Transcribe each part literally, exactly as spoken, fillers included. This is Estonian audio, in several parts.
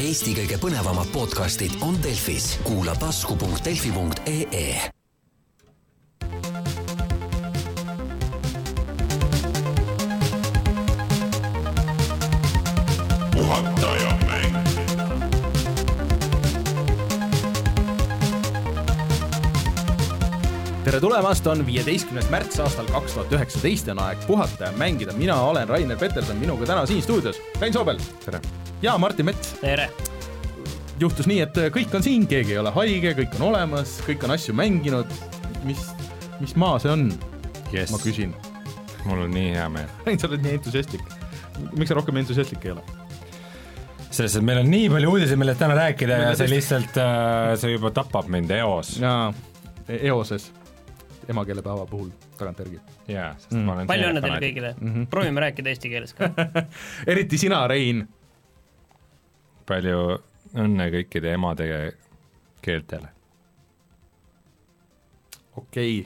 Eesti kõige põnevamad podcastid on Delfis. Kuula tasku punkt delfi punkt ee. Puhataja mäng. Tere tulemast, on viieteistkümnes märts aastal kaks tuhat üheksateist ja on aeg puhata ja mängida. Mina olen Rainer Peterson, minuga täna siin stuudios Rein Soobel. Tere. Ja Martin Mets. Tere. Juhtus nii, et kõik on siin, keegi ei ole haige, kõik on olemas, kõik on asju mänginud. Mis, mis maa see on? Yes. Ma küsin. Mul on nii hea meel. Rein, sa oled nii entusiastlik. Miks sa rohkem entusiastlik ei ole? Selles, et meil on nii palju uudiseid, millest täna rääkida meil ja see lihtsalt, see juba tapab mind eos. Jaa, eoses. Emakeelepäeva puhul tagantjärgi. Jaa, sest mm. ma olen palju õnne teile kõigile. Mm-hmm. Proovime rääkida eesti keeles ka. Eriti sina, Rein. Palju õnne kõikide emade keeltele. Okei.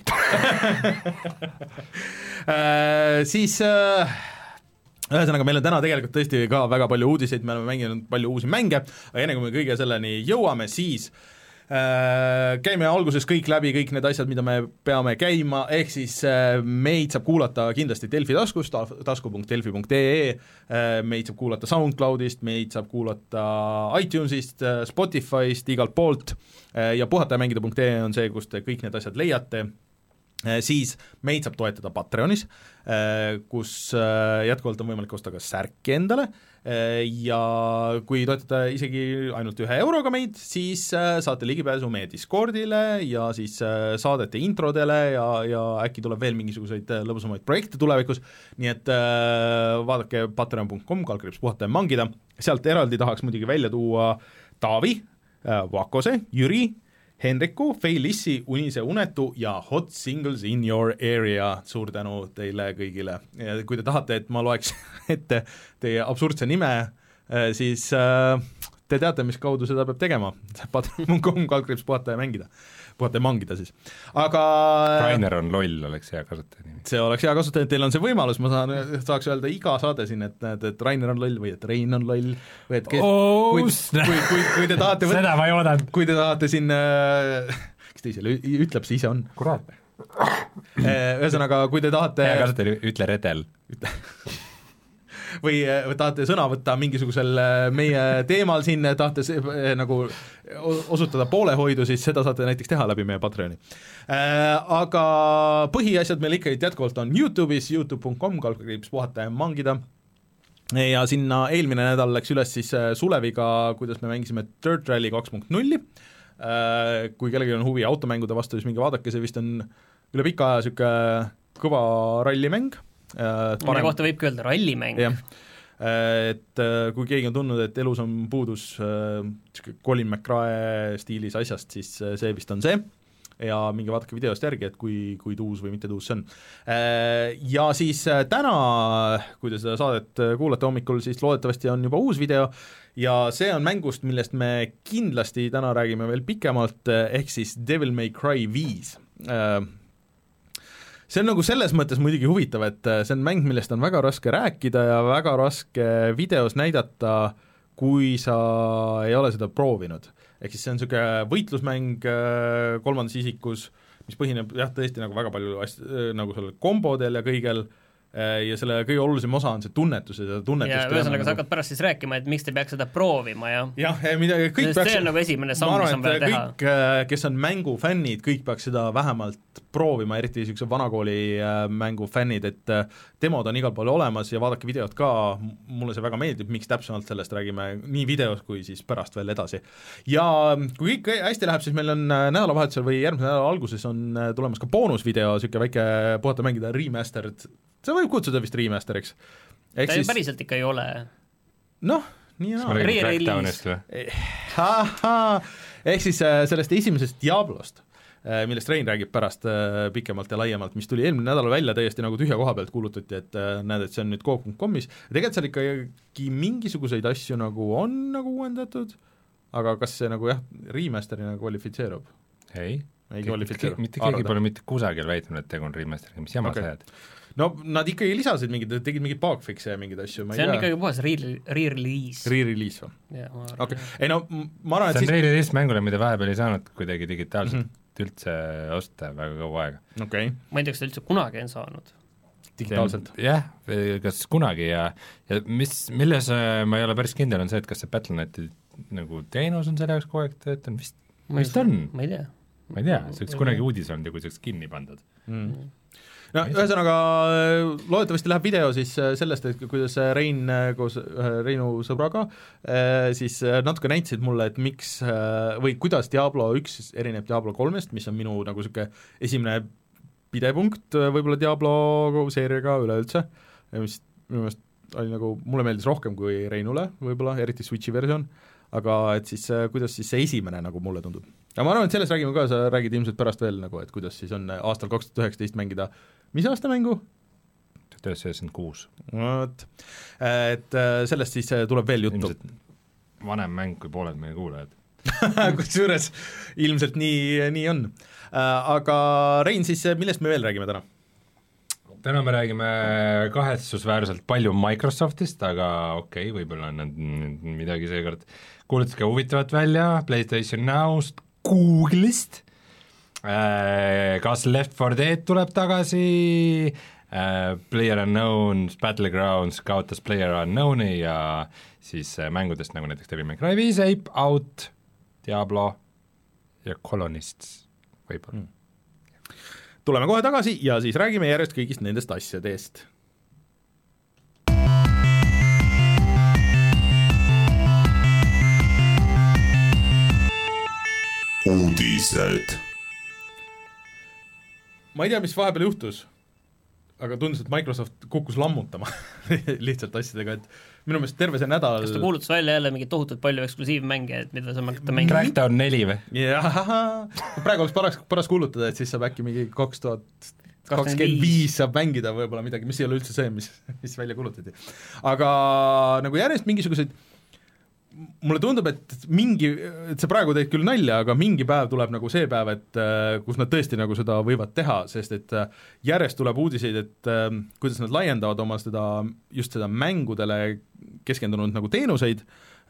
äh, siis äh, ühesõnaga, meil on täna tegelikult tõesti ka väga palju uudiseid, me oleme mänginud palju uusi mänge, aga enne kui me kõige selleni jõuame, siis käime alguses kõik läbi, kõik need asjad, mida me peame käima, ehk siis meid saab kuulata kindlasti Delfi taskust, tasku punkt delfi punkt ee, meid saab kuulata SoundCloudist, meid saab kuulata iTunesist, Spotifyst, igalt poolt ja puhatajamängida punkt ee on see, kus te kõik need asjad leiate. Siis meid saab toetada Patreonis, kus jätkuvalt on võimalik osta ka särki endale ja kui toetate isegi ainult ühe euroga meid, siis saate ligipääsu meie Discordile ja siis saadete introdele ja, ja äkki tuleb veel mingisuguseid lõbusamaid projekte tulevikus, nii et vaadake patreon punkt com kaldkriips puhata ja mangida, sealt eraldi tahaks muidugi välja tuua Taavi, Vakose, Jüri, Henriku, Feilissi, Unise Unetu ja Hot Singles in your area. Suur tänu teile kõigile. Ja kui te tahate, et ma loeks ette teie absurdse nime, siis te teate, mis kaudu seda peab tegema. patreon punkt com kaldkriips puhata ja mängida. Puhata ja mangida siis. Aga Rainer on loll, oleks hea kasutaja nimi. See oleks hea kasutaja, teil on see võimalus, ma saan, saaks öelda iga saade siin, et, et, et Rainer on loll või et Rein on loll või et kes, oh, kui, kui, kui, kui te tahate võt... seda ma ei oodanud. Kui te tahate siin äh, kes teisele ütleb, see ise on kurat. Ühesõnaga, kui te tahate hea kasutaja, ütle redel ütle või, või tahate sõna võtta mingisugusel meie teemal siin, tahate see, nagu osutada poolehoidu, siis seda saate näiteks teha läbi meie Patreoni. Aga põhiasjad meil ikka jätkuvalt on YouTube'is, youtube punkt com kaldkriips puhata ja mangida ja sinna eelmine nädal läks üles siis Suleviga, kuidas me mängisime Dirt Rally kaks punkt null. Kui kellelgi on huvi automängude vastu, siis mingi vaadake, see vist on üle pika aja süke kõva rallimäng. Parem... Mille kohta võibki öelda rallimäng. Ja. Et kui keegi on tundnud, et elus on puudus Colin McRae stiilis asjast, siis see vist on see ja mingi vaadake videost järgi, et kui, kui tuus või mitte tuus see on. Ja siis täna, kui te seda saadet kuulate hommikul, siis loodetavasti on juba uus video ja see on mängust, millest me kindlasti täna räägime veel pikemalt, ehk siis Devil May Cry viis. See on nagu selles mõttes muidugi huvitav, et see on mäng, millest on väga raske rääkida ja väga raske videos näidata, kui sa ei ole seda proovinud. Ehk siis see on niisugune võitlusmäng kolmandas isikus, mis põhineb jah, tõesti nagu väga palju asja, nagu selle kombodel ja kõigel, ja selle kõige olulisem osa on see tunnetus ja seda tunnetust. Ja ühesõnaga sa hakkad pärast siis rääkima, et miks te peaks seda proovima, jah? Jah, midagi, kõik peaks... See on nagu esimene samm, mis on vaja teha. Kõik, kes on mängufännid, kõik peaks seda vähemalt proovima, eriti niisuguse vanakooli mängufännid, et demod on igal pool olemas ja vaadake videot ka, mulle see väga meeldib, miks täpsemalt sellest räägime nii videos kui siis pärast veel edasi. Ja kui kõik hästi läheb, siis meil on nädalavahetusel või järgmise nädala alguses on tulemas ka boonusvideo, niisugune väike puhata mängida remastered. See võib kutsuda vist remasteriks. Ta siis... päriselt ikka ei ole. Noh, nii on. Crackdownist või? Ehk siis sellest esimesest Diablost, millest Rein räägib pärast pikemalt ja laiemalt, mis tuli eelmine nädal välja täiesti nagu tühja koha pealt kuulutati, et näed, et see on nüüd Coop punkt comis. Tegelikult seal ikkagi mingisuguseid asju nagu on nagu uuendatud, aga kas see nagu jah, remasterina kvalifitseerub? Ei. ei kvalifitseeru. Mitte keegi pole mitte kusagil väitnud, et tegu on remaster'iga, mis jama okay. sa jääd? No nad ikkagi lisasid mingid, tegid mingid bugfix'e ja mingid asju. See on ikkagi puhas re-release. Re-release või? Okei, ei no ma arvan, et see on siis... re-release mängule, mida vahepeal ei saanud kuidagi digitaalselt mm -hmm. üldse osta väga kaua aega. Okay. Ma ei tea, kas ta üldse kunagi on saanud. Digitaalselt? Jah, kas kunagi ja, ja mis, milles ma ei ole päris kindel, on see, et kas see Battle dot neti nagu teenus on selle jaoks kogu aeg töötanud, vist, vist on? Ma ei tea. Ma ei tea, see oleks kunagi uudis olnud ja kui see oleks kinni pandud mm.. no ühesõnaga loodetavasti läheb video siis sellest, et kuidas Rein koos Reinu sõbraga siis natuke näitasid mulle, et miks või kuidas Diablo üks erineb Diablo kolmest, mis on minu nagu niisugune esimene pidepunkt võib-olla Diablo seeriaga üleüldse, mis minu meelest oli nagu, mulle meeldis rohkem kui Reinule võib-olla, eriti Switchi versioon, aga et siis kuidas siis see esimene nagu mulle tundub. Ja ma arvan, et sellest räägime ka, sa räägid ilmselt pärast veel nagu, et kuidas siis on aastal kaks tuhat üheksateist mängida, mis aasta mängu? tuhat üheksasada üheksakümmend kuus. Vot, et sellest siis tuleb veel juttu. Ilmselt vanem mäng kui pooled meie kuulajad. Kusjuures ilmselt nii, nii on. Aga Rein, siis millest me veel räägime täna? Täna me räägime kahetsusväärselt palju Microsoftist, aga okei okay,, võib-olla on nad midagi seekord kuulutas ka huvitavat välja, PlayStation Now'st, Google'ist, kas Left four Dead tuleb tagasi, PlayerUnknown's Battlegrounds kaotas PlayerUnknown'i ja siis mängudest nagu näiteks Devil May Cry viis, Ape Out, Diablo ja Colonists võib-olla hmm. Tuleme kohe tagasi ja siis räägime järjest kõigist nendest asjadest. Uudised. Ma ei tea, mis vahepeal juhtus, aga tundus, et Microsoft kukkus lammutama lihtsalt asjadega, et minu meelest terve see nädal kas ta kuulutas välja jälle mingit tohutult palju eksklusiivmänge, et mida sa hakata mängima? Crackdown neli või? Jah, praegu oleks paras, paras kuulutada, et siis saab äkki mingi kaks tuhat kakskümmend viis saab mängida võib-olla midagi, mis ei ole üldse see, mis, mis välja kuulutati. Aga nagu järjest mingisuguseid mulle tundub, et mingi, et see praegu teed küll nalja, aga mingi päev tuleb nagu see päev, et kus nad tõesti nagu seda võivad teha, sest et järjest tuleb uudiseid, et kuidas nad laiendavad oma seda, just seda mängudele keskendunud nagu teenuseid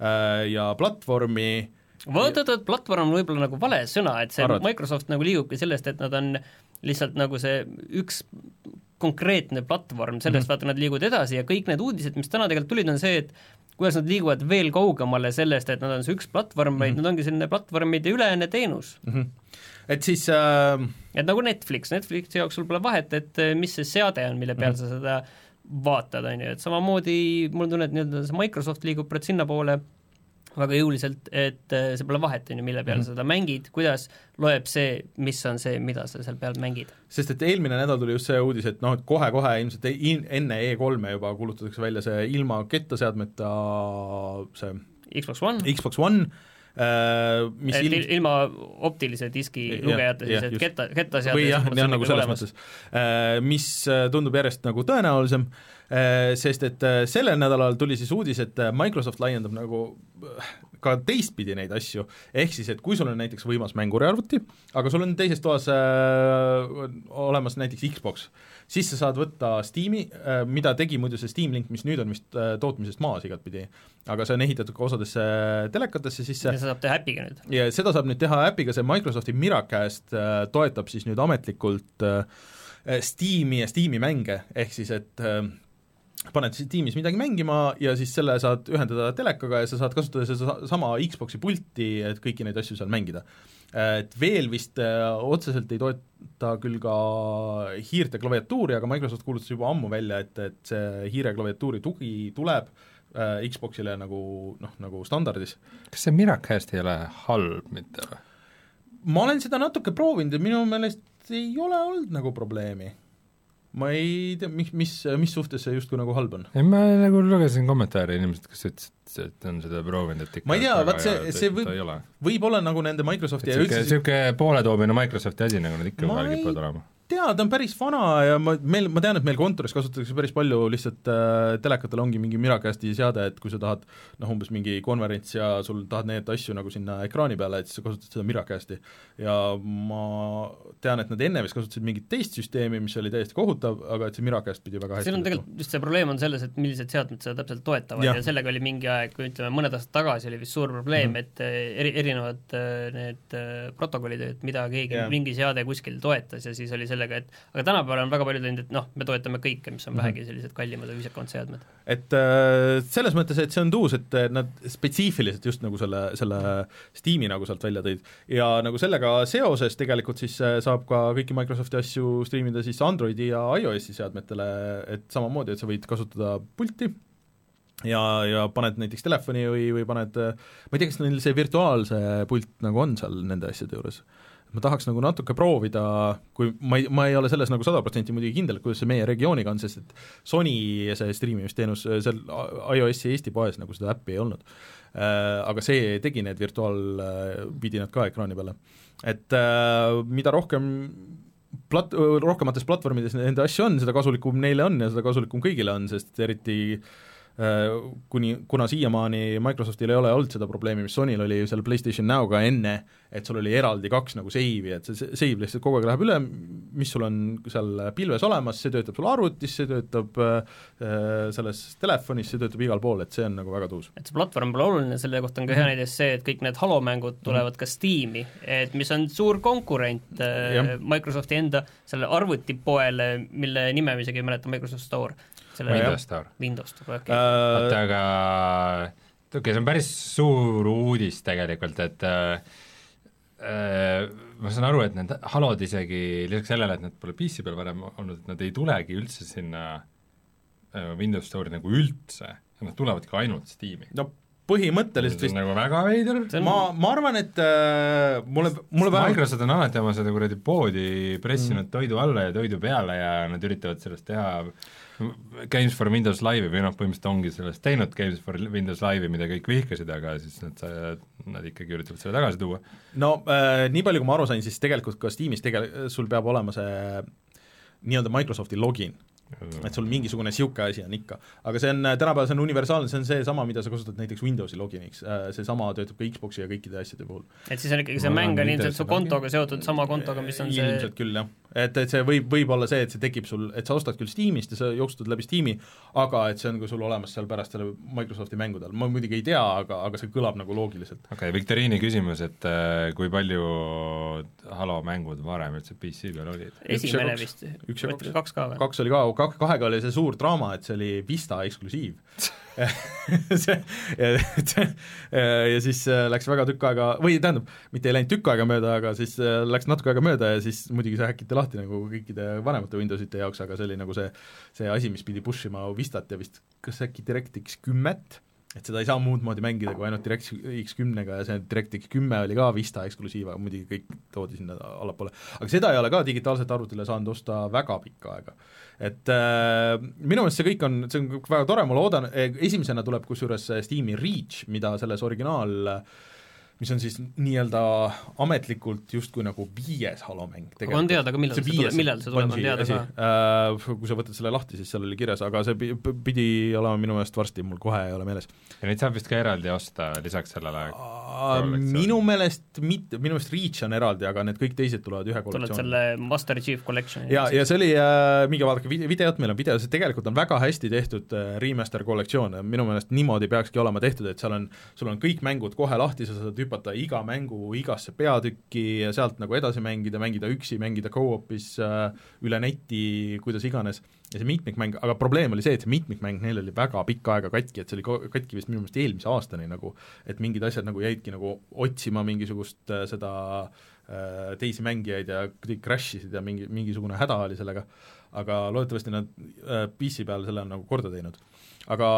ja platvormi. Võtad, et platvorm on võib-olla nagu vale sõna, et see Arvad. Microsoft nagu liigubki sellest, et nad on lihtsalt nagu see üks konkreetne platvorm, sellest mm-hmm. vaata nad liiguvad edasi ja kõik need uudised, mis täna tegelikult tulid, on see, et kuidas nad liiguvad veel kaugemale sellest, et nad on see üks platvorm, vaid mm-hmm. nad ongi selline platvormide ülene teenus. Mm-hmm. Et siis äh... et nagu Netflix, Netflixi jaoks sul pole vahet, et mis see seade on, mille peal mm-hmm. sa seda vaatad, on ju, et samamoodi mul tunne, et nii-öelda see Microsoft liigub praegu sinna poole väga jõuliselt, et see pole vahet, on ju, mille peal mm-hmm. seda mängid, kuidas loeb see, mis on see, mida sa seal peal mängid. Sest et eelmine nädal tuli just see uudis, et noh, et kohe-kohe ilmselt enne E kolme juba kuulutatakse välja see ilma kettaseadmeta see Xbox One, Xbox One äh, mis et ilm... ilma optilise diski lugejate, siis et ketta, kettaseadme või jah, jah nagu selles mõttes, äh, mis tundub järjest nagu tõenäolisem, äh, sest et äh, sellel nädalal tuli siis uudis, et Microsoft laiendab nagu ka teistpidi neid asju, ehk siis, et kui sul on näiteks võimas mänguriarvuti, aga sul on teises toas äh, olemas näiteks Xbox, siis sa saad võtta Steam'i äh,, mida tegi muidu see Steam Link, mis nüüd on vist äh, tootmisest maas igatpidi, aga see on ehitatud ka osadesse telekatesse, siis see ja seda saab teha äpiga nüüd. Ja seda saab nüüd teha äpiga, see Microsofti Miracast äh, toetab siis nüüd ametlikult äh, Steam'i ja Steam'i mänge, ehk siis, et äh, paned siis tiimis midagi mängima ja siis selle saad ühendada telekaga ja sa saad kasutada seda sama Xboxi pulti, et kõiki neid asju seal mängida. Et veel vist otseselt ei toeta küll ka hiirte klaviatuuri, aga Microsoft kuulutas juba ammu välja, et, et see hiire klaviatuuri tugi tuleb Xboxile nagu, noh, nagu standardis. Kas see Miracast ei ole halb mitte või? Ma olen seda natuke proovinud ja minu meelest ei ole olnud nagu probleemi. Ma ei tea, mis, mis, mis suhtes see justkui nagu halb on? Ei, ma nagu lugesin kommentaare inimesed, kes ütlesid, et on seda proovinud, et ikka ma ei tea, vaat see, see võib, võib olla nagu nende Microsofti ja üldse siuke pooletoomine Microsofti asi, nagu nad ikka väga kipuvad olema. tea, ta on päris vana ja ma, meil, ma tean, et meil kontoris kasutatakse päris palju lihtsalt äh, telekatel ongi mingi Miracasti seade, et kui sa tahad noh, umbes mingi konverents ja sul tahad need asju nagu sinna ekraani peale, et siis sa kasutad seda Miracasti. Ja ma tean, et nad enne vist kasutasid mingit teist süsteemi, mis oli täiesti kohutav, aga et see Miracast pidi väga hästi. Siin on tegelikult just see probleem on selles, et millised seadmed seda täpselt toetavad ja, ja sellega oli mingi aeg, kui ütleme mõned aastad tagasi oli vist suur probleem, mm-hmm. et eri, erinevad need protokollid, et mida keegi yeah. mingi seade kuskil toetas ja siis oli sellega, et aga tänapäeval on väga palju teinud, et noh, me toetame kõike, mis on mm-hmm. vähegi sellised kallimad või viisakond seadmed. Et äh, selles mõttes, et see on tuus, et nad spetsiifiliselt just nagu selle, selle Steam'i nagu sealt välja tõid ja nagu sellega seoses tegelikult siis saab ka kõiki Microsofti asju streamida siis Androidi ja iOS-i seadmetele, et samamoodi, et sa võid kasutada pulti ja, ja paned näiteks telefoni või, või paned, ma ei tea, kas neil see virtuaalse pult nagu on seal nende asjade juures. Ma tahaks nagu natuke proovida, kui ma ei, ma ei ole selles nagu sada protsenti muidugi kindel, kuidas see meie regiooniga on, sest et Sony see streamimisteenus seal iOS-i Eesti poes nagu seda äppi ei olnud. Aga see tegi need virtuaalvidinad ka ekraani peale. Et mida rohkem plat-, rohkemates platvormides nende asju on, seda kasulikum neile on ja seda kasulikum kõigile on, sest eriti kuni, kuna siiamaani Microsoftil ei ole olnud seda probleemi, mis Sonyl oli seal PlayStation Now'ga enne, et sul oli eraldi kaks nagu seivi, et see save lihtsalt kogu aeg läheb üle, mis sul on seal pilves olemas, see töötab sul arvutis, see töötab äh, selles telefonis, see töötab igal pool, et see on nagu väga tuus. Et see platvorm pole oluline, selle kohta on ka hea näides see, et kõik need Halo-mängud tulevad mm. ka Steam'i, et mis on suur konkurent äh, Microsofti enda selle arvutipoele, mille nime me isegi ei mäleta, Microsoft Store. Windows Store. Windows Store, okei. Okay. Uh, aga okay, see on päris suur uudis tegelikult, et uh, uh, ma saan aru, et need Halod isegi lisaks sellele, et nad pole P C peal varem olnud, et nad ei tulegi üldse sinna uh, Windows Store'i nagu üldse, nad tulevad ka ainult Steam'i. No põhimõtteliselt vist nagu väga veider. Ma, ma arvan, et uh, mulle, mulle vähem... Microsoft on alati oma seda kuradi poodi pressinud mm. toidu alla ja toidu peale ja nad üritavad sellest teha Games for Windows Live'i või noh, põhimõtteliselt ongi sellest teinud Games for Windows Live'i, mida kõik vihkasid, aga siis nad, nad ikkagi üritavad selle tagasi tuua. No äh, nii palju, kui ma aru sain, siis tegelikult ka Steamis tegel- sul peab olema see nii-öelda Microsofti login, et sul mingisugune siuke asi on ikka, aga see on tänapäeval see on universaalne, see on see sama, mida sa kasutad näiteks Windowsi loginiks, see sama töötab ka Xboxi ja kõikide asjade puhul. Et siis on ikkagi see mäng on ilmselt su kontoga seotud sama kontoga, mis on see ilmselt küll, jah. Et, et see võib, võib olla see, et see tekib sul, et sa ostad küll Steamist ja sa jooksutad läbi Steami, aga et see on ka sul olemas seal pärast selle Microsofti mängudel. Ma muidugi ei tea, aga, aga see kõlab nagu loogiliselt. Okei, okay, Viktoriini küsimus, et äh, kui palju Halo mängud varem üldse P C peal olid? Esimene vist, üks ja kaks. Kaks ka või? Kaks oli ka, kahega oli see suur draama, et see oli Vista eksklusiiv. see, ja, ja siis läks väga tükk aega, või tähendab, mitte ei läinud tükk aega mööda, aga siis läks natuke aega mööda ja siis muidugi see häkiti lahti nagu kõikide vanemate Windowsite jaoks, aga see oli nagu see, see asi, mis pidi push ima Vistat ja vist kas äkki DirectX kümmet, et seda ei saa muud moodi mängida kui ainult DirectX kümnega ja see DirectX kümme oli ka Vista eksklusiiv, aga muidugi kõik toodi sinna allapoole. Aga seda ei ole ka digitaalselt arvutile saanud osta väga pikka aega. Et äh, minu meelest see kõik on, see on väga tore, ma loodan, esimesena tuleb kusjuures Steam'i Reach, mida selles originaal mis on siis nii-öelda ametlikult justkui nagu viies Halo-mäng. Aga on teada, aga millal see, see, tule, millal see tuleb, on teada asi. ka? Äh, kui sa võtad selle lahti, siis seal oli kirjas, aga see pidi olema minu meelest varsti, mul kohe ei ole meeles. Ja neid saab vist ka eraldi osta lisaks sellele uh, minu meelest mitte, minu meelest Reach on eraldi, aga need kõik teised tulevad ühe kollektsiooni. Tuled selle Master Chief Collection. Ja, ja see oli, äh, mingi vaadake videot, meil on video, see tegelikult on väga hästi tehtud äh, remaster kollektsioon, minu meelest niimoodi peakski olema tehtud, et seal on, sul on kõik mängud kohe lahti, sa saad hüpata iga mängu igasse peatükki ja sealt nagu edasi mängida, mängida üksi, mängida co-opis äh, üle neti, kuidas iganes, ja see mitmikmäng, aga probleem oli see, et see mitmikmäng neil oli väga pikka aega katki, et see oli katki vist minu meelest eelmise aastani nagu, et mingid asjad nagu jäidki nagu otsima mingisugust äh, seda äh, teisi mängijaid ja kõik crashisid ja mingi, mingisugune häda oli sellega, aga loodetavasti nad äh, P C peal selle on nagu korda teinud. Aga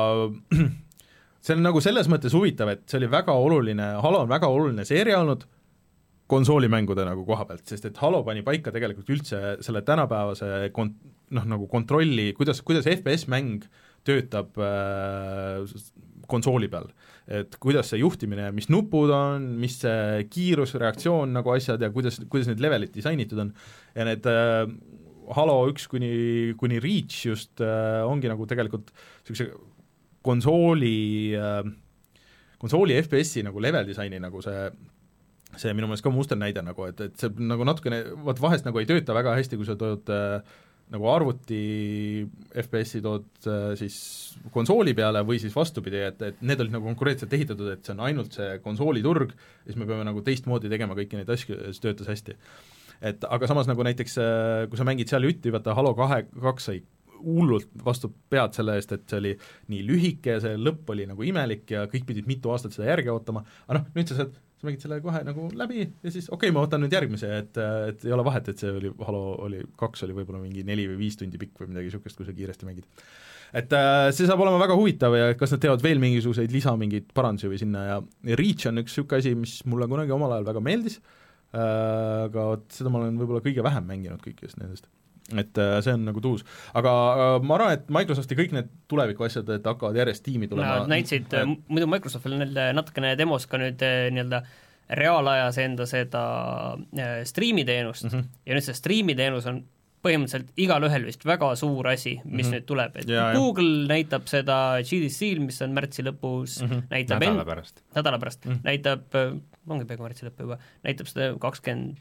see on nagu selles mõttes huvitav, et see oli väga oluline, Halo on väga oluline seeria olnud konsoolimängude nagu koha pealt, sest et Halo pani paika tegelikult üldse selle tänapäevase kont-, noh nagu kontrolli, kuidas, kuidas F P S-mäng töötab äh, konsooli peal. Et kuidas see juhtimine, mis nupud on, mis see kiirus, reaktsioon nagu asjad ja kuidas, kuidas need levelid disainitud on ja need äh, Halo üks kuni, kuni Reach just äh, ongi nagu tegelikult niisuguse konsooli äh, konsooli F P S-i nagu level disaini nagu see see minu meelest ka musternäide nagu, et, et see nagu natukene, vaat vahest nagu ei tööta väga hästi, kui sa tood äh, nagu arvuti F P S-i tood äh, siis konsooli peale või siis vastupidi, et, et need olid nagu konkureentselt ehitatud, et see on ainult see konsooliturg ja siis me peame nagu teistmoodi tegema kõiki neid asju, siis töötas hästi. Et aga samas nagu näiteks, kui sa mängid seal jutti, vaata Halo kahe, kaks sai hullult vastu pead selle eest, et see oli nii lühike ja see lõpp oli nagu imelik ja kõik pidid mitu aastat seda järge ootama, aga noh, nüüd sa saad sa mängid selle kohe nagu läbi ja siis okei okay,, ma võtan nüüd järgmise, et, et ei ole vahet, et see oli, Halo oli, kaks oli võib-olla mingi neli või viis tundi pikk või midagi niisugust, kui sa kiiresti mängid. Et äh, see saab olema väga huvitav ja kas nad teevad veel mingisuguseid lisa, mingeid parandusi või sinna ja, ja Reach on üks niisugune asi, mis mulle kunagi omal ajal väga meeldis äh,, aga seda ma olen võib-olla kõige vähem mänginud kõikidest nendest. Et äh, see on nagu tuus. Aga äh, ma arvan, et Microsofti kõik need tuleviku asjad, et hakkavad järjest tiimi tulema. Nad näitsid äh,, muidu Microsoftil natukene demos ka nüüd nii-öelda reaalajas enda seda äh, striimiteenust mm -hmm. ja nüüd see striimiteenus on põhimõtteliselt igal ühel vist väga suur asi, mis mm -hmm. nüüd tuleb, et ja, Google ja. näitab seda G D C-l, mis on märtsi lõpus mm, -hmm. näitab nädala en... pärast, nädala pärast. Mm -hmm. näitab, ongi peaaegu märtsi lõppu juba, näitab seda kakskümmend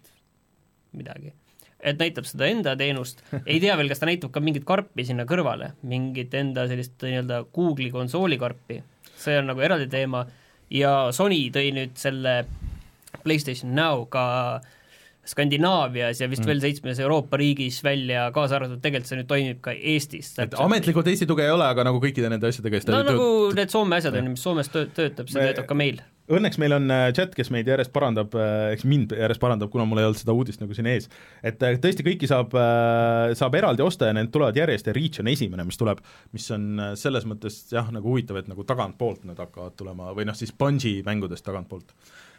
midagi et näitab seda enda teenust, ei tea veel, kas ta näitab ka mingit karpi sinna kõrvale, mingit enda sellist nii-öelda Google'i konsoolikarpi, see on nagu eraldi teema ja Sony tõi nüüd selle PlayStation Now ka Skandinaavias ja vist mm. veel seitsmes Euroopa riigis välja, kaasa arvatud, tegelikult see nüüd toimib ka Eestis. Et ametlikult Eesti tuge ei ole, aga nagu kõikide nende asjadega no nagu tööt... need Soome asjad on, mis Soomes töötab, see töötab ka meil. Õnneks meil on chat, kes meid järjest parandab, eks mind järjest parandab, kuna mul ei olnud seda uudist nagu siin ees, et tõesti kõiki saab, saab eraldi osta ja need tulevad järjest ja Reach on esimene, mis tuleb, mis on selles mõttes jah, nagu huvitav, et nagu tagantpoolt need hakkavad tulema või noh, siis Bungi mängudest tagantpoolt.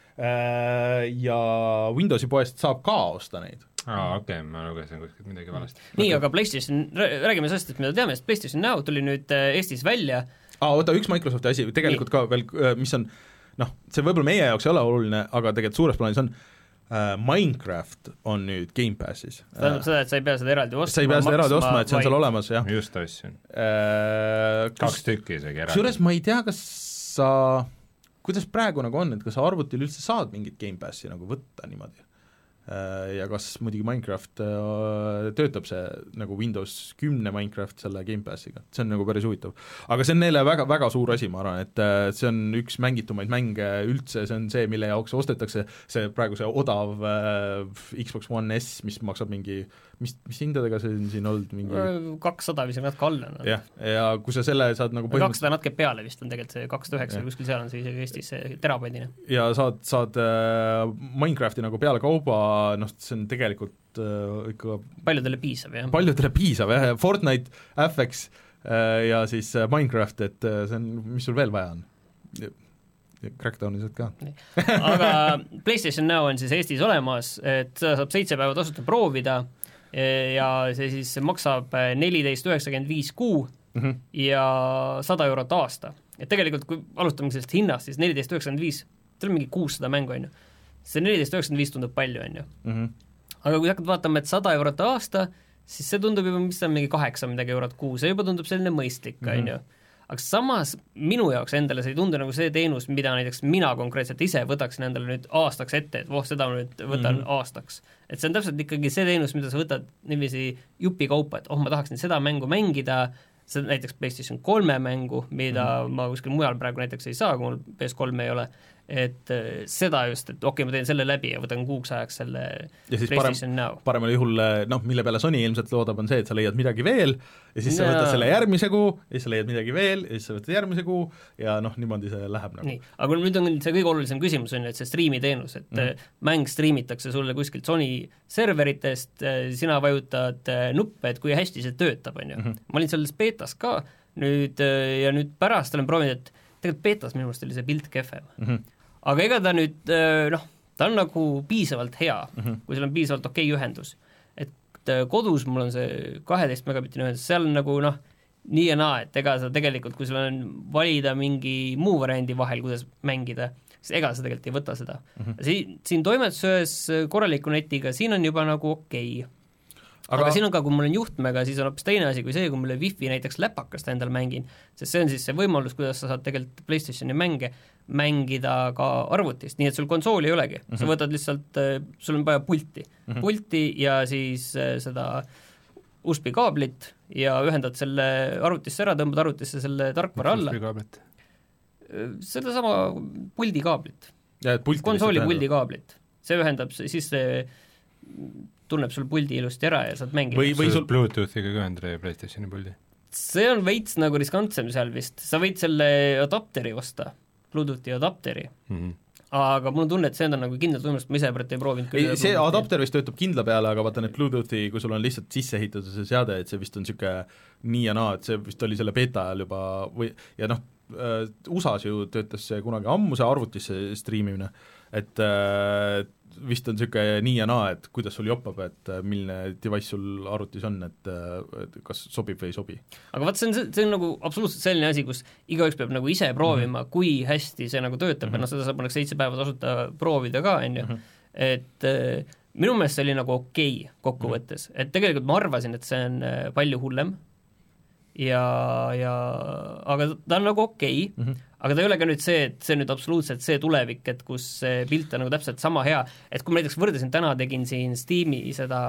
Ja Windowsi poest saab ka osta neid. aa, okei okay,, ma lugesin kuskilt midagi valesti. nii okay., aga PlayStation, räägime sellest, et mida teame, sest PlayStation Now tuli nüüd Eestis välja. aa, oota, üks Microsofti asi, tegelikult nii. Ka veel, mis on noh, see võib-olla meie jaoks ei ole oluline, aga tegelikult suures plaanis on äh, Minecraft on nüüd Game Passis. tähendab seda, et sa ei pea seda eraldi ostma. sa ei pea seda eraldi ostma, et see on seal olemas, jah. just ostsin äh,. kaks tükki isegi eraldi. Kusjuures ma ei tea, kas sa, kuidas praegu nagu on, et kas sa arvutil üldse saad mingit Game Passi nagu võtta niimoodi? Ja kas muidugi Minecraft töötab see nagu Windows kümne Minecraft selle Game Passiga, see on nagu päris huvitav. Aga see on neile väga, väga suur asi, ma arvan, et see on üks mängitumaid mänge üldse, see on see, mille jaoks ostetakse see praegu see odav äh, Xbox One S, mis maksab mingi, mis, mis hindadega see on siin olnud mingi kakssada või see natuke alla no. jah, ja kui sa selle saad nagu põhimõtteliselt kakssada natuke peale vist on tegelikult see kakssada üheksa, kuskil seal on see isegi Eestis see terabaidine. Ja saad, saad äh, Minecrafti nagu peale kauba, noh, see on tegelikult äh, ikka paljudele piisav, jah. Paljudele piisav, jah, Fortnite, F X äh, ja siis äh, Minecraft, et äh, see on, mis sul veel vaja on? Crackdowniselt ka. Aga PlayStation Now on siis Eestis olemas, et seda saab seitse päeva tasuta proovida ja see siis maksab neliteist üheksakümmend viis kuu mm-hmm. ja sada eurot aasta. Et tegelikult, kui alustame sellest hinnast, siis neliteist üheksakümmend viis, see on mingi kuussada mängu, on ju. See neliteist üheksakümmend viis tundub palju, on ju. Mm-hmm. Aga kui hakkad vaatama, et sada eurot aasta, siis see tundub juba, mis on mingi kaheksa midagi eurot kuu, see juba tundub selline mõistlik, on ju. Aga samas minu jaoks endale see ei tundu nagu see teenus, mida näiteks mina konkreetselt ise võtaksin endale nüüd aastaks ette, et voh, seda ma nüüd võtan mm-hmm. aastaks. Et see on täpselt ikkagi see teenus, mida sa võtad niiviisi jupi kaupa, et oh, ma tahaksin seda mängu mängida, see näiteks PlayStation kolme mängu, mida mm-hmm. ma kuskil mujal praegu näiteks ei saa, kui mul P S kolm ei ole, et seda just, et okei okay,, ma teen selle läbi ja võtan kuuks ajaks selle PlayStation Now. Paremal juhul, noh, mille peale Sony ilmselt loodab, on see, et sa leiad midagi veel ja siis sa võtad selle järgmise kuu ja siis sa leiad midagi veel ja siis sa võtad järgmise kuu ja noh, niimoodi see läheb nagu. Nii, aga nüüd on see kõige olulisem küsimus, on, et see striimiteenus, et mm. mäng striimitakse sulle kuskilt Sony serveritest, sina vajutad nuppe, et kui hästi see töötab, on ju. Mm-hmm. Ma olin selles betas ka nüüd ja nüüd pärast olen proovinud, et tegelikult betas minu meelest oli see pilt kehvem. Mm-hmm. Aga ega ta nüüd, noh, ta on nagu piisavalt hea, mm-hmm. kui seal on piisavalt okei ühendus. Et kodus mul on see kaheteist megabitine ühendus, seal on nagu noh, nii ja naa, et ega sa tegelikult, kui sul on valida mingi muu variandi vahel, kuidas mängida, siis ega sa tegelikult ei võta seda. Mm-hmm. Siin, siin toimetusöös korraliku netiga, siin on juba nagu okei. aga, aga siin on ka, kui mul on juhtmega, siis on hoopis teine asi kui see, kui mul on wifi näiteks läpakast endal mängin, sest see on siis see võimalus, kuidas sa saad tegelikult PlayStationi mänge mängida ka arvutist, nii et sul konsooli ei olegi, mm-hmm. sa võtad lihtsalt, sul on vaja pulti mm, -hmm. pulti ja siis seda U S B kaablit ja ühendad selle arvutisse ära, tõmbad arvutisse selle tarkvara alla. Seda sama puldi kaablit. Konsooli puldi kaablit. See ühendab, siis see tunneb sul puldi ilusti ära ja saad mängida. Või, või sul Bluetoothiga ka Andre PlayStationi puldi? See on veits nagu riskantsem seal vist. Sa võid selle adapteri osta, Bluetoothi adapteri. Mm-hmm. Aga mul on tunne, et see on nagu kindlalt võimalust, ma ise pärit ei proovinud küll. Ei, see adapter vist töötab kindla peale, aga vaata need Bluetoothi, kui sul on lihtsalt sisse ehitatud see seade, et see vist on niisugune nii ja naa, et see vist oli selle beta ajal juba või, ja noh, U S A-s ju töötas see kunagi ammu see arvutisse striimimine, et äh, vist on niisugune nii ja naa, et kuidas sul joppab, et milline device sul arvutis on, et, et kas sobib või ei sobi. Aga vaat see on, see on nagu absoluutselt selline asi, kus igaüks peab nagu ise proovima mm, -hmm. kui hästi see nagu töötab mm, -hmm. ja noh, seda saab nagu seitse päeva tasuta proovida ka, on ju, et äh, minu meelest see oli nagu okei okay, kokkuvõttes, mm -hmm. et tegelikult ma arvasin, et see on palju hullem, ja, ja aga ta on nagu okei okay, mm, -hmm. aga ta ei ole ka nüüd see, et see nüüd absoluutselt see tulevik, et kus see pilt on nagu täpselt sama hea, et kui ma näiteks võrdesin, täna tegin siin Steam'i seda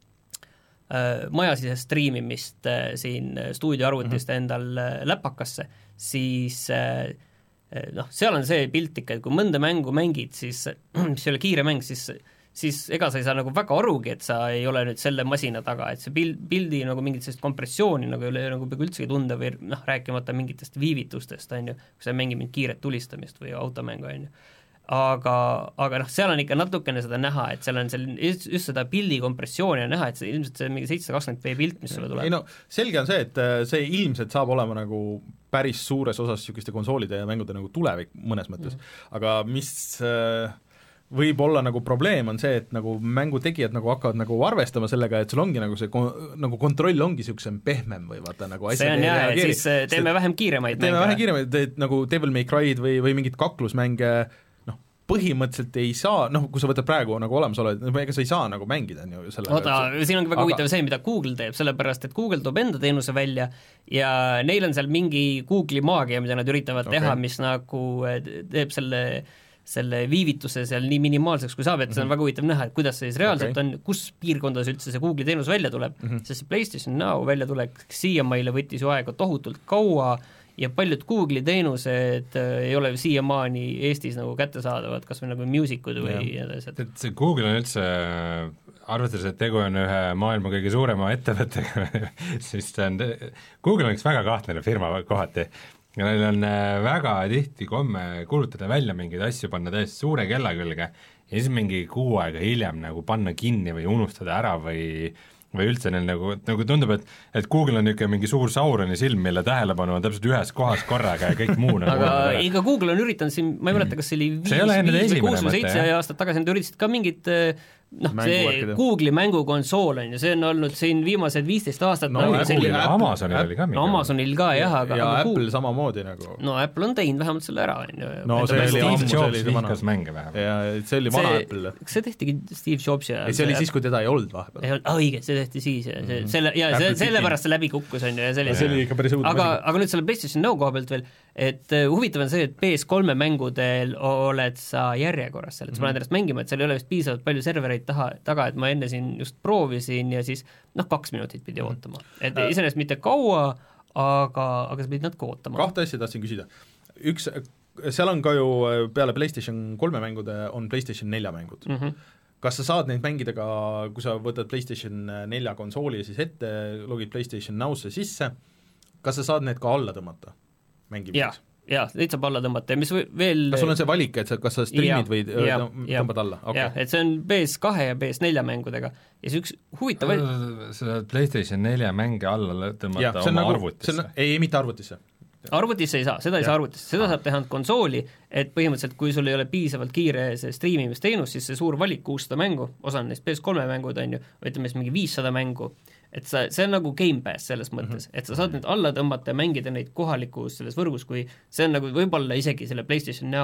äh, majasisest striimimist äh, siin stuudioarvutist mm -hmm. endal äh, läpakasse, siis äh, noh, seal on see pilt ikka, et kui mõnda mängu mängid, siis mis ei ole kiire mäng, siis siis ega sa ei saa nagu väga arugi, et sa ei ole nüüd selle masina taga, et see pild, pildi nagu mingit sellist kompressiooni nagu ei ole nagu peaaegu üldsegi tunda või noh, rääkimata mingitest viivitustest, on ju, kui sa mängid mingit kiiret tulistamist või automängu, on ju. Aga, aga noh, seal on ikka natukene seda näha, et seal on selline, just, just seda pildi kompressiooni on näha, et see ilmselt see mingi seitsesada kakskümmend p pilt, mis sulle tuleb. Ei no, selge on see, et see ilmselt saab olema nagu päris suures osas niisuguste konsoolide ja mängude nagu tulevik mõnes mõttes, mm. aga mis äh, võib olla nagu probleem on see, et nagu mängutegijad nagu hakkavad nagu arvestama sellega, et sul ongi nagu see kon, nagu kontroll ongi niisugusem pehmem või vaata nagu see on jah, et siis teeme vähem kiiremaid teeme vähem kiiremaid, et nagu Devil May Cry'd või, või mingid kaklusmänge noh, põhimõtteliselt ei saa, noh, kui sa võtad praegu nagu olemasolevad, ega sa ei saa nagu mängida on ju selle oota, siin ongi väga huvitav aga... see, mida Google teeb, sellepärast et Google toob enda teenuse välja ja neil on seal mingi Google'i maagia, mida nad üritavad okay. teha, mis nagu teeb selle selle viivituse seal nii minimaalseks, kui saab, et see on väga huvitav näha, et kuidas see siis reaalselt okay. on, kus piirkondades üldse see Google'i teenus välja tuleb, mm -hmm. sest see PlayStation Now välja tulek siiamaile võttis ju aega tohutult kaua ja paljud Google'i teenused äh, ei ole siiamaani Eestis nagu kättesaadavad, kas või nagu Musicud või ja asjad. Et see Google on üldse, arvates, et tegu on ühe maailma kõige suurema ettevõttega siis see on, Google on üks väga kahtlane firma kohati, ja neil on väga tihti komme kuulutada välja mingeid asju, panna täiesti suure kella külge ja siis mingi kuu aega hiljem nagu panna kinni või unustada ära või või üldse neil nagu, nagu tundub, et et Google on niisugune mingi suur Sauroni silm, mille tähelepanu on täpselt ühes kohas korraga ja kõik muu nagu aga iga Google on üritanud siin, ma ei mäleta, kas see oli viis, viis või kuus või seitse aastat tagasi, nad üritasid ka mingit noh, see Google'i mängukonsool on ju, see on olnud siin viimased viisteist aastat no, no, selline, Amazonil oli ka no, Amazonil ka jah, aga ja aga Apple Google... samamoodi nagu no Apple on teinud vähemalt selle ära on ju no see oli ammu, see oli vana mänge vähemalt ja see oli vana Apple kas see tehtigi Steve Jobs ja ei, see oli siis, kui teda ei olnud vahepeal ei olnud, ah õige, see tehti siis ja see, selle, ja see, sellepärast see läbi kukkus on ju ja sellise see oli ikka päris õudne aga, aga nüüd selle PlayStation Now koha pealt veel, et uh, huvitav on see, et P S kolme mängudel oled sa järjekorras seal, et sa paned ennast mängima, et seal ei ole vist piisavalt palju servereid taha, taga, et ma enne siin just proovisin ja siis noh, kaks minutit pidi ootama. Et iseenesest mitte kaua, aga, aga sa pidid natuke ootama. Kahte asja tahtsin küsida. Üks, seal on ka ju peale PlayStation kolme mängude on PlayStation nelja mängud. Mm -hmm. Kas sa saad neid mängida ka, kui sa võtad PlayStation nelja konsooli siis ette, logid PlayStation Now'sse sisse, kas sa saad need ka alla tõmmata mängimiseks? jaa, neid saab alla tõmmata ja mis veel kas sul on see valik, et sa, kas sa streamid või ja, tõmbad ja, alla? Okay. jah, et see on P S kahe ja P S nelja mängudega ja see üks huvitav sa PlayStation nelja mänge alla tõmmata ja, oma nagu, arvutisse? ei, mitte arvutisse. Arvutisse ei saa, seda ei ja. saa arvutisse, seda saab teha konsooli, et põhimõtteliselt kui sul ei ole piisavalt kiire see striimimisteenus, siis see suur valik kuussada mängu, osa on neist P S kolme mängud on ju, või ütleme siis mingi viissada mängu, et sa, see on nagu Game Pass selles mõttes, et sa saad nüüd alla tõmmata ja mängida neid kohalikus selles võrgus, kui see on nagu võib-olla isegi selle PlayStation Now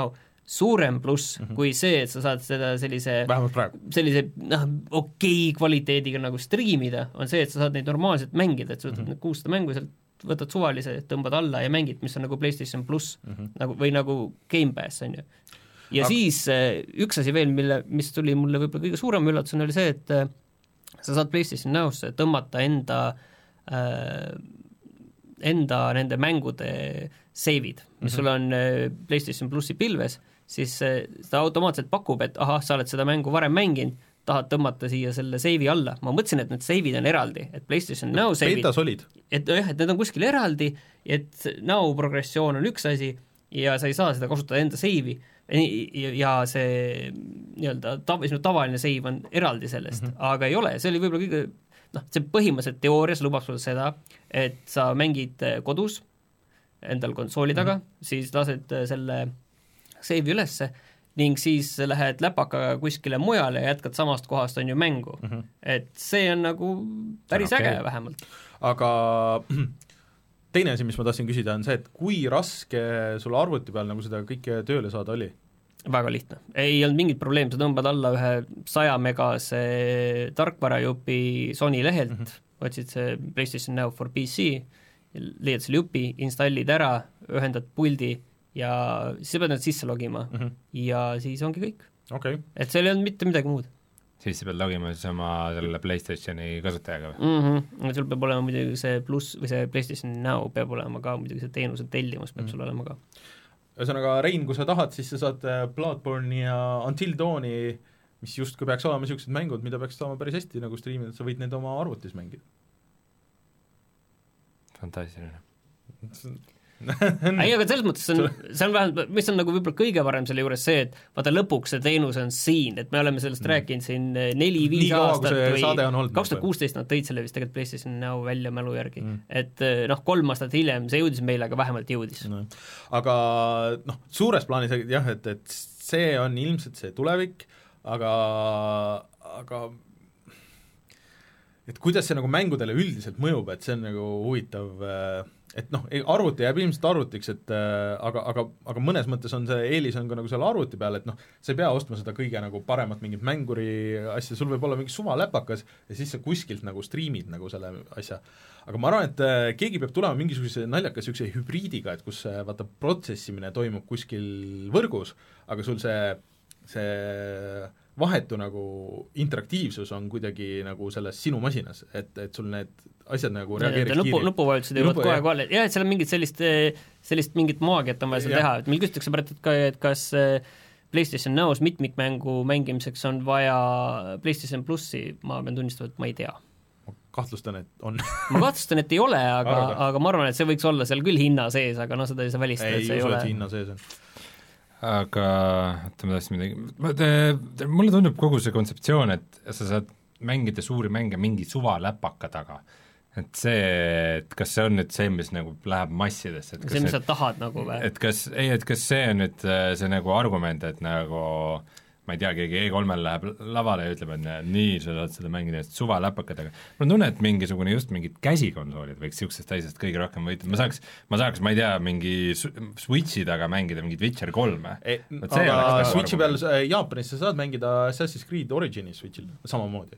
suurem pluss mm -hmm. kui see, et sa saad seda sellise vähemalt praegu. sellise noh, okei kvaliteediga nagu striimida, on see, et sa saad neid normaalselt mängida, et sa võtad mm -hmm. need kuussada mängu sealt, võtad suvalise, tõmbad alla ja mängid, mis on nagu PlayStation pluss mm -hmm. nagu, või nagu Game Pass, on ju. ja Aga... siis üks asi veel, mille, mis tuli mulle võib-olla kõige suurem üllatusena, oli see, et sa saad PlayStation Now'sse tõmmata enda äh, enda nende mängude seivid, mis mm -hmm. sul on PlayStation plussi pilves, siis ta automaatselt pakub, et ahah, sa oled seda mängu varem mänginud, tahad tõmmata siia selle seivi alla. Ma mõtlesin, et need seivid on eraldi, et PlayStation Now seivid, betas olid. Et jah, et need on kuskil eraldi, et Now progressioon on üks asi ja sa ei saa seda kasutada enda seivi ja see nii-öelda tav- tavaline seiv on eraldi sellest mm, -hmm. aga ei ole, see oli võib-olla kõige noh, see põhimõtteliselt teoorias lubab sulle seda, et sa mängid kodus endal konsooli taga mm, -hmm. siis lased selle seivi ülesse ning siis lähed läpakaga kuskile mujale ja jätkad samast kohast, on ju, mängu mm. -hmm. Et see on nagu päris okay. äge vähemalt. Aga teine asi, mis ma tahtsin küsida, on see, et kui raske sul arvuti peal nagu seda kõike tööle saada oli? Väga lihtne. Ei olnud mingit probleemi, sa tõmbad alla ühe saja megase tarkvarajupi Sony lehelt mm, -hmm. otsid see PlayStation Now for P C, leiad selle jupi, installid ära, ühendad puldi ja siis sa pead need sisse logima mm -hmm. ja siis ongi kõik okay.. Et seal ei olnud mitte midagi muud. Siis sa pead logima siis oma selle PlayStationi kasutajaga või? Mm-hmm. Sul peab olema muidugi see pluss või see PlayStation Now peab olema ka muidugi see teenuse tellimus peab mm -hmm. sul olema ka. Ühesõnaga, Rein, kui sa tahad, siis sa saad Bloodborne'i ja Until Dawni, mis justkui peaks olema niisugused mängud, mida peaks saama päris hästi nagu striimida, et sa võid need oma arvutis mängida. Fantastiline. ei, aga selles mõttes see on, see on vähemalt, mis on nagu võib-olla kõige varem selle juures see, et vaata lõpuks see teenus on siin, et me oleme sellest mm. rääkinud siin neli-viis aastat või kaks tuhat kuusteist nad tõid selle vist tegelikult PlayStation Now välja mälu järgi mm., et noh, kolm aastat hiljem see jõudis meile, aga vähemalt jõudis no.. Aga noh, suures plaanis jah, et, et see on ilmselt see tulevik, aga aga et kuidas see nagu mängudele üldiselt mõjub, et see on nagu huvitav, et noh, arvuti jääb ilmselt arvutiks, et aga, aga, aga mõnes mõttes on see eelis on ka nagu selle arvuti peal, et noh, sa ei pea ostma seda kõige nagu paremat mingit mänguri asja, sul võib olla mingi suvaläpakas ja siis sa kuskilt nagu striimid nagu selle asja. Aga ma arvan, et keegi peab tulema mingisuguse naljakas niisuguse hübriidiga, et kus vaata protsessimine toimub kuskil võrgus, aga sul see, see vahetu nagu interaktiivsus on kuidagi nagu selles sinu masinas, et, et sul need asjad nagu reageeriks nupu, kiiri. Nupuvajutused jõuavad kohe kohale, jah, et seal on mingit sellist, sellist mingit maagiat on vaja seal teha, et meil küsitakse pärast, et, ka, et kas PlayStation Now's mitmikmängu mängimiseks on vaja PlayStation plussi, ma pean tunnistama, et ma ei tea. Ma kahtlustan, et on ma kahtlustan, et ei ole, aga, aga ma arvan, et see võiks olla seal küll hinna sees, aga noh, seda ei saa välistada, et see ei ole. Ei usu, et hinna sees on. Aga oota, ma tahtsin midagi, mulle tundub kogu see kontseptsioon, et sa saad mängida suuri mänge mingi suvaläpaka taga, et see, et kas see on nüüd see, mis nagu läheb massidesse, et kas see, mis nüüd, sa tahad nagu või? Et kas, ei, et kas see on nüüd see nagu argument, et nagu ma ei tea, keegi E kolmel läheb lavale ja ütleb, et nii, sa saad seda mängida suvaläpakadega. Mul on tunne, et mingisugune just mingid käsikonsoolid võiks niisugusest asjast kõige rohkem võita. Ma saaks, ma saaks, ma ei tea, mingi Switchi taga mängida mingit Witcher kolme. E, aga Switchi peal Jaapanis sa saad mängida Assassin's Creed Originis Switchil samamoodi.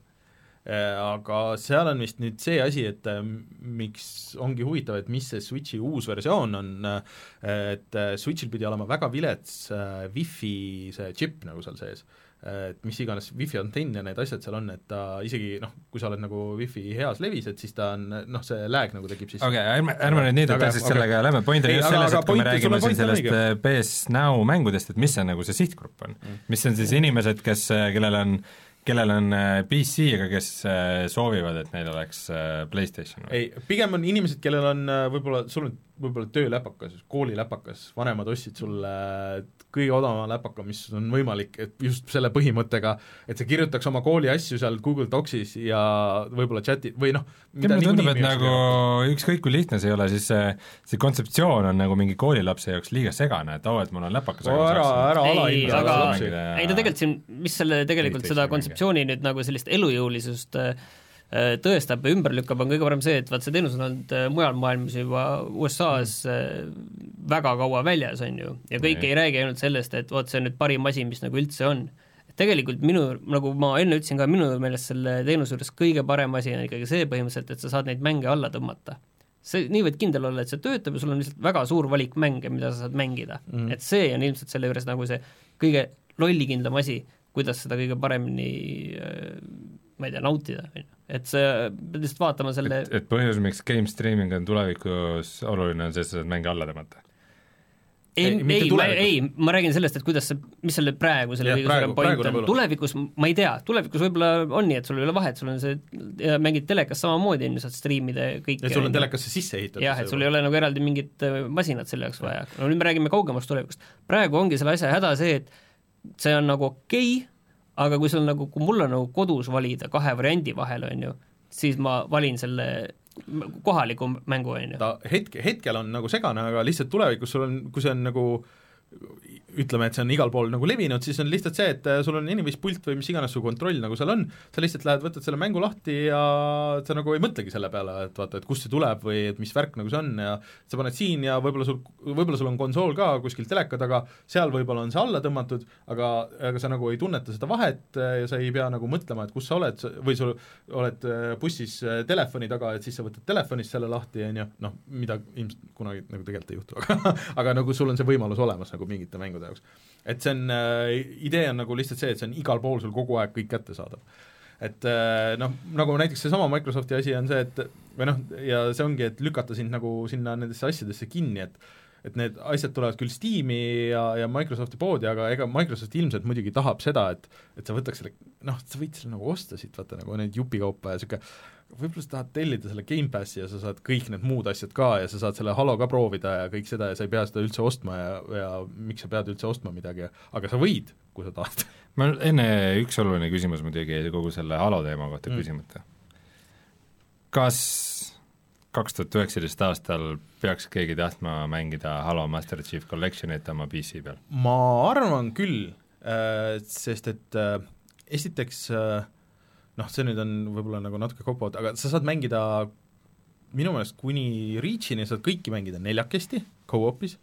Aga seal on vist nüüd see asi, et miks ongi huvitav, et mis see Switchi uus versioon on, et Switchil pidi olema väga vilets Wi-Fi see chip nagu seal sees, et mis iganes Wi-Fi antenn ja need asjad seal on, et ta isegi noh, kui sa oled nagu Wi-Fi heas levis, et siis ta on, noh, see lag nagu tekib siis okei okay,, ärme, ärme nüüd nii tõtast okay. sellega lähme, point on just selles, et kui me räägime siin sellest P S Now mängudest, et mis see nagu see sihtgrupp on mm., mis on siis inimesed, kes, kellel on kellel on P C, aga kes soovivad, et neil oleks PlayStation? Ei, pigem on inimesed, kellel on võib-olla, sul on võib-olla tööläpakas, kooliläpakas, vanemad ostsid sulle kõige odavama läpaka, mis on võimalik, et just selle põhimõttega, et sa kirjutaks oma kooli asju seal Google Docsis ja võib-olla chati või noh, mida mulle tundub, et nagu ükskõik kui lihtne see ei ole, siis see, see kontseptsioon on nagu mingi koolilapse jaoks liiga segane, et oo, et mul on läpakas oh, ära, ära ei, aga ei ta tegelikult siin, mis selle tegelikult seda kontseptsiooni nüüd nagu sellist elujõulisust tõestab ja ümber lükkab, on kõige parem see, et vaat see teenus on olnud mujal maailmas juba U S A-s väga kaua väljas, on ju, ja kõik ei, ei räägi ainult sellest, et vot see on nüüd parim asi, mis nagu üldse on. Tegelikult minu, nagu ma enne ütlesin ka, minu meelest selle teenuse juures kõige parem asi on ikkagi see põhimõtteliselt, et sa saad neid mänge alla tõmmata. See nii võid kindel olla, et see töötab ja sul on lihtsalt väga suur valik mänge, mida sa saad mängida. Mm. Et see on ilmselt selle juures nagu see kõige lollikindlam asi, kuidas seda kõige paremini ma ei tea, nautida. Et see, lihtsalt vaatama selle et, et põhjus, miks game streaming on tulevikus oluline, on see, et sa saad mänge alla tõmmata? Ei, ei, ei, ma, ei, ma räägin sellest, et kuidas see, mis selle praegu selle kõige suurem point on. Tulevikus, ma ei tea, tulevikus võib-olla on nii, et sul ei ole vahet, sul on see, ja mängid telekas samamoodi, saad streamida kõik. Ja sul on telekasse sisse ehitatud. Jah, et sul ei ole nagu eraldi mingit masinat selle jaoks vaja. No nüüd me räägime kaugemast tulevikust. Praegu ongi selle asja häda see, et see on nagu okei, aga kui sul nagu, kui mul on nagu kodus valida kahe variandi vahel, on ju, siis ma valin selle kohaliku mängu, on ju. Ta hetke, hetkel on nagu segane, aga lihtsalt tulevikus sul on, kui see on nagu ütleme, et see on igal pool nagu levinud, siis on lihtsalt see, et sul on inimvispult või mis iganes su kontroll nagu seal on, sa lihtsalt lähed, võtad selle mängu lahti ja sa nagu ei mõtlegi selle peale, et vaata, et kust see tuleb või et mis värk nagu see on ja sa paned siin ja võib-olla sul, võib-olla sul on konsool ka kuskil teleka taga, seal võib-olla on see alla tõmmatud, aga, aga sa nagu ei tunneta seda vahet ja sa ei pea nagu mõtlema, et kus sa oled või sul oled bussis telefoni taga, et siis sa võtad telefonist selle lahti ja noh, noh, mida ilmselt kunagi nagu tegelikult ei juhtu, aga, aga nagu sul on see võimalus olemas nagu mingite mängude jaoks. Et see on, äh, idee on nagu lihtsalt see, et see on igal pool sul kogu aeg kõik kätte saadav. Et äh, noh, nagu näiteks see sama Microsofti asi on see, et või noh, ja see ongi, et lükata sind nagu sinna nendesse asjadesse kinni, et et need asjad tulevad küll Steam'i ja, ja Microsofti poodi, aga ega Microsoft ilmselt muidugi tahab seda, et et sa võtaks selle, noh, sa võid selle nagu osta siit, vaata nagu neid jupikaupa ja siuke, võib-olla sa tahad tellida selle Game Passi ja sa saad kõik need muud asjad ka ja sa saad selle Halo ka proovida ja kõik seda ja sa ei pea seda üldse ostma ja, ja miks sa pead üldse ostma midagi, aga sa võid, kui sa tahad. Ma enne üks oluline küsimus muidugi kogu selle Halo teema kohta mm. küsimata. Kas kaks tuhat üheksateist aastal peaks keegi tahtma mängida Halo Master Chief Collectionit oma P C peal? Ma arvan küll, sest et esiteks noh, see nüüd on võib-olla nagu natuke kopod, aga sa saad mängida minu meelest kuni Reachini saad kõiki mängida neljakesti, co-opis,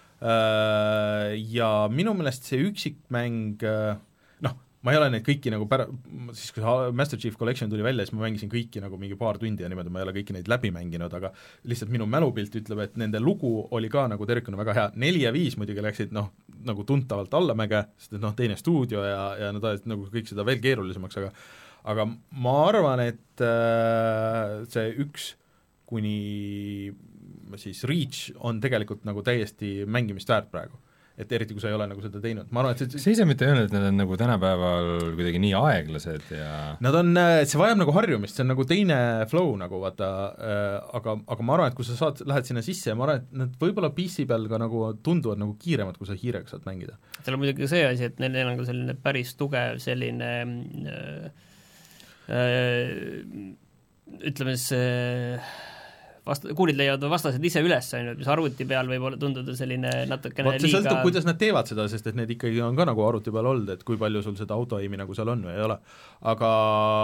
ja minu meelest see üksikmäng, noh, ma ei ole neid kõiki nagu pära-, siis kui Master Chief Collection tuli välja, siis ma mängisin kõiki nagu mingi paar tundi ja niimoodi, ma ei ole kõiki neid läbi mänginud, aga lihtsalt minu mälupilt ütleb, et nende lugu oli ka nagu tervikuna väga hea, neli ja viis muidugi läksid noh, nagu tuntavalt allamäge, sest et noh, teine stuudio ja, ja nad ajasid nagu kõik seda veel keerulisemaks, aga aga ma arvan, et äh, see üks kuni siis Reach on tegelikult nagu täiesti mängimist väärt praegu. Et eriti, kui sa ei ole nagu seda teinud. Ma arvan, et see... See ise mitte öelnud, et nad on nagu tänapäeval kuidagi nii aeglased ja... Nad on, see vajab nagu harjumist, see on nagu teine flow nagu, vaata, aga, aga ma arvan, et kui sa saad, lähed sinna sisse ja ma arvan, et nad võib-olla P C peal ka nagu tunduvad nagu kiiremad, kui sa hiirega saad mängida. Seal on muidugi see asi, et neil on ka selline päris tugev selline äh, äh, ütleme siis Vast-, kuulid leiavad vastased ise üles, mis arvuti peal võib olla tunduda selline natukene liiga... See sõltub, kuidas nad teevad seda, sest et need ikkagi on ka nagu arvuti peal olnud, et kui palju sul seda auto-aimi nagu seal on või ei ole. Aga,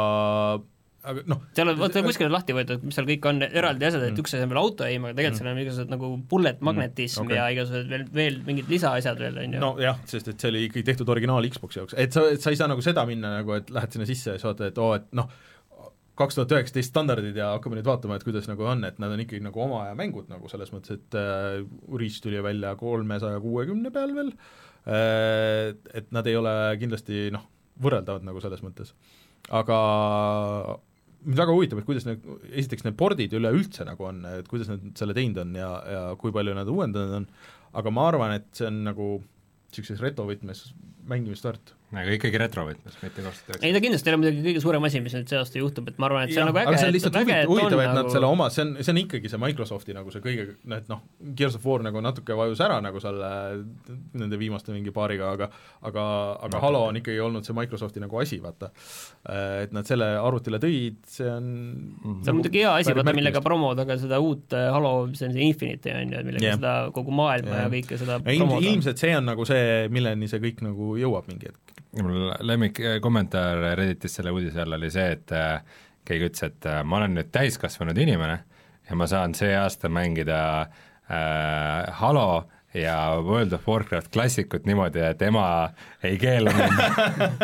aga noh... Seal on, vaata kuskil on lahti võetud, mis seal kõik on eraldi asjad, et mm. üks asi on veel auto-aim, aga tegelikult mm. seal on igasugused nagu bullet magnetism mm. okay. ja igasugused veel, veel mingid lisaasjad veel, on ju. No jah, sest et see oli ikkagi tehtud originaal Xboxi jaoks. Et sa, et sa ei saa nagu seda minna, nagu, et lähed sinna sisse ja sa vaatad, et oo, et noh, kaks tuhat üheksateist standardid ja hakkame nüüd vaatama, et kuidas nagu on, et nad on ikkagi nagu oma aja mängud nagu selles mõttes, et äh, Reach tuli välja kolmesaja kuuekümne peal veel, äh, et nad ei ole kindlasti noh, võrreldavad nagu selles mõttes. Aga mind väga huvitab, et kuidas need, esiteks need pordid üleüldse nagu on, et kuidas nad selle teinud on ja, ja kui palju nad uuendanud on, aga ma arvan, et see on nagu niisuguses retovõtmes mängimist väärt. Aga ikkagi retrovõtmes, mitte kaks tuhat üheksateist. Ei ta kindlasti ei ole muidugi kõige suurem asi, mis nüüd see aasta juhtub, et ma arvan, et see ja, on nagu äge, aga see on lihtsalt huvitav, huvitav, et nagu... nad selle oma, see on, see on ikkagi see Microsofti nagu see kõige, et noh, Gears of War nagu natuke vajus ära nagu selle nende viimaste mingi paariga, aga aga, aga no, Halo on ikkagi olnud see Microsofti nagu asi, vaata. Et nad selle arvutile tõid, see on mm-hmm. see on muidugi hea asi, vaata, millega promoda ka seda uut Halo, see on see Infinite, on ju, millega yeah. seda kogu maailma yeah. ja kõike seda ja promoda. Ilmselt see on nagu see, milleni see kõik nagu jõuab mingi hetk. Mul lemmik kommentaar Redditis selle uudise all oli see, et keegi ütles, et äh, ma olen nüüd täiskasvanud inimene ja ma saan see aasta mängida äh, Halo ja World of Warcraft klassikut niimoodi, et ema ei keela mind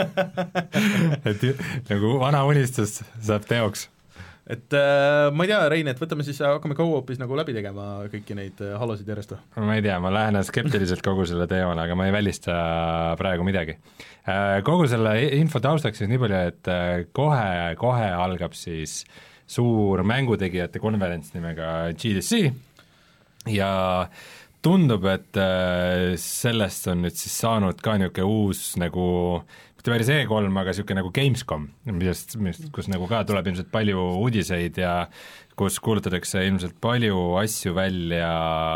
et nagu vana unistus saab teoks. Et äh, ma ei tea, Rein, et võtame siis, hakkame co-op'is nagu läbi tegema kõiki neid halosid järjest või? Ma ei tea, ma lähenen skeptiliselt kogu selle teemale, aga ma ei välista praegu midagi. Kogu selle info taustaks siis nii palju, et kohe, kohe algab siis suur mängutegijate konverents nimega G D C ja tundub, et sellest on nüüd siis saanud ka niisugune uus nagu mitte päris E kolm, aga niisugune nagu Gamescom, millest, millest, kus nagu ka tuleb ilmselt palju uudiseid ja kus kuulutatakse ilmselt palju asju välja,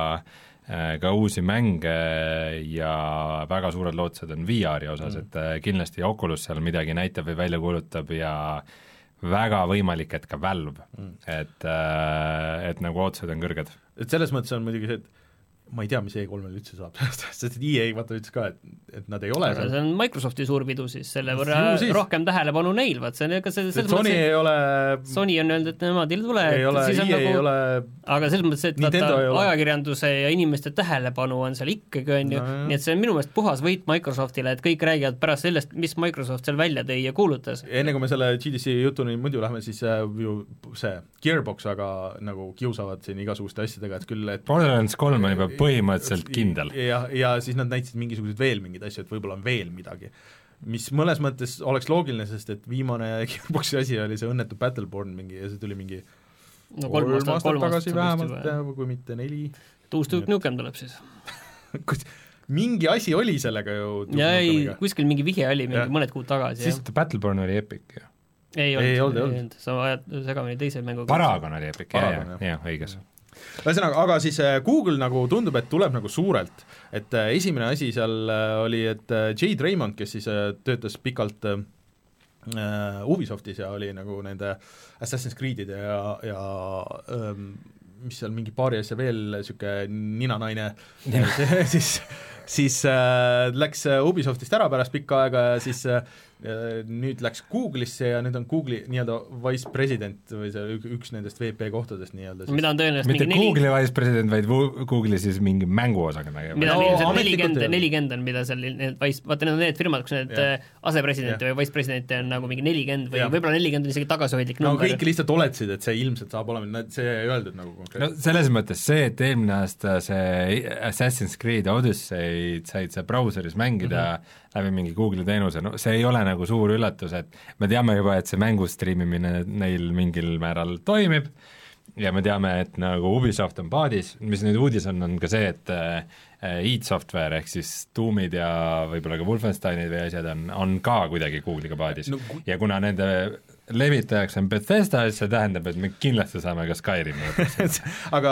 ka uusi mänge ja väga suured lootused on V R-i osas mm., et kindlasti Oculus seal midagi näitab või välja kuulutab ja väga võimalik, et ka Valve mm., et, et nagu ootused on kõrged. Et selles mõttes on muidugi see, et ma ei tea, mis E kolmel üldse saab, sest et E A vaata ütles ka, et, et nad ei ole seal. See on Microsofti suur pidu siis, selle võrra siis. Rohkem tähelepanu neil, vaat see on ega see Sony ei ole Sony on öelnud, et nemad ei tule, ei ole, siis on E A nagu, ei ole aga selles mõttes, et vaata, ajakirjanduse ja inimeste tähelepanu on seal ikkagi, on ju, no, nii et see on minu meelest puhas võit Microsoftile, et kõik räägivad pärast sellest, mis Microsoft seal välja tõi ja kuulutas. Enne kui me selle G D C jutuni muidu lähme, siis ju see Gearbox aga nagu kiusavad siin igasuguste asjadega, et küll, et Borderlands kolm on juba põhimõtteliselt kindel. Ja, ja siis nad näitasid mingisugused veel mingid asju, et võib-olla on veel midagi, mis mõnes mõttes oleks loogiline, sest et viimane Gearboxi asi oli see õnnetu Battleborn mingi ja see tuli mingi no, kolm aastat, kolm tagasi vähemalt, kui mitte neli. Tuus Duke Nukem tuleb siis mingi asi oli sellega ju ja ei, kuskil mingi vihje oli mingi ja. Mõned kuud tagasi. Siis Battleborn oli Epic ju. Ei olnud, ei olnud, ei olnud. Sa ajad segamini teise mänguga. Paragon oli Epic, jah, jah, jah, õiges. Ühesõnaga, aga siis Google nagu tundub, et tuleb nagu suurelt, et esimene asi seal oli, et Jade Raymond, kes siis töötas pikalt uh, Ubisoftis ja oli nagu nende Assassin's Creed'ide ja, ja um, mis seal mingi paari asja veel, niisugune ninanaine siis, siis uh, läks Ubisoftist ära pärast pikka aega ja siis uh, nüüd läks Google'isse ja nüüd on Google'i nii-öelda vice president või see üks nendest V P kohtadest nii-öelda siis. Mida on tõenäoliselt mitte mingi Google'i vice president, vaid Google'i siis mingi mänguosakonna. Mida on ilmselt nelikümmend, nelikümmend on, mida seal need vice, vaata need on need firmad, kus need yeah. asepresidente yeah. või vice presidente on nagu mingi nelikümmend või yeah. võib-olla nelikümmend on isegi tagasihoidlik number. No kõik lihtsalt oletsid, et see ilmselt saab olema, see ei öeldud nagu konkreetselt. No selles mõttes see, et eelmine aasta see Assassin's Creed Odyssey said see brauseris mängida mm-hmm. läbi mingi Google'i teenuse, no see ei ole nagu suur üllatus, et me teame juba, et see mängu streamimine neil mingil määral toimib ja me teame, et nagu Ubisoft on paadis, mis nüüd uudis on, on ka see, et äh, id Software ehk siis Doomid ja võib-olla ka Wolfensteinid või asjad on, on ka kuidagi Google'iga paadis no, ja kuna nende levitajaks on Bethesda, siis see tähendab, et me kindlasti saame ka Skyrimi aga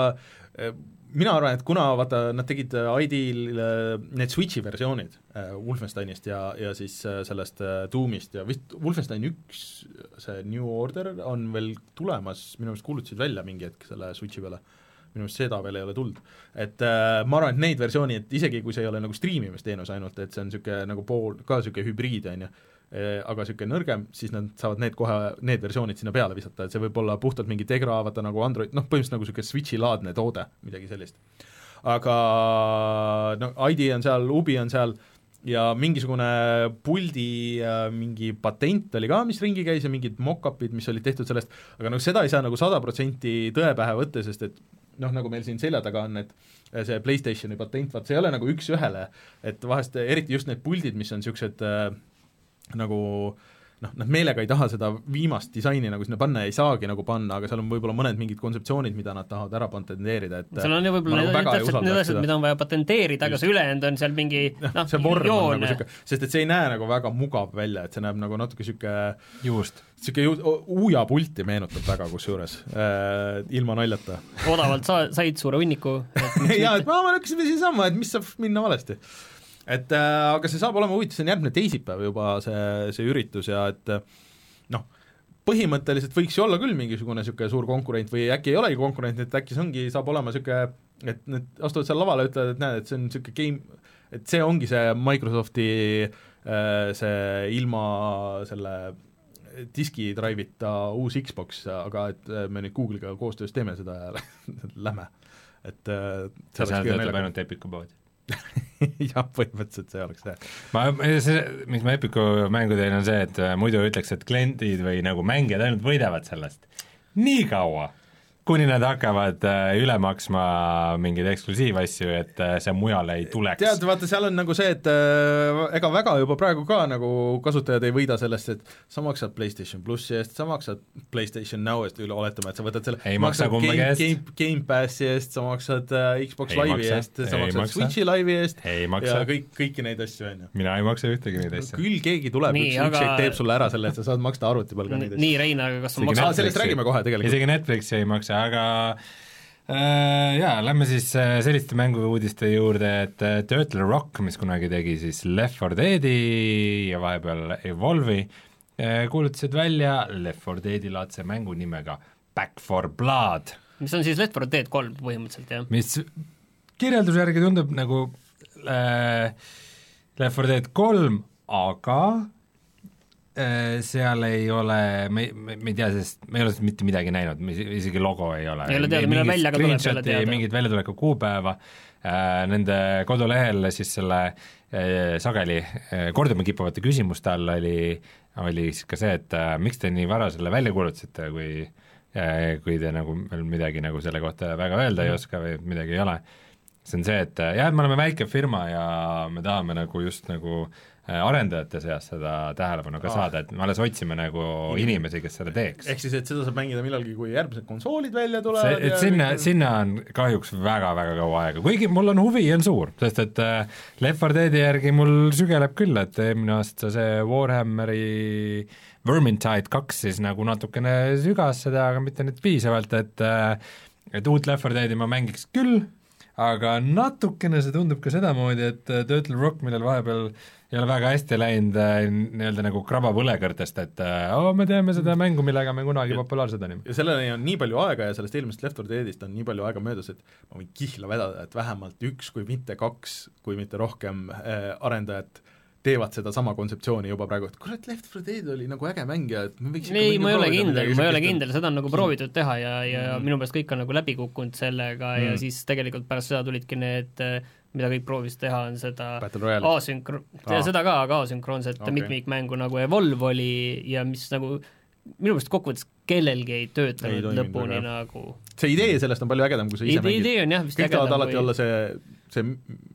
mina arvan, et kuna vaata, nad tegid I D-l need Switchi versioonid äh, Wolfensteinist ja, ja siis äh, sellest äh, Doomist ja vist Wolfenstein üks, see New Order on veel tulemas, minu meelest kuulutasid välja mingi hetk selle Switchi peale, minu meelest seda veel ei ole tulnud. Et äh, ma arvan, et neid versiooni, et isegi kui see ei ole nagu streamimisteenus ainult, et see on niisugune nagu pool, ka niisugune hübriid, on ju, aga niisugune nõrgem, siis nad saavad need kohe, need versioonid sinna peale visata, et see võib olla puhtalt mingi Tegra, vaata nagu Android, noh põhimõtteliselt nagu niisugune Switchi-laadne toode, midagi sellist. Aga no I D on seal, Ubi on seal ja mingisugune puldi mingi patent oli ka, mis ringi käis ja mingid mock-upid, mis olid tehtud sellest, aga noh, seda ei saa nagu sada protsenti tõe pähe võtta, sest et noh, nagu meil siin selja taga on, et see PlayStationi patent, vaat see ei ole nagu üks ühele, et vahest eriti just need puldid, mis on niisugused äh, nagu noh, nad meelega ei taha seda viimast disaini nagu sinna panna, ei saagi nagu panna, aga seal on võib-olla mõned mingid kontseptsioonid, mida nad tahavad ära patenteerida, et seal on ju võib-olla need, täpselt need asjad, mida on vaja patenteerida, aga see ülejäänud on seal mingi noh, see vorm on nagu siuke, sest et see ei näe nagu väga mugav välja, et see näeb nagu natuke siuke juust, siuke ju, uujapulti meenutab väga kusjuures äh, ilma naljata. Odavalt sa, said suure hunniku jaa, et ma lükkasime siin samma, et mis saab minna valesti. Et äh, aga see saab olema huvitav, see on järgmine teisipäev juba see, see üritus ja et noh, põhimõtteliselt võiks ju olla küll mingisugune niisugune suur konkurent või äkki ei olegi konkurent, et äkki see ongi, saab olema niisugune, et need astuvad seal lavale ja ütlevad, et näed, et see on niisugune game, et see ongi see Microsofti äh, see ilma selle diski-drive'ita uus Xbox, aga et me nüüd Google'iga koostöös teeme seda ja lähme, et see seal töötab ainult Epicu poodi. jah, põhimõtteliselt see oleks see. ma, see, mis ma Epicu mängu teen, on see, et muidu ütleks, et kliendid või nagu mängijad ainult võidavad sellest. Nii kaua, kuni nad hakkavad üle maksma mingeid eksklusiivasju, et see mujale ei tuleks. Tead, vaata, seal on nagu see, et äh, ega väga juba praegu ka nagu kasutajad ei võida sellest, et sa maksad PlayStation Plussi eest, sa maksad PlayStation Now eest, üle oletame, et sa võtad selle, ei maksa kumbagi eest. Game, Game Passi eest, sa maksad äh, Xbox ei Live'i maksa. eest, sa ei maksad maksa. Switchi Live'i eest ei maksa. ja kõik, kõiki neid asju on ju. Mina ei maksa ühtegi neid asju. Küll keegi tuleb, nii, üks, aga... üks teeb sulle ära selle, et sa saad maksta arvuti peal ka neid asju. Nii, Rein, aga kas on maksa... Ah, sellest räägime kohe tegelikult. Isegi Netflixi ei maksa, aga Uh, jaa, lähme siis uh, selliste mängu-uudiste juurde, et uh, Turtle Rock, mis kunagi tegi siis Left four Deadi ja vahepeal Evolve'i, uh, kuulutasid välja Left four Deadi laadse mängu nimega Back four Blood. Mis on siis Left four Dead kolm põhimõtteliselt, jah? Mis kirjelduse järgi tundub nagu uh, Left four Dead kolm, aga seal ei ole, me, me, me ei tea, sest me ei ole mitte midagi näinud, isegi logo ei ole. Ei ole teada, millal välja ka tuleb peale teada. Mingid väljatuleku kuupäeva, äh, nende kodulehel siis selle äh, sageli äh, korduma kippavate küsimuste all oli, oli siis ka see, et äh, miks te nii vara selle välja kuulutasite, kui, äh, kui te nagu midagi nagu selle kohta väga öelda ei oska või midagi ei ole. See on see, et jah, et me oleme väike firma ja me tahame nagu just nagu arendajate seas seda tähelepanu ka Aa. saada, et me alles otsime nagu inimesi, kes seda teeks. Ehk siis, et seda saab mängida millalgi, kui järgmised konsoolid välja tulevad see, et sinna, sinna on kahjuks väga-väga kaua aega, kuigi mul on huvi on suur, sest et äh, Left four Deadi järgi mul sügeleb küll, et eelmine aasta see Warhammeri Vermintide kaks siis nagu natukene sügas seda, aga mitte nüüd piisavalt, et äh, et uut Left four Deadi ma mängiks küll, aga natukene see tundub ka sedamoodi, et Turtle Rock, millel vahepeal ei ole väga hästi läinud nii-öelda nagu krabab õlekõrtest, et oh, me teeme seda mängu, millega me kunagi populaarsed olime. Ja sellele on nii palju aega ja sellest eelmisest Left four Deadist on nii palju aega möödas, et ma võin kihla vedada, et vähemalt üks, kui mitte kaks, kui mitte rohkem äh, arendajat teevad seda sama kontseptsiooni juba praegu, et kurat, Left four Dead oli nagu äge mängija, et me võiks ei, ma ei ole kindel, ma ei ole kindel, seda on nagu proovitud teha ja, ja mm. minu pärast kõik on nagu läbi kukkunud sellega mm. ja siis tegelikult pärast seda tulidki need, mida kõik proovis teha, on seda asünkro-, ah. seda ka, aga asünkroonset okay. mitmikmängu nagu Evolve oli ja mis nagu minu pärast kokkuvõttes kellelgi ei töötanud ei lõpuni väga. Nagu see idee sellest on palju ägedam, kui sa ise mängid. Idee on jah vist kõik ägedam. Kõik tahavad alati või... olla see, see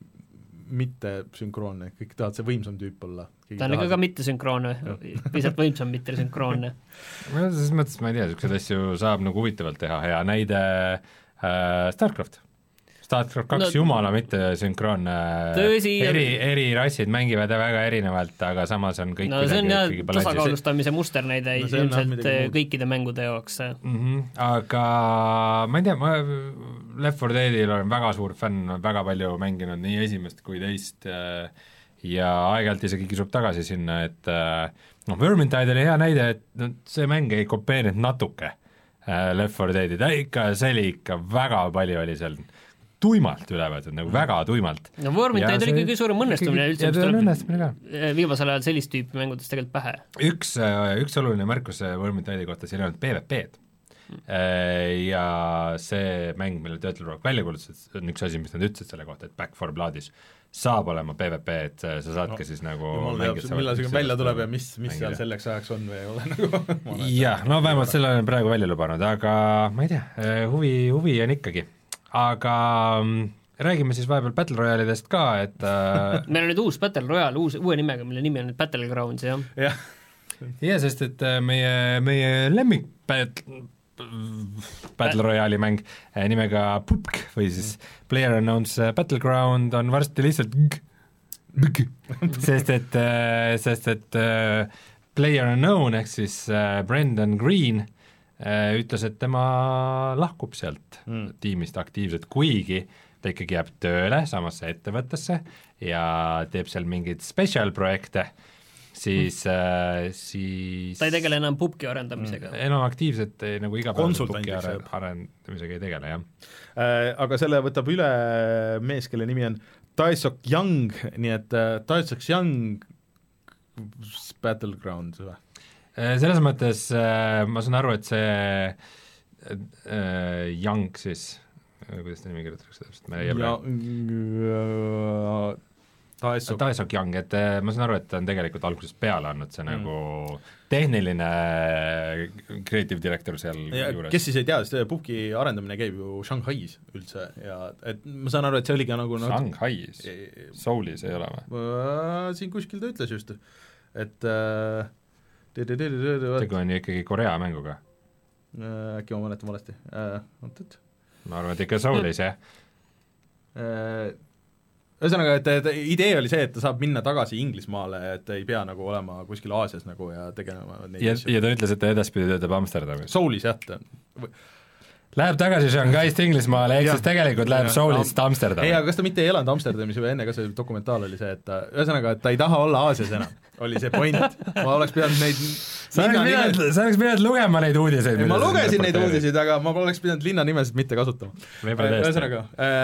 mitte sünkroonne, kõik tahavad see võimsam tüüp olla. Ta on ikka ka mitte sünkroonne, pisalt võimsam mitte sünkroonne. Selles mõttes ma ei tea, niisuguseid asju saab nagu huvitavalt teha, hea näide äh, StarCraft. StarCraft kaks no, jumala mitte sünkroonne, eri, eri rassid mängivad väga erinevalt, aga samas on kõik no see on jah tasakaalustamise musternäide no, ilmselt kõikide mängude jaoks mm-hmm. aga ma ei tea, ma Left four Deadil olen väga suur fänn, väga palju mänginud nii esimest kui teist ja aeg-ajalt isegi kisub tagasi sinna, et noh, Vermintide oli hea näide, et no, see mäng ei kopeerinud natuke Left four Deadi, ta ikka, see oli ikka väga palju oli seal tuimalt üle võetud, nagu väga tuimalt. No Vermintide oli kõige suurem õnnestumine üldse, mis tuleb viimasel ajal sellist tüüpi mängudes tegelikult pähe. Üks, üks oluline märkus Vermintide kohta, siin on P V P-d ja see mäng, mille Turtle Rock välja kuulutas, on üks asi, mis nad ütlesid selle kohta, et Back four Bloodis saab olema P V P, et sa saadki no, siis nagu millal see välja tuleb ja mis, mis seal selleks ajaks on või ei ole nagu jah, no vähemalt selle olen praegu välja lubanud, aga ma ei tea, huvi, huvi on ikkagi aga räägime siis vahepeal Battle Royale'idest ka, et äh... meil on nüüd uus Battle Royale, uus, uue nimega, mille nimi on nüüd Battlegrounds, jah? jah, ja, sest et meie, meie lemmik Battle, Battle Royale'i mäng nimega P U B G või siis Player Unknown's Battleground on varsti lihtsalt sest et, sest et Player Unknown ehk siis Brendan Green ütles, et tema lahkub sealt mm. tiimist aktiivselt, kuigi ta ikkagi jääb tööle samasse ettevõttesse ja teeb seal mingeid special-projekte, siis mm., siis ta ei tegele enam P U B G arendamisega mm.. enam aktiivselt nagu igapäevaselt P U B G arendamisega ei tegele, jah äh,. Aga selle võtab üle mees, kelle nimi on Taesok Young, nii et äh, Taesok Young Battleground või? selles mõttes ma saan aru, et see äh, Young siis, kuidas ta nimi kirjutatakse täpselt, me ei ja, Taesok. Taesok Young, et ma saan aru, et ta on tegelikult algusest peale andnud see mm. nagu tehniline creative director seal ja, juures. Kes siis ei tea, sest pubgi arendamine käib ju Shanghais üldse ja et ma saan aru, et see oligi nagu Shanghais? Soulis ei ole või? Siin kuskil ta ütles just, et äh, tegu on ju ikkagi Korea mänguga. Äkki ma mäletan valesti. Äh, ma arvan, et ikka Soulis, jah? Äh, ühesõnaga, et, et idee oli see, et ta saab minna tagasi Inglismaale, et ei pea nagu olema kuskil Aasias nagu ja tegelema neid ja, ja ta ütles, et ta edaspidi töötab Amsterdamis. Soulis, jah, ta läheb tagasi Shanghai'st Inglismaale, ehk siis tegelikult läheb Soulist Amsterdami. Ei, aga kas ta mitte ei elanud Amsterdamis või enne ka see dokumentaal oli see, et ta, ühesõnaga, et ta ei taha olla Aasias enam, oli see point. Ma oleks pidanud neid sa oleks pidanud, pidanud lugema neid uudiseid. Ma lugesin neid uudiseid, aga ma oleks pidanud linna nimesid mitte kasutama. Ühesõnaga,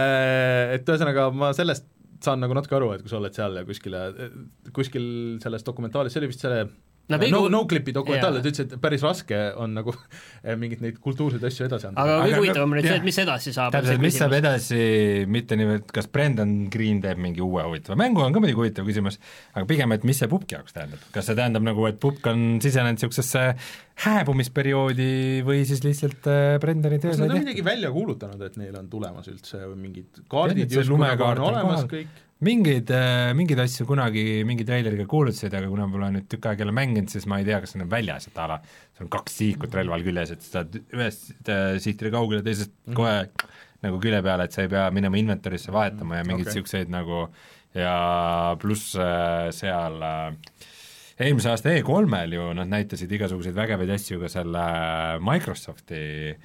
et ühesõnaga ma sellest saan nagu natuke aru, et kui sa oled seal ja kuskile, kuskil selles dokumentaalis, see oli vist selle no, no, no-clipi dokumentaal, et ütles, et päris raske on nagu mingit neid kultuurseid asju edasi anda. Aga kõige huvitavam on nüüd see, et mis edasi saab. Täpselt, mis saab edasi, mitte nimelt, kas Brendan Green teeb mingi uue huvitava mängu, on ka muidugi huvitav küsimus, aga pigem, et mis see pubki jaoks tähendab. Kas see tähendab nagu, et pubk on sisenenud niisugusesse hääbumisperioodi või siis lihtsalt Brendani töö sai tehtud? Nad on midagi välja kuulutanud, et neil on tulemas üldse mingid kaardid, just nagu on olemas kõik. Mingeid, mingeid asju kunagi mingi treileriga kuulutasid, aga kuna mul on nüüd tükk aeg jälle mänginud, siis ma ei tea, kas see on väljas, et ala, see on kaks sihikut relval küljes, et sa ühest sihtile kaugele, teisest mm-hmm. kohe nagu külje peale, et sa ei pea minema inventorisse vahetama ja mingeid okay. siukseid nagu ja pluss seal eelmise aasta E kolmel ju nad näitasid igasuguseid vägevaid asju ka selle Microsofti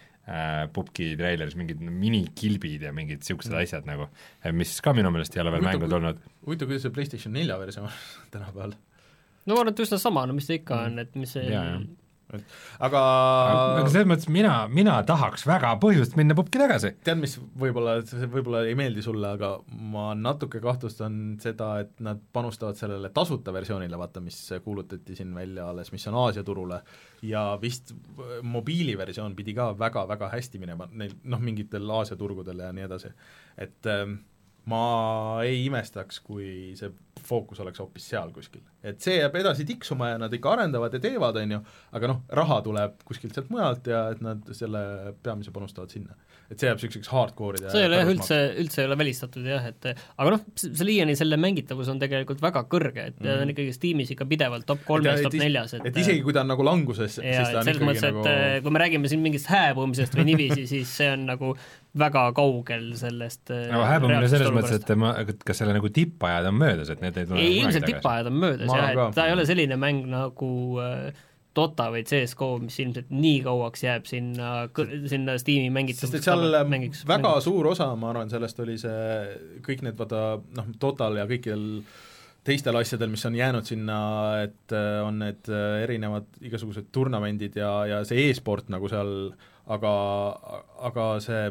pubki treileris, mingid minikilbid ja mingid siuksed mm. asjad nagu, mis ka minu meelest ei ole veel mängud olnud. Huvitav, kuidas see PlayStation nelja versioon tänapäeval? No ma arvan, et üsna sama, no mis ta ikka on, et mis see ja, aga aga selles mõttes mina, mina tahaks väga põhjust minna pubki tagasi. Tead, mis võib-olla, võib-olla ei meeldi sulle, aga ma natuke kahtlustan seda, et nad panustavad sellele tasuta versioonile, vaata, mis kuulutati siin välja alles, mis on Aasia turule, ja vist mobiiliversioon pidi ka väga-väga hästi minema, neil noh, mingitel Aasia turgudel ja nii edasi, et ähm, ma ei imestaks, kui see fookus oleks hoopis seal kuskil. Et see jääb edasi tiksuma ja nad ikka arendavad ja teevad, on ju, aga noh, raha tuleb kuskilt sealt mujalt ja et nad selle peamise panustavad sinna. Et see jääb selliseks hardcore'ide see ei ole üldse, üldse ei ole välistatud jah, et aga noh, see liiani selle mängitavus on tegelikult väga kõrge, et mm. on ikkagi Steamis ikka pidevalt top kolmes, top neljas. Et, et isegi kui ta on nagu languses, ja, siis ta on ikkagi mõttes, nagu et, kui me räägime siin mingist hääbumisest või nivisi, siis see on nagu väga kaugel sellest no, hääbumine selles mõttes, et ma, kas selle nagu tippajad on möödas, et need ei tule ei, ilmselt tippajad on möödas jah, et ta ei ole selline mäng nagu äh, Dota või C S G O, mis ilmselt nii kauaks jääb sinna, sinna Steam'i mängitavust. Sest et seal mängiks, väga mängiks. Suur osa, ma arvan, sellest oli see, kõik need vaata, noh, Total ja kõikidel teistel asjadel, mis on jäänud sinna, et on need erinevad igasugused turnamendid ja, ja see e-sport nagu seal, aga, aga see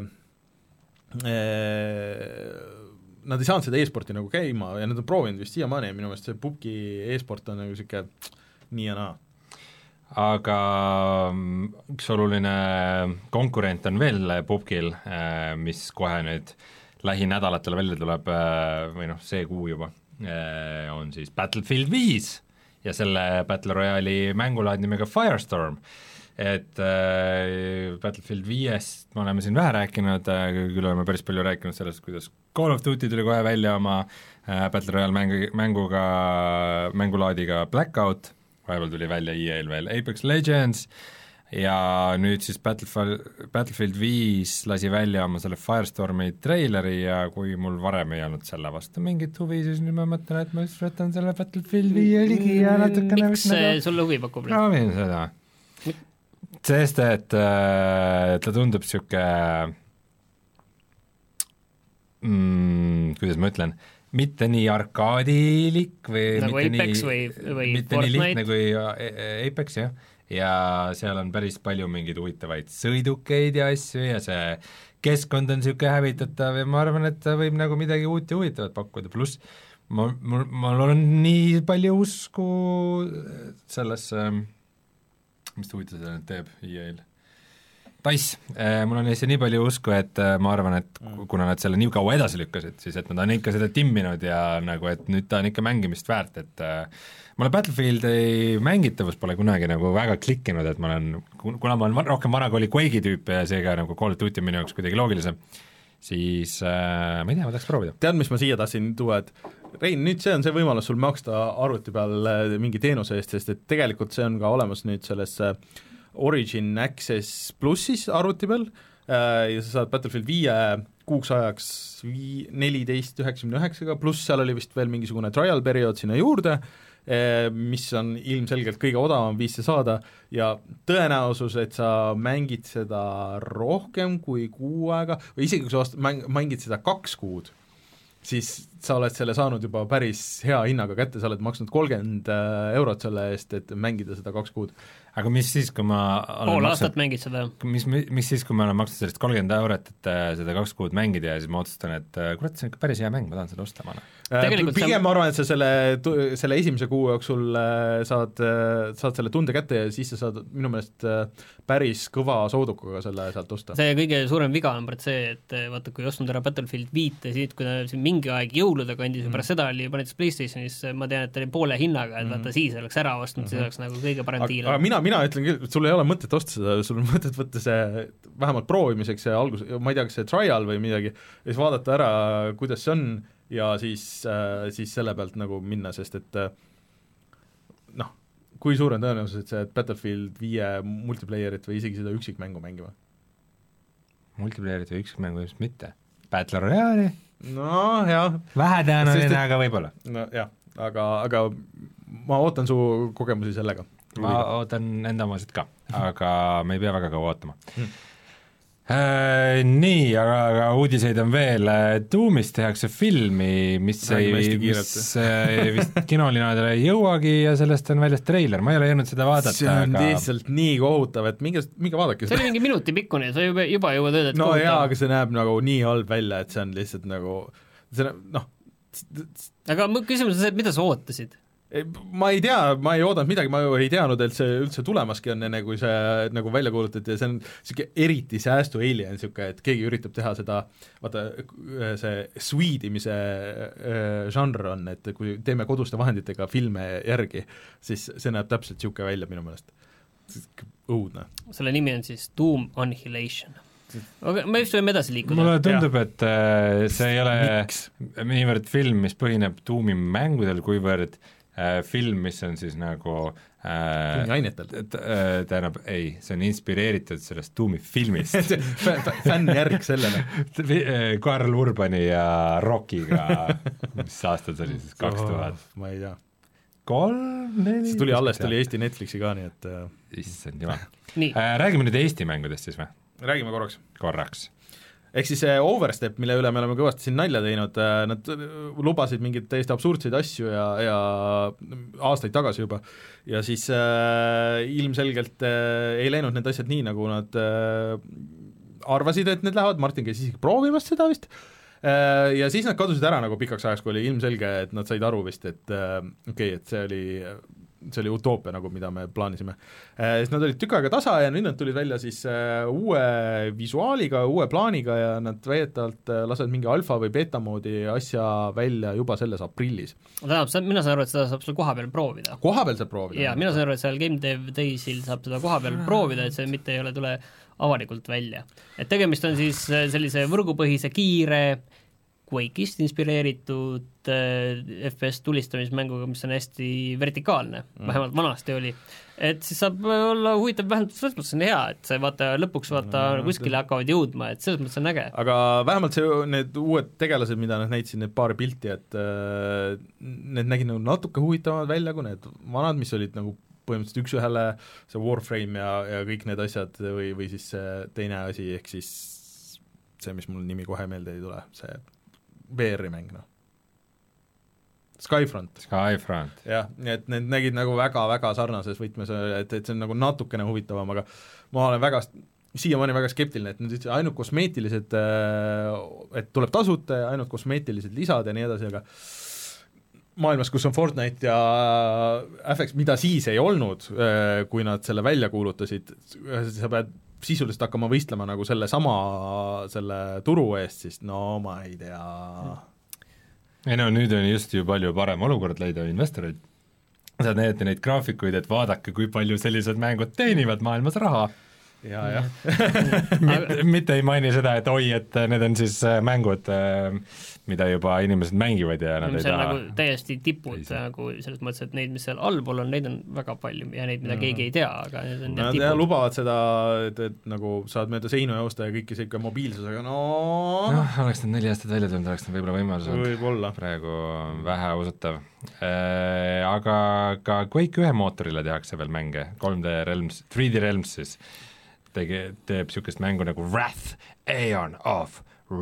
ee, nad ei saanud seda e-sporti nagu käima ja nad on proovinud vist siiamaani ja minu meelest see pubki e-sport on nagu siuke nii ja naa. Aga üks oluline konkurent on veel pubkil, mis kohe nüüd lähinädalatel välja tuleb, või noh, see kuu juba, on siis Battlefield viis ja selle Battle Royale'i mängulaad nimega Firestorm. Et äh, Battlefield viiest me oleme siin vähe rääkinud, küll oleme päris palju rääkinud sellest, kuidas Call of Duty tuli kohe välja oma äh, Battle Royale mängu, mänguga, mängulaadiga Blackout, vahepeal tuli välja E A-l veel Apex Legends ja nüüd siis Battlefield, Battlefield viis lasi välja oma selle Firestormi treileri ja kui mul varem ei olnud selle vastu mingit huvi, siis nüüd ma mõtlen, et ma just võtan selle Battlefield viie ligi ja natukene miks see nagu... sulle huvi pakub? Proovin seda. Sest, et äh, ta tundub siuke mm, kuidas ma ütlen, mitte nii arkaadilik või nagu mitte Apex nii, või, või mitte Fortnite. nii lihtne kui Apex, jah. Ja seal on päris palju mingeid huvitavaid sõidukeid ja asju ja see keskkond on siuke hävitatav ja ma arvan, et ta võib nagu midagi uut ja huvitavat pakkuda, pluss ma, mul, mul on nii palju usku sellesse mis huvitav seda nüüd teeb E A-l? Dice, mul on neisse nii palju usku, et ma arvan, et kuna nad selle nii kaua edasi lükkasid, siis et nad on ikka seda timminud ja nagu, et nüüd ta on ikka mängimist väärt, et mulle Battlefieldi mängitavus pole kunagi nagu väga klikkinud, et ma olen, kuna ma olen rohkem vanakooli Quake'i tüüp ja seega nagu Call of Duty minu jaoks kuidagi loogilisem, siis äh, ma ei tea, ma tahaks proovida. Tead, mis ma siia tahtsin tuua, et Rein, nüüd see on see võimalus sul maksta arvuti peal mingi teenuse eest, sest et tegelikult see on ka olemas nüüd selles Origin Access plussis arvuti peal ja sa saad Battlefield viie kuuks ajaks vii-, neliteist üheksakümne üheksaga, pluss seal oli vist veel mingisugune trial periood sinna juurde, mis on ilmselgelt kõige odavam viis see saada ja tõenäosus, et sa mängid seda rohkem kui kuu aega või isegi kui sa mäng, mängid seda kaks kuud, siis sa oled selle saanud juba päris hea hinnaga kätte, sa oled maksnud kolmkümmend eurot selle eest, et mängida seda kaks kuud. Aga mis siis, kui ma pool aastat mängid seda? Mis, mis siis, kui ma olen maksnud sellest kolmkümmend eurot, et seda kaks kuud mängida ja siis ma otsustan, et kurat, see on ikka päris hea mäng, ma tahan seda osta maana. Pigem sa... ma arvan, et sa selle, selle esimese kuu jooksul saad, saad selle tunde kätte ja siis sa saad minu meelest päris kõva soodukaga selle sealt osta. See kõige suurem viga on pärast see, et vaata, kui ostnud ära Battlefield viite, siis kui ta siin mingi aeg jõulude kandis ja mm. pärast seda oli juba näiteks PlayStationis, ma tean, et ta oli poole hinnaga, et mm. vaata siis oleks ära ostnud mm, -hmm. siis oleks nagu kõige parem diil. Aga mina, mina ütlen küll, et sul ei ole mõtet osta seda, sul on mõtet võtta see vähemalt proovimiseks see algus, ma ei tea, kas see trial või midagi, ja siis vaadata ära, kuidas see on ja siis, siis selle pealt nagu minna, sest et noh, kui suur on tõenäosus, et see Battlefield viie multiplayerit või isegi seda üksikmängu mängima? Multiplayerit või üksikmängu just mitte. Battle Royale'i? No jah. Vähe tõenäoline, aga võib-olla. No jah, aga, aga ma ootan su kogemusi sellega. Ma ootan enda omasid ka, aga me ei pea väga kaua ootama hmm. äh, Nii, aga, aga uudiseid on veel, Doomist tehakse filmi, mis ei, mis vist kinolinadele ei jõuagi ja sellest on väljas treiler, ma ei ole jõudnud seda vaadata. See on aga... lihtsalt nii kohutav, et minge, minge vaadake seda. See oli mingi minuti pikkune, sa juba, juba jõuad öelda, et no kohutav. Jaa, aga see näeb nagu nii halb välja, et see on lihtsalt nagu see noh. Aga mu küsimus on see, et mida sa ootasid? Ma ei tea, ma ei oodanud midagi, ma ei teadnud, et see üldse tulemaski on enne, kui see nagu välja kuulutati ja see on niisugune eriti säästu alien, niisugune, et keegi üritab teha seda, vaata see sweedimise äh, žanr on, et kui teeme koduste vahenditega filme järgi, siis see näeb täpselt niisugune välja minu meelest. Õudne. Selle nimi on siis Doom Annihilation. Okay, me just võime edasi liikuda. Mulle tundub, et see ei ole Miks? Niivõrd film, mis põhineb Doomi mängudel, kuivõrd äh, film, mis on siis nagu äh, ainetel. Tähendab, ei, see on inspireeritud sellest Doomi filmist fännjärg sellele. Karl Urbani ja Rockiga, mis aastad see oli siis, kaks tuhat? Ma ei tea. Kolm, neli? See tuli alles, tuli Eesti Netflixi ka, nii et issand jumal. Äh, räägime nüüd Eesti mängudest siis või? Räägime korraks. Korraks. Ehk siis Overstep, mille üle me oleme kõvasti siin nalja teinud, nad lubasid mingeid täiesti absurdseid asju ja, ja aastaid tagasi juba. Ja siis äh, ilmselgelt äh, ei läinud need asjad nii, nagu nad äh, arvasid, et need lähevad, Martin käis isegi proovimast seda vist, äh, ja siis nad kadusid ära nagu pikaks ajaks, kui oli ilmselge, et nad said aru vist, et äh, okei okay,, et see oli see oli utoopia nagu, mida me plaanisime. Siis nad olid tükk aega tasa ja nüüd nad tulid välja siis uue visuaaliga, uue plaaniga ja nad väidetavalt lasevad mingi alfa või beta moodi asja välja juba selles aprillis. Tähendab, mina saan aru, et seda saab seal koha peal proovida. Koha peal saab proovida? Jaa, mina saan aru, et seal Game Dev Daysil saab seda koha peal proovida, et see mitte ei ole tule avalikult välja. Et tegemist on siis sellise võrgupõhise kiire Quake'ist inspireeritud äh, F P S tulistamismänguga, mis on hästi vertikaalne mm., vähemalt vanasti oli. Et siis saab olla huvitav, vähemalt selles mõttes on hea, et see vaata lõpuks vaata no, kuskile hakkavad jõudma, et selles mõttes on äge. Aga vähemalt see, need uued tegelased, mida nad näitasid, need paar pilti, et äh, need nägid nagu natuke huvitavad välja kui need vanad, mis olid nagu põhimõtteliselt üks ühele, see Warframe ja, ja kõik need asjad või, või siis see teine asi, ehk siis see, mis mul nimi kohe meelde ei tule, see V R-i mäng, noh. Skyfront. Skyfront. jah, et need nägid nagu väga-väga sarnases võtmes, et, et see on nagu natukene huvitavam, aga ma olen väga, siiamaani väga skeptiline, et nüüd ütlesid ainult kosmeetilised, et tuleb tasuta ja ainult kosmeetilised lisad ja nii edasi, aga maailmas, kus on Fortnite ja F X, mida siis ei olnud, kui nad selle välja kuulutasid, sa pead sisuliselt hakkama võistlema nagu selle sama, selle turu eest, siis no ma ei tea. ei no nüüd on just ju palju parem olukord leida investoreid. Saad näidata neid graafikuid, et vaadake, kui palju sellised mängud teenivad maailmas raha. ja, jah. mitte, mitte ei maini seda, et oi, et need on siis mängud, mida juba inimesed mängivad ja nad see ei taha. See on nagu täiesti tipud nagu selles mõttes, et neid, mis seal allpool on, neid on väga palju ja neid, mida mm. keegi ei tea, aga need on nad tipud. Lubavad seda, et, et nagu saad mööda seinu joosta ja kõiki see ikka mobiilsusega, no noh, oleks need neli aastat välja tulnud, oleks need võib-olla võimalused. Võib-olla. Praegu vähe usutav. Äh, aga ka Quake ühe mootorile tehakse veel mänge, kolm D Realms, three D Realms siis tege, teeb niisugust mängu nagu Wrath, Aeon of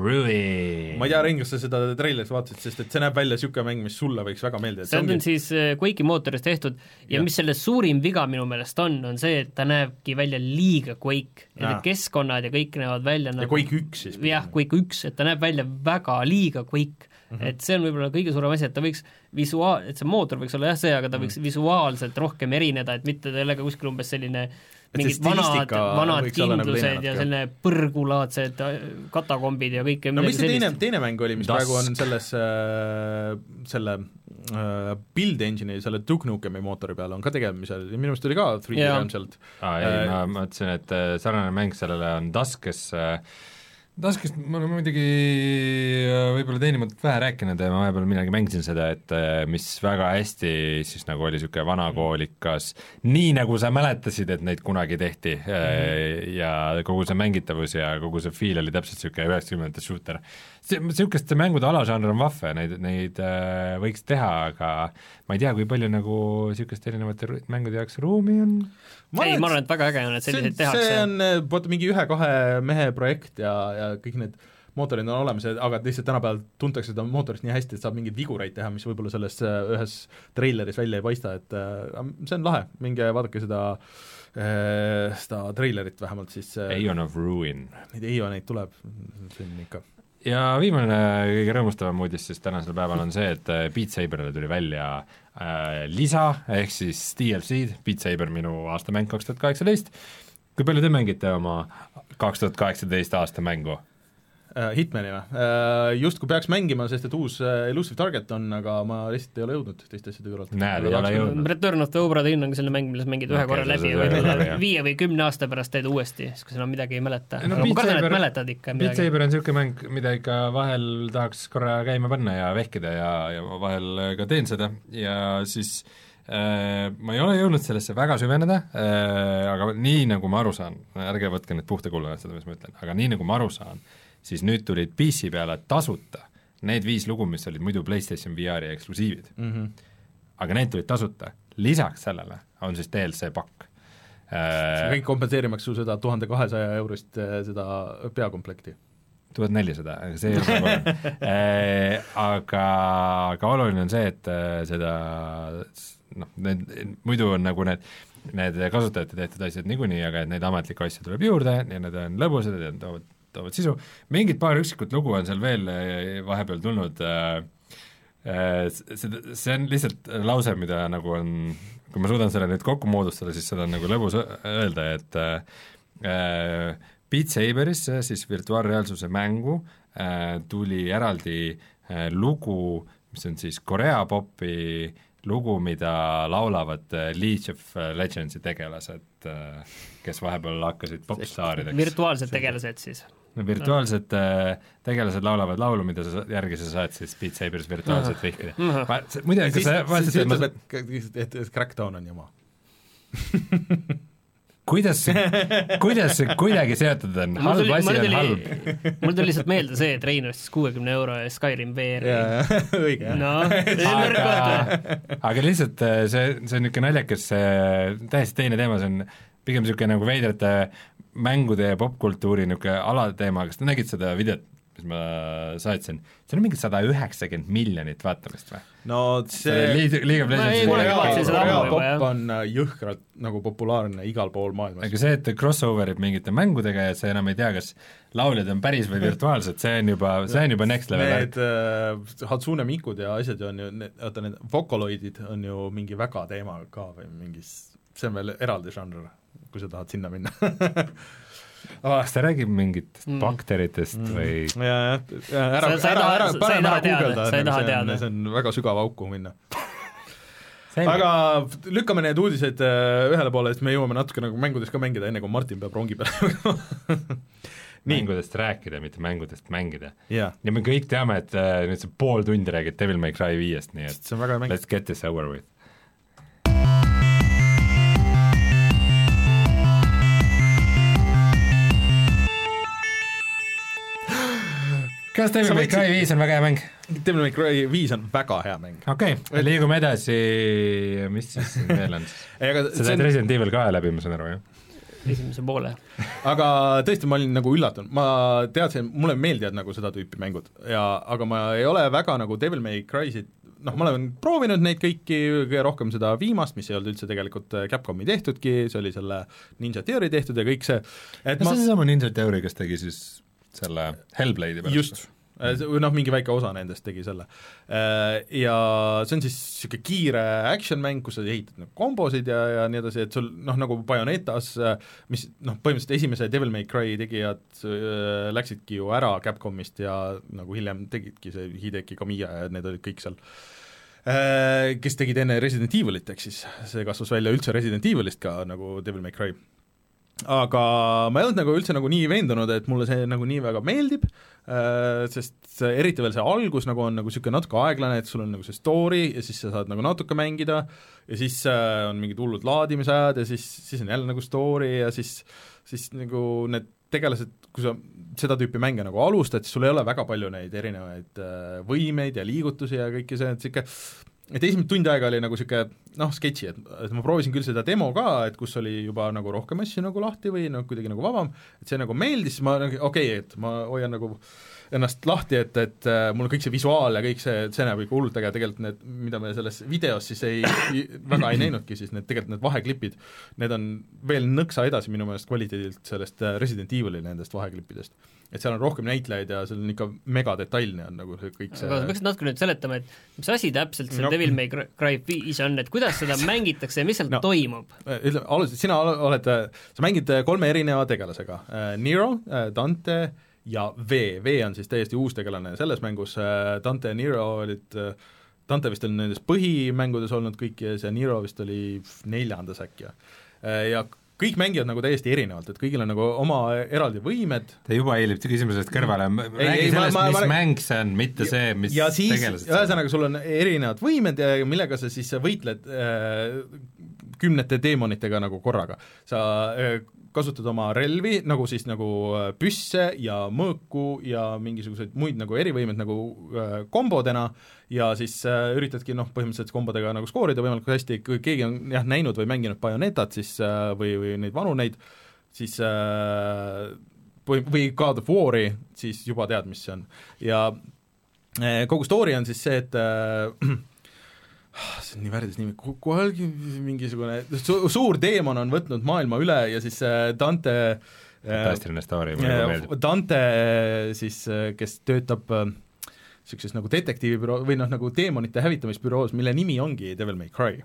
Ruin. Ma ei tea, Rein, kas sa seda treilerit vaatasid, sest et see näeb välja niisugune mäng, mis sulle võiks väga meeldida. See on ongi... siis Quake'i mootoris tehtud ja, ja mis selle suurim viga minu meelest on, on see, et ta näebki välja liiga Quake, et keskkonnad ja kõik näevad välja nagu... ja Quake üks siis. jah, Quake üks, et ta näeb välja väga liiga Quake. Mm -hmm. et see on võib-olla kõige suurem asi, et ta võiks visuaal, et see mootor võiks olla jah see, aga ta võiks mm -hmm. visuaalselt rohkem erineda, et mitte ta ei ole ka kuskil umbes selline mingid vanad, vanad kindlused nagu ja selline põrgulaadsed katakombid ja kõik no mis see teine, teine mäng oli, mis Dusk. Praegu on selles äh, selle äh, build engine'i, selle Duke Nukemi mootori peale on ka tegemisel ja minu meelest oli ka three D Realmselt. aa ei äh,, ma mõtlesin, et sarnane mäng sellele on Dusk, kes äh, Taskist ma olen muidugi võib-olla teinimalt vähe rääkinud ja ma vahepeal midagi mängisin seda, et mis väga hästi siis nagu oli niisugune vanakoolikas, nii nagu sa mäletasid, et neid kunagi tehti mm-hmm. ja kogu see mängitavus ja kogu see feel oli täpselt niisugune üheksakümnendate shooter. Niisugust mängude alažanr on vahve, neid, neid võiks teha, aga ma ei tea, kui palju nagu niisugust erinevate mängude jaoks ruumi on. Ma ei, ma arvan, et väga äge on, et selliseid tehakse. See on vaata mingi ühe-kahe mehe projekt ja, ja kõik need mootorid on olemas, aga lihtsalt tänapäeval tuntakse seda mootorist nii hästi, et saab mingeid vigureid teha, mis võib-olla selles ühes treileris välja ei paista, et see on lahe, minge vaadake seda, seda treilerit vähemalt siis. Aeon of Ruin. Neid Aeoneid tuleb, see on ikka. Ja viimane kõige rõõmustavam uudis siis tänasel päeval on see, et Beat Saberile tuli välja äh, lisa, ehk siis D L C-d, Beat Saber minu aastamäng kaks tuhat kaheksateist. Kui palju te mängite oma kaks tuhat kaheksateist aasta mängu? Hitmani või? Just kui peaks mängima, sest et uus Elusive Target on, aga ma lihtsalt ei ole jõudnud teiste asjade kõrvalt. Näed, ei ole jõudnud. Return of the Obra Dinn on selle mäng, milles mängid ühe okay, korra läbi või viie või kümne aasta pärast teed uuesti, siis kui sa enam midagi ei mäleta. No, aga ma kardan, et mäletad ikka midagi. Beat Saber on niisugune mäng, mida ikka vahel tahaks korra käima panna ja vehkida ja, ja vahel ka teen seda ja siis äh, ma ei ole jõudnud sellesse väga süveneda äh,, aga nii nagu ma aru saan, ärge võtke need puhta kullana seda, mis ma ütlen, aga nii nagu ma aru saan, siis nüüd tulid P C peale tasuta need viis lugu, mis olid muidu PlayStation V R-i eksklusiivid mm. -hmm. aga need tulid tasuta. Lisaks sellele on siis D L C pakk. See kõik kompenseerimaks su seda tuhande kahesaja eurist seda peakomplekti. tuhat nelisada, aga see ei ole nagu aga, aga oluline on see, et seda noh, need, muidu on nagu need need kasutajate tehtud asjad niikuinii, aga et neid ametlikku asja tuleb juurde ja need on lõbusad ja toovad toovad sisu. Mingid paar üksikut lugu on seal veel vahepeal tulnud, see, see on lihtsalt lause, mida nagu on, kui ma suudan selle nüüd kokku moodustada, siis seda on nagu lõbus öelda, et äh, Beat Saberisse, siis virtuaalreaalsuse mängu, äh, tuli eraldi äh, lugu, mis on siis Korea popi lugu, mida laulavad League of Legendsi tegelased, kes vahepeal hakkasid popstaarideks. Virtuaalsed tegelased siis? No virtuaalsed no. tegelased laulavad laulu, mida sa järgi sa saad siis Beat Saberis virtuaalselt vihkida. Muide, kas sa siis ütleb, et, et, et Crackdown on jama. kuidas kuidas see kuidagi seotud on? Halb asi on halb. Mul tuli lihtsalt meelde see, et Rein ostis kuuekümne euro ja Skyrim V R-i. Õige. No, aga, aga lihtsalt see, see on niisugune naljakas, täiesti teine teema, see on pigem niisugune nagu veidrate mängude ja popkultuuri niisugune alateema, kas te nägid seda videot, mis ma saatsin, see on mingi sada üheksakümmend miljonit vaatamist või? no see liiga, liiga Korea on jõhkralt nagu populaarne igal pool maailmas. aga see, et crossoverib mingite mängudega ja see enam ei tea, kas lauljad on päris või virtuaalsed, see on juba, see on juba next level. Need uh, Hatsune Mikud ja asjad on ju, oota need Vocaloidid on ju mingi väga teema ka või mingis, see on veel eraldi žanr, kui sa tahad sinna minna kas ta räägib mingitest mm. bakteritest mm. või ja, ja ära, sa, ära, ära, parem ära guugelda, see, see on väga sügava auku minna aga lükkame need uudised ühele poole, et me jõuame natuke nagu mängudes ka mängida, enne kui Martin peab rongi peale mängudest rääkida, mitte mängudest mängida yeah. ja me kõik teame, et uh, nüüd see pool tundi räägib Devil May Cry viiest, nii et see on väga let's get this over with. Kas Devil May Cry viis on väga hea mäng? Devil May Cry viis on väga hea mäng. Okei, okay, liigume edasi, mis siis veel on? sa said Resident Evil kahe läbi, ma saan aru, jah? Esimese poole. aga tõesti, ma olin nagu üllatunud, ma teadsin, mulle meeldivad nagu seda tüüpi mängud, ja, aga ma ei ole väga nagu Devil May Cry'sid, noh, ma olen proovinud neid kõiki, kõige rohkem seda viimast, mis ei olnud üldse tegelikult Capcomi tehtudki, see oli selle Ninja Theory tehtud ja kõik see et no ma... see on sama Ninja Theory, kes tegi siis selle Hellblade'i pärast. Just, noh, mingi väike osa nendest tegi selle. Ja see on siis niisugune kiire action-mäng, kus sa ehitad nagu kombosid ja, ja nii edasi, et sul noh, nagu Bayonetas, mis noh, põhimõtteliselt esimese Devil May Cry tegijad äh, läksidki ju ära Capcomist ja nagu hiljem tegidki see Hideki Kamiya ja need olid kõik seal äh, kes tegid enne Resident Evilit, ehk siis see kasvas välja üldse Resident Evilist ka nagu Devil May Cry. Aga ma ei olnud nagu üldse nagu nii veendunud, et mulle see nagu nii väga meeldib, sest eriti veel see algus nagu on nagu niisugune natuke aeglane, et sul on nagu see story ja siis sa saad nagu natuke mängida ja siis on mingid hullud laadimisajad ja siis, siis on jälle nagu story ja siis, siis nagu need tegelased, kui sa seda tüüpi mänge nagu alustad, siis sul ei ole väga palju neid erinevaid võimeid ja liigutusi ja kõike see, et siuke et esimene tund aega oli nagu niisugune noh, sketši, et, et ma proovisin küll seda demo ka, et kus oli juba nagu rohkem asju nagu lahti või no kuidagi nagu vabam, et see nagu meeldis, ma nagu okei okay,, et ma hoian nagu ennast lahti, et, et äh, mul kõik see visuaal ja kõik see, see näeb ikka hullult äge, tegelikult need, mida me selles videos siis ei, väga ei näinudki, siis need tegelikult need vaheklipid, need on veel nõksa edasi minu meelest kvaliteedilt sellest Resident Evil'i nendest vaheklippidest. Et seal on rohkem näitlejaid ja seal on ikka mega detailne on nagu see kõik see aga sa peaksid natuke nüüd seletama, et mis asi täpselt see no. Devil May Cry viis on, et kuidas seda mängitakse ja mis seal no. toimub? Ütleme, alustasid, sina oled, sa mängid kolme erineva tegelasega, Nero, Dante ja V, V on siis täiesti uus tegelane selles mängus, Dante ja Nero olid, Dante vist oli nendes põhimängudes olnud kõik ja see Nero vist oli neljandas äkki ja kõik mängivad nagu täiesti erinevalt, et kõigil on nagu oma eraldi võimed. Ta juba eilib küsimusest kõrvale, räägi sellest, ma, ma, mis ma, mäng see on, mitte see, mis ja siis, tegelased ühesõnaga sul on erinevad võimed ja millega sa siis võitled äh, kümnete deemonitega nagu korraga. Sa äh, kasutad oma relvi, nagu siis nagu püsse ja mõõku ja mingisuguseid muid nagu erivõimed nagu äh, kombodena ja siis äh, üritadki noh, põhimõtteliselt kombodega nagu skoorida võimalikult hästi, kui keegi on jah, näinud või mänginud Bayonetat siis äh, või, või neid vanu neid, siis äh, või, või God of War'i, siis juba tead, mis see on. Ja äh, kogu story on siis see, et äh, see on nii värdis nimi, kuhalgi mingisugune su suur teemon on võtnud maailma üle ja siis Dante fantastiline story, Dante siis, kes töötab niisuguses nagu detektiivibüroo või noh, nagu teemonite hävitamisbüroos, mille nimi ongi Devil May Cry,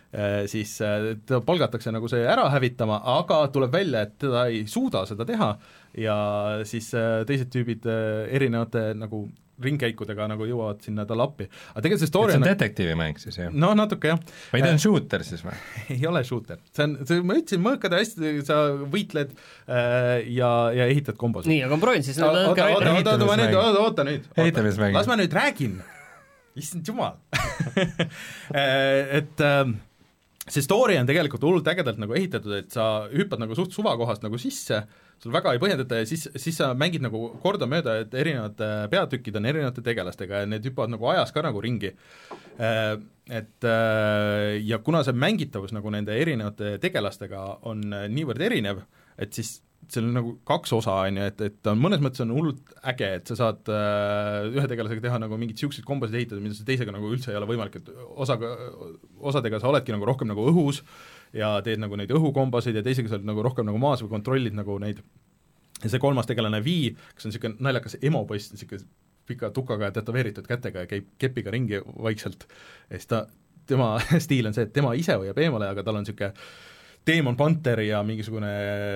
siis ta palgatakse nagu see ära hävitama, aga tuleb välja, et teda ei suuda seda teha ja siis teised tüübid erinevate nagu ringkäikudega nagu jõuavad sinna talle appi. Aga tegelikult see story see on nagu... detektiivimäng siis, jah? No natuke, jah. Või ta on shooter siis või? Ei ole shooter. See on, see, ma ütlesin, mõõkad hästi, sa võitled äh, ja, ja ehitad kombosid. Nii, aga ma proovin siis... Oota, oota, oota, oota, oota, oota, oota nüüd. Ehitamismäng. Las ma nüüd räägin. Issand jumal. et... Äh, see story on tegelikult hullult ägedalt nagu ehitatud, et sa hüppad nagu suht suvakohast nagu sisse, sul väga ei põhjendata ja siis, siis sa mängid nagu kordamööda, et erinevad peatükid on erinevate tegelastega ja need hüppavad nagu ajas ka nagu ringi. Et ja kuna see mängitavus nagu nende erinevate tegelastega on niivõrd erinev, et siis see on nagu kaks osa, on ju, et, et mõnes mõttes on hullult äge, et sa saad äh, ühe tegelasega teha nagu mingid siuksed kombosid ehitada, mida sa teisega nagu üldse ei ole võimalik, et osaga, osadega sa oledki nagu rohkem nagu õhus ja teed nagu neid õhukombosid ja teisega sa oled nagu rohkem nagu maas või kontrollid nagu neid. Ja see kolmas tegelane V, kes on niisugune naljakas emopost, niisugune pika tukaga ja tätoveeritud kätega ja käib kepiga ringi vaikselt. Ja siis ta, tema stiil on see, et tema ise hoiab eemale, aga tal on niisugune Demon Panther ja mingisugune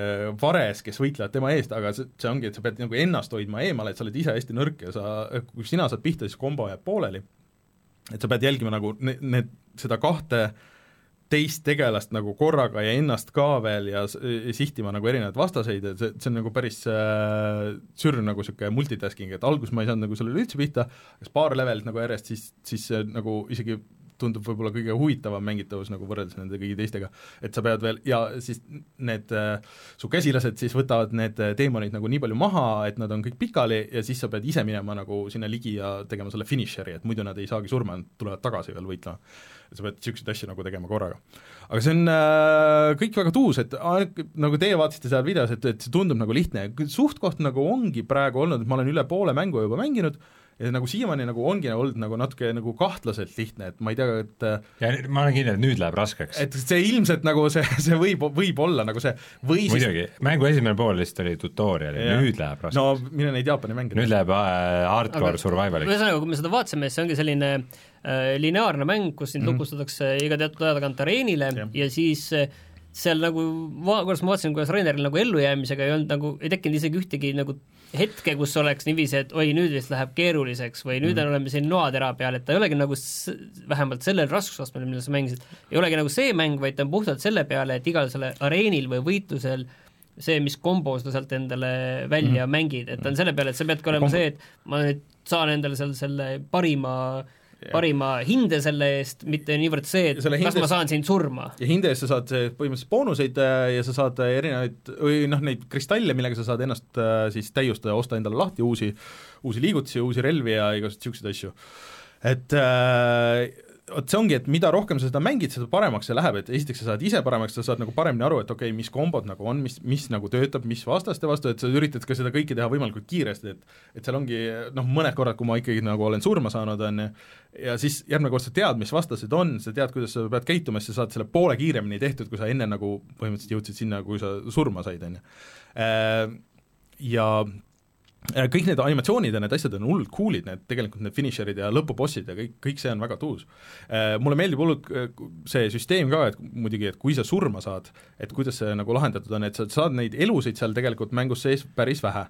vares, kes võitlevad tema eest, aga see, see ongi, et sa pead nagu ennast hoidma eemale, et sa oled ise hästi nõrk ja sa, kui sina saad pihta, siis kombo jääb pooleli. Et sa pead jälgima nagu need, need, seda kahte teist tegelast nagu korraga ja ennast ka veel ja, ja sihtima nagu erinevaid vastaseid, et see, see on nagu päris äh, sür nagu niisugune multitasking, et algus ma ei saanud nagu sellele üldse pihta, kas paar levelit nagu järjest, siis, siis nagu isegi tundub võib-olla kõige huvitavam mängitavus nagu võrreldes nende kõigi teistega, et sa pead veel, ja siis need äh, su käsilased siis võtavad need teemonid nagu nii palju maha, et nad on kõik pikali ja siis sa pead ise minema nagu sinna ligi ja tegema selle finisheri, et muidu nad ei saagi surma, nad tulevad tagasi veel võitlema. Et sa pead niisuguseid asju nagu tegema korraga. Aga see on äh, kõik väga tuus, et äh, nagu teie vaatasite seal videos, et, et see tundub nagu lihtne, suht-koht nagu ongi praegu olnud, et ma olen üle poole mängu juba mänginud, ja nagu siiamaani nagu ongi olnud nagu natuke nagu kahtlaselt lihtne, et ma ei tea, et ja ma olen kindel, et nüüd läheb raskeks. Et see ilmselt nagu see, see võib, võib olla nagu see või siis muidugi, mängu esimene pool lihtsalt oli tutorial ja nüüd läheb raskeks. No mine neid Jaapani mänge. Nüüd läheb äh, hardcore survivaliks. Ühesõnaga, kui me seda vaatsime, see ongi selline äh, lineaarne mäng, kus sind mm. lukustatakse iga teatud aja tagant areenile ja, ja siis äh, seal nagu, kuidas ma vaatasin, kuidas Raineril nagu ellujäämisega ei olnud nagu, ei tekkinud isegi ühtegi nagu hetke, kus oleks niiviisi, et oi, nüüd vist läheb keeruliseks või nüüd mm. on oleme siin noatera peal, et ta ei olegi nagu s- vähemalt sellel raskusastmel, mille sa mängisid, ei olegi nagu see mäng, vaid ta on puhtalt selle peale, et igal selle areenil või võitlusel see, mis kombo seda sealt endale välja mm. mängid, et ta on selle peale, et sa peadki olema Kom- see, et ma nüüd saan endale seal selle parima Ja. parima hinde selle eest, mitte niivõrd see, et kas hindes, ma saan siin surma. Ja hinde eest sa saad põhimõtteliselt boonuseid ja sa saad erinevaid, või noh, neid kristalle, millega sa saad ennast siis täiustada, osta endale lahti uusi, uusi liigutusi, uusi relvi ja igasuguseid niisuguseid asju. Et äh, Ot see ongi, et mida rohkem sa seda mängid, seda paremaks see läheb, et esiteks sa saad ise paremaks, sa saad nagu paremini aru, et okei okay,, mis kombod nagu on, mis, mis nagu töötab, mis vastaste vastu, et sa üritad ka seda kõike teha võimalikult kiiresti, et et seal ongi noh, mõned korrad, kui ma ikkagi nagu olen surma saanud, on ja siis järgmine kord sa tead, mis vastased on, sa tead, kuidas sa pead käituma, siis sa saad selle poole kiiremini tehtud, kui sa enne nagu põhimõtteliselt jõudsid sinna, kui sa surma said, on ju. Ja kõik need animatsioonid ja need asjad on hullult coolid, need tegelikult need finisherid ja lõpubossid ja kõik, kõik see on väga tuus. Mulle meeldib hullult see süsteem ka, et muidugi, et kui sa surma saad, et kuidas see nagu lahendatud on, et sa saad neid elusid seal tegelikult mängus sees päris vähe.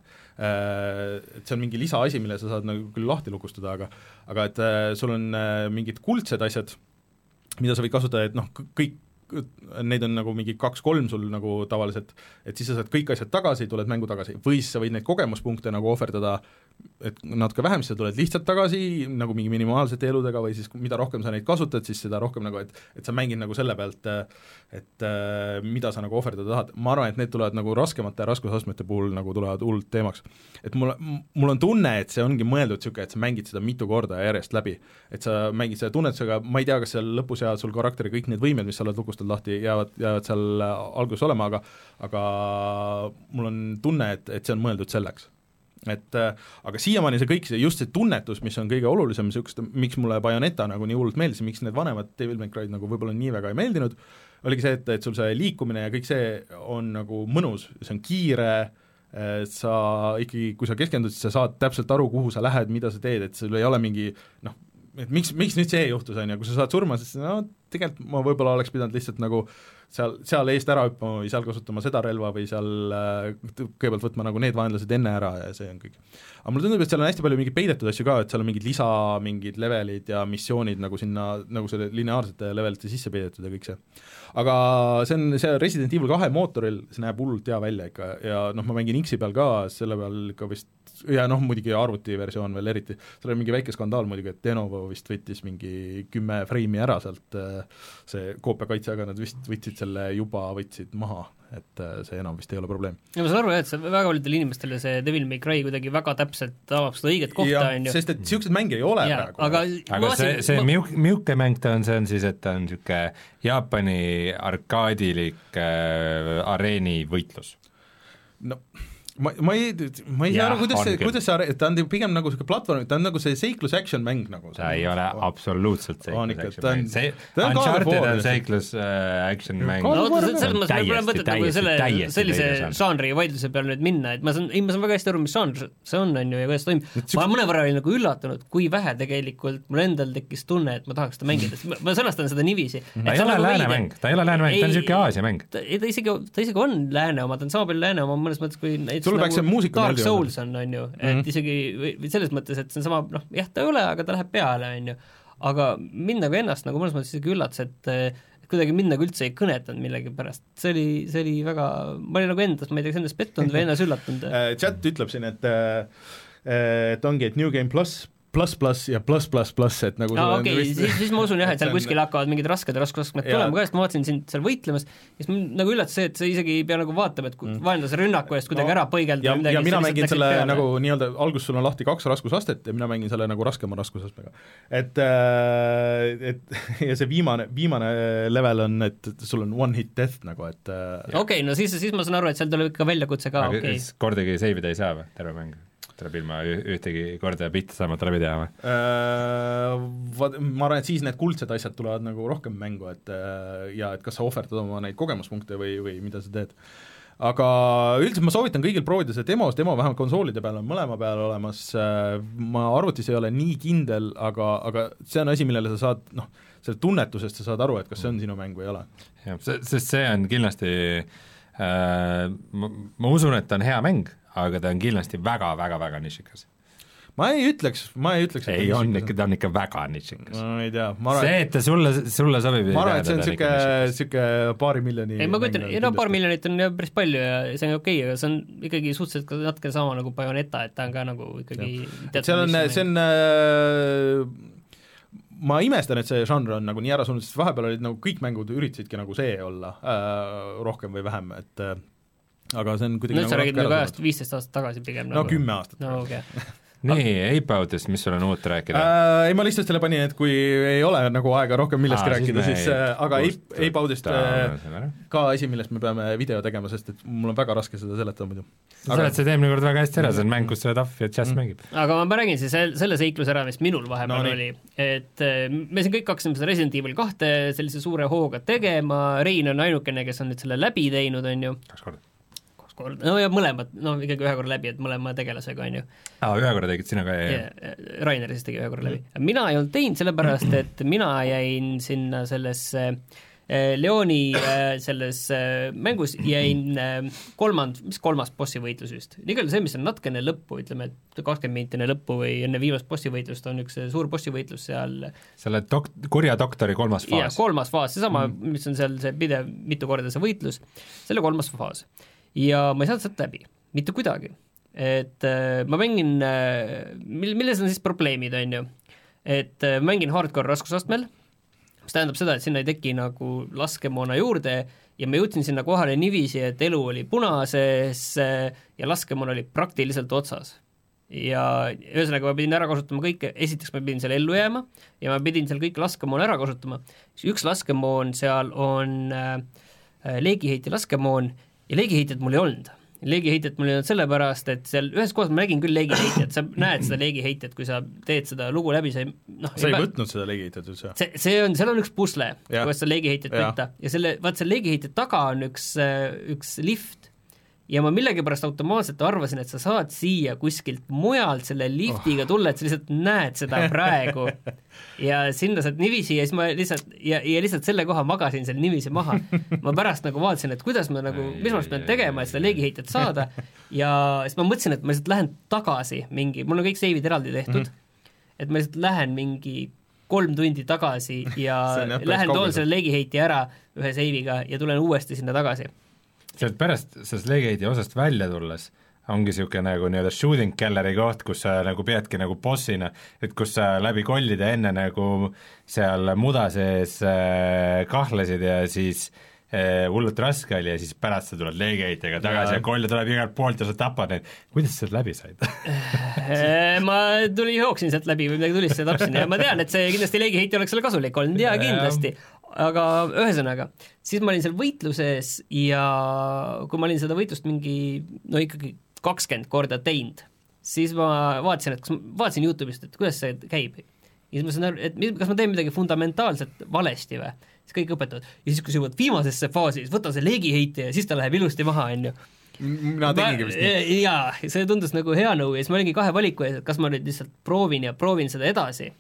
Et see on mingi lisaasi, mille sa saad nagu küll lahti lukustada, aga aga et sul on mingid kuldsed asjad, mida sa võid kasutada, et noh, kõik neid on nagu mingi kaks-kolm sul nagu tavaliselt, et siis sa saad kõik asjad tagasi, tuled mängu tagasi, või siis sa võid neid kogemuspunkte nagu ohverdada, et natuke vähem, siis sa tuled lihtsalt tagasi nagu mingi minimaalsete eludega või siis mida rohkem sa neid kasutad, siis seda rohkem nagu, et et sa mängid nagu selle pealt, et mida sa nagu ohverdada tahad. Ma arvan, et need tulevad nagu raskemate raskusastmete puhul nagu tulevad hullult teemaks. Et mul, mul on tunne, et see ongi mõeldud niisugune, et sa mängid seda mitu korda järjest läbi. Et sa mängid selle tunnetusega, ma ei tea, kas seal lõpus jäävad sul karakteri kõik need võimed, mis sa oled lukustanud lahti, jäävad, jäävad seal alguses olema, aga aga mul on tunne, et, et see on mõeldud selleks. Et aga siiamaani see kõik, see just see tunnetus, mis on kõige olulisem, niisugust, miks mulle Bayonetta nagu nii hullult meeldis, miks need vanemad Devil May Cry'd nagu võib-olla nii väga ei meeldinud, oligi see, et, et sul see liikumine ja kõik see on nagu mõnus, see on kiire, sa ikkagi, kui sa keskendud, siis sa saad täpselt aru, kuhu sa lähed, mida sa teed, et sul ei ole mingi noh, et miks, miks nüüd see juhtus, on ju, kui sa saad surma, siis no tegelikult ma võib-olla oleks pidanud lihtsalt nagu seal, seal eest ära hüppama või seal kasutama seda relva või seal äh, kõigepealt võtma nagu need vaenlased enne ära ja see on kõik. Aga mulle tundub, et seal on hästi palju mingeid peidetud asju ka, et seal on mingid lisa, mingid levelid ja missioonid nagu sinna, nagu selle lineaarsete levelite sisse peidetud ja kõik see. Aga see on see Resident Evil kahe mootoril, see näeb hullult hea välja ikka ja noh, ma mängin X-i peal ka, selle peal ikka vist ja noh, muidugi arvuti versioon veel eriti, seal on mingi väike skandaal muidugi, et Denovo vist võttis mingi kümme freimi ära sealt see koopiakaitse, aga nad vist võtsid selle juba, võtsid maha, et see enam vist ei ole probleem. ja ma saan aru, et see väga paljudele inimestele see Devil May Cry kuidagi väga täpselt avab seda õiget kohta, on ju. Sest et niisugused mänge ei ole ja, praegu. aga, aga see, see ma... miuk, miuke mäng ta on, see on siis, et ta on niisugune Jaapani arkaadilik äh, areeni võitlus. no ma, ma ei, ma ei saa aru, kuidas see, kuidas see, ta on pigem nagu selline platvorm, ta on nagu see seiklus action mäng nagu. ta ei ole on. absoluutselt seiklus ikka, action mäng, see Uncharted on seiklus äh, action mäng. no selles mõttes me pole mõtet nagu selle, sellise žanri vaidluse peal nüüd minna, et ma saan, ma saan väga hästi aru, mis žanr see on, on ju, ja kuidas toimub. ma olen mõnevõrra olin nagu üllatunud, kui vähe tegelikult mul endal tekkis tunne, et ma tahaks seda mängida, ma sõnastan seda niiviisi. ta ei ole lääne mäng, ta ei ole lääne mäng, ta on niisugune Aasia mäng. ta isegi, ta isegi on lääne oma, ta on sama palju lääne oma mõnes mõttes, kui sul peaks see muusika Dark Souls on, on ju, et mm-hmm. isegi või selles mõttes, et see on sama, noh, jah, ta ei ole, aga ta läheb peale, on ju, aga mind nagu ennast nagu mõnes mõttes isegi üllatas, et, et kuidagi mind nagu üldse ei kõnetanud millegi pärast, see oli, see oli väga, ma olin nagu endas, ma ei tea, kas endas pettunud või endas üllatunud. Chat ütleb siin, et et ongi, et New Game Plus pluss, pluss ja pluss, pluss, pluss, et nagu no, okei, vist... siis, siis ma usun jah, et seal kuskil hakkavad mingid rasked ja raskusastmed tulema ka, sest ma vaatasin sind seal võitlemas, siis nagu üllatas see, et sa isegi ei pea nagu vaatama, et mm. vaenlase rünnaku eest kuidagi no, ära põigelda ja, midagi, ja mina mängin selle peale. Nagu nii-öelda, algus sul on lahti kaks raskusastet ja mina mängin selle nagu raskema raskusastmega. Et, et ja see viimane, viimane level on, et sul on one hit death nagu, et okei, okay, no siis, siis ma saan aru, et seal tuleb ikka väljakutse ka, okei okay.. kordagi seivida ei saa või, terve mäng? tuleb ilma ühtegi korda pihta saamata läbi teha või? Ma arvan, et siis need kuldsed asjad tulevad nagu rohkem mängu, et ja et kas sa ohverdad oma neid kogemuspunkte või, või mida sa teed. Aga üldiselt ma soovitan kõigil proovida see demo, demo vähemalt konsoolide peal on mõlema peal olemas, ma arvutis ei ole nii kindel, aga, aga see on asi, millele sa saad, noh, selle tunnetusest sa saad aru, et kas see on sinu mäng või ei ole. jah, sest see on kindlasti äh, ma, ma usun, et ta on hea mäng, aga ta on kindlasti väga-väga-väga nišikas. Ma ei ütleks, ma ei ütleks ei, on ikka, ta on ikka väga nišikas. Ma ei tea. Arvan, see, et ta sulle, sulle sobib ma arvan, et see on siuke, siuke paari miljoni ei, ma kujutan, no paar miljonit on jah päris palju ja see on okei okay,, aga see on ikkagi suhteliselt ka natuke sama nagu Bayonetta, et ta on ka nagu ikkagi seal on, see on äh, ma imestan, et see žanr on nagu nii ära suunud, sest vahepeal olid nagu kõik mängud üritasidki nagu see olla äh, rohkem või vähem, et äh, aga see on kuidagi no, nagu sa räägid nagu ajast viisteist aastat tagasi pigem no nagu. kümme aastat no, okay. nii, Ape-Outist, mis sul on uut rääkida? Äh, ei, ma lihtsalt selle panin, et kui ei ole nagu aega rohkem millestki Aa, rääkida, siis, siis äh, aga Ape-Outist äh, ka asi, millest me peame video tegema, sest et mul on väga raske seda seletada muidu. sa oled see teemne kord väga hästi ära, see on mäng, kus sa oled ahv ja jazz mm. mängib. aga ma räägin siis selle seikluse ära, mis minul vahepeal no, oli, et me siin kõik hakkasime seda Resident Evil kahte sellise suure hooga tegema, Rein on ainukene, kes on nüüd selle läbi teinud, on ju. kaks korda. no ja mõlemad, no ikkagi ühe korra läbi, et mõlema tegelasega, on ju. aa, ühe korra tegid sina ka, jah? Yeah, Rainer siis tegi ühe korra läbi. mina ei olnud teinud, sellepärast et mina jäin sinna sellesse Leoni selles mängus jäin kolmand, mis kolmas bossivõitlus just. Igal see, mis on natkene lõppu, ütleme, et kakskümmend minti enne lõppu või enne viimast bossivõitlust on üks suur bossivõitlus seal. selle dok-, kurja doktori kolmas faas. jah, kolmas faas, seesama mm., mis on seal see pidev mitu korda see võitlus, selle kolmas faas. Ja ma ei saanud sealt läbi, mitte kuidagi. Et äh, ma mängin äh,, mil-, milles on siis probleemid, on ju? Et äh, mängin hardcore raskusastmel, mis tähendab seda, et sinna ei teki nagu laskemoona juurde ja ma jõudsin sinna kohale niiviisi, et elu oli punases äh, ja laskemoon oli praktiliselt otsas. Ja ühesõnaga ma pidin ära kasutama kõike, esiteks ma pidin seal ellu jääma ja ma pidin seal kõik laskemoon ära kasutama. Üks laskemoon seal on äh, leegiheiti laskemoon ja leegiheitjat mul ei olnud. Leegiheitjat mul ei olnud sellepärast, et seal ühes kohas ma nägin küll leegiheitjat, sa näed seda leegiheitjat, kui sa teed seda lugu läbi, sa ei noh, sa ei, ei võtnud seda leegiheitjat üldse? See, see on, seal on üks pusle, kuidas sa leegiheitjat võtta ja selle, vaat selle leegiheitjat taga on üks, üks lift ja ma millegipärast automaatselt arvasin, et sa saad siia kuskilt mujalt selle liftiga tulla, et sa lihtsalt näed seda praegu ja sinna saad niiviisi ja siis ma lihtsalt ja, ja lihtsalt selle koha magasin seal niiviisi maha. Ma pärast nagu vaatasin, et kuidas ma nagu, mis ma pean tegema, et seda leegiheitjat saada ja siis ma mõtlesin, et ma lihtsalt lähen tagasi mingi, mul on kõik seivid eraldi tehtud, et ma lihtsalt lähen mingi kolm tundi tagasi ja lähen toon selle leegiheiti ära ühe seiviga ja tulen uuesti sinna tagasi. sealt pärast sellest leegeidi osast välja tulles ongi niisugune nagu nii-öelda shooting gallery koht, kus sa nagu peadki nagu bossina, et kus sa läbi kollide enne nagu seal muda sees äh, kahlesid ja siis äh, hullult raske oli ja siis pärast sa tuled leegeitega tagasi ja, ja kolle tuleb igalt poolt ja sa tapad neid. Kuidas sa läbi said? ma tuli, jooksin sealt läbi või midagi tulist ja tapsin ja ma tean, et see kindlasti leegiheiti oleks selle kasulik olnud ja kindlasti. aga ühesõnaga, siis ma olin seal võitluses ja kui ma olin seda võitlust mingi no ikkagi kakskümmend korda teinud, siis ma vaatasin, et kas ma vaatasin YouTube'ist, et kuidas see käib. Ja siis ma sain aru, et kas ma teen midagi fundamentaalselt valesti või, siis kõik õpetavad. Ja siis, kui sa jõuad viimasesse faasi, siis võta see leegiheiti ja siis ta läheb ilusti maha, on ju. Mina tegingi vist nii. Jaa, see tundus nagu hea nõu ja siis ma olingi kahe valiku ees, et kas ma nüüd lihtsalt proovin ja proovin seda edasi.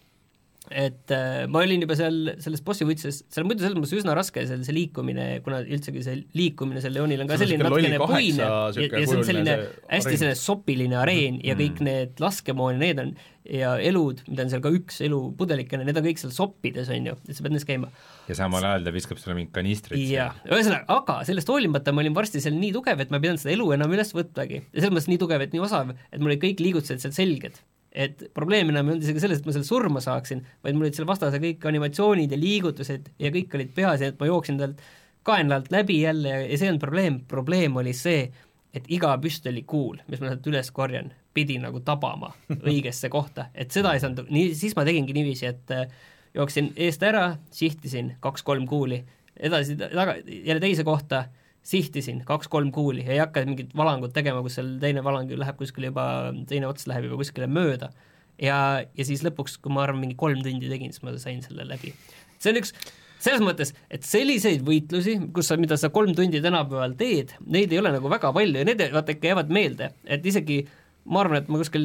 Et äh, ma olin juba seal selles bossi võitses, seal muidu selles mõttes üsna raske seal see liikumine, kuna üldsegi see liikumine seal Leonil on ka selline natukene puine ja, ja see on selline see hästi selline sopiline areen ja kõik need laskemoon ja need on ja elud, mida on seal ka üks elu pudelikene, need on kõik seal soppides, on ju, et sa pead neist käima. Ja samal ajal ta viskab sulle mingid kanistrid. Jah, ühesõnaga, aga sellest hoolimata ma olin varsti seal nii tugev, et ma ei pidanud seda elu enam üles võttagi. Ja selles mõttes nii tugev, et nii osav, et mul olid kõik liigutused seal selged. Et probleem enam ei olnud isegi selles, et ma seal surma saaksin, vaid mul olid seal vastase kõik animatsioonid ja liigutused ja kõik olid pehas ja et ma jooksin talt kaenlalt läbi jälle ja see on probleem. Probleem oli see, et iga püstoli kuul, mis ma sealt üles korjan, pidi nagu tabama õigesse kohta, et seda ei saanud, nii, siis ma tegingi niiviisi, et jooksin eest ära, sihtisin kaks-kolm kuuli, edasi taga, jälle teise kohta, sihtisin kaks-kolm kuuli ja ei hakka mingit valangut tegema, kus seal teine valang läheb kuskile juba, teine ots läheb juba kuskile mööda. Ja, ja siis lõpuks, kui ma arvan, mingi kolm tundi tegin, siis ma sain selle läbi. See on üks, selles mõttes, et selliseid võitlusi, kus sa, mida sa kolm tundi tänapäeval teed, neid ei ole nagu väga palju ja need vaata ikka jäävad meelde, et isegi ma arvan, et ma kuskil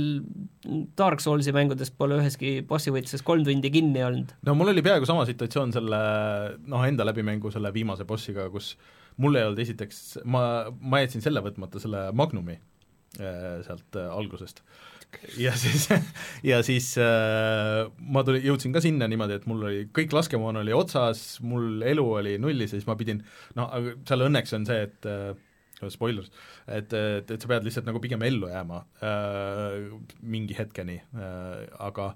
Dark Soulsi mängudes pole üheski bossi võitluses kolm tundi kinni olnud. No mul oli peaaegu sama situatsioon selle, noh, enda läbimängu selle viimase bossiga, kus mul ei olnud esiteks, ma, ma jätsin selle võtmata, selle Magnumi äh, sealt äh, algusest. Ja siis, ja siis äh, ma tuli, jõudsin ka sinna niimoodi, et mul oli, kõik laskemoon oli otsas, mul elu oli nullis ja siis ma pidin, no seal õnneks on see, et äh, spoilers, et, et, et sa pead lihtsalt nagu pigem ellu jääma äh, mingi hetkeni äh,, aga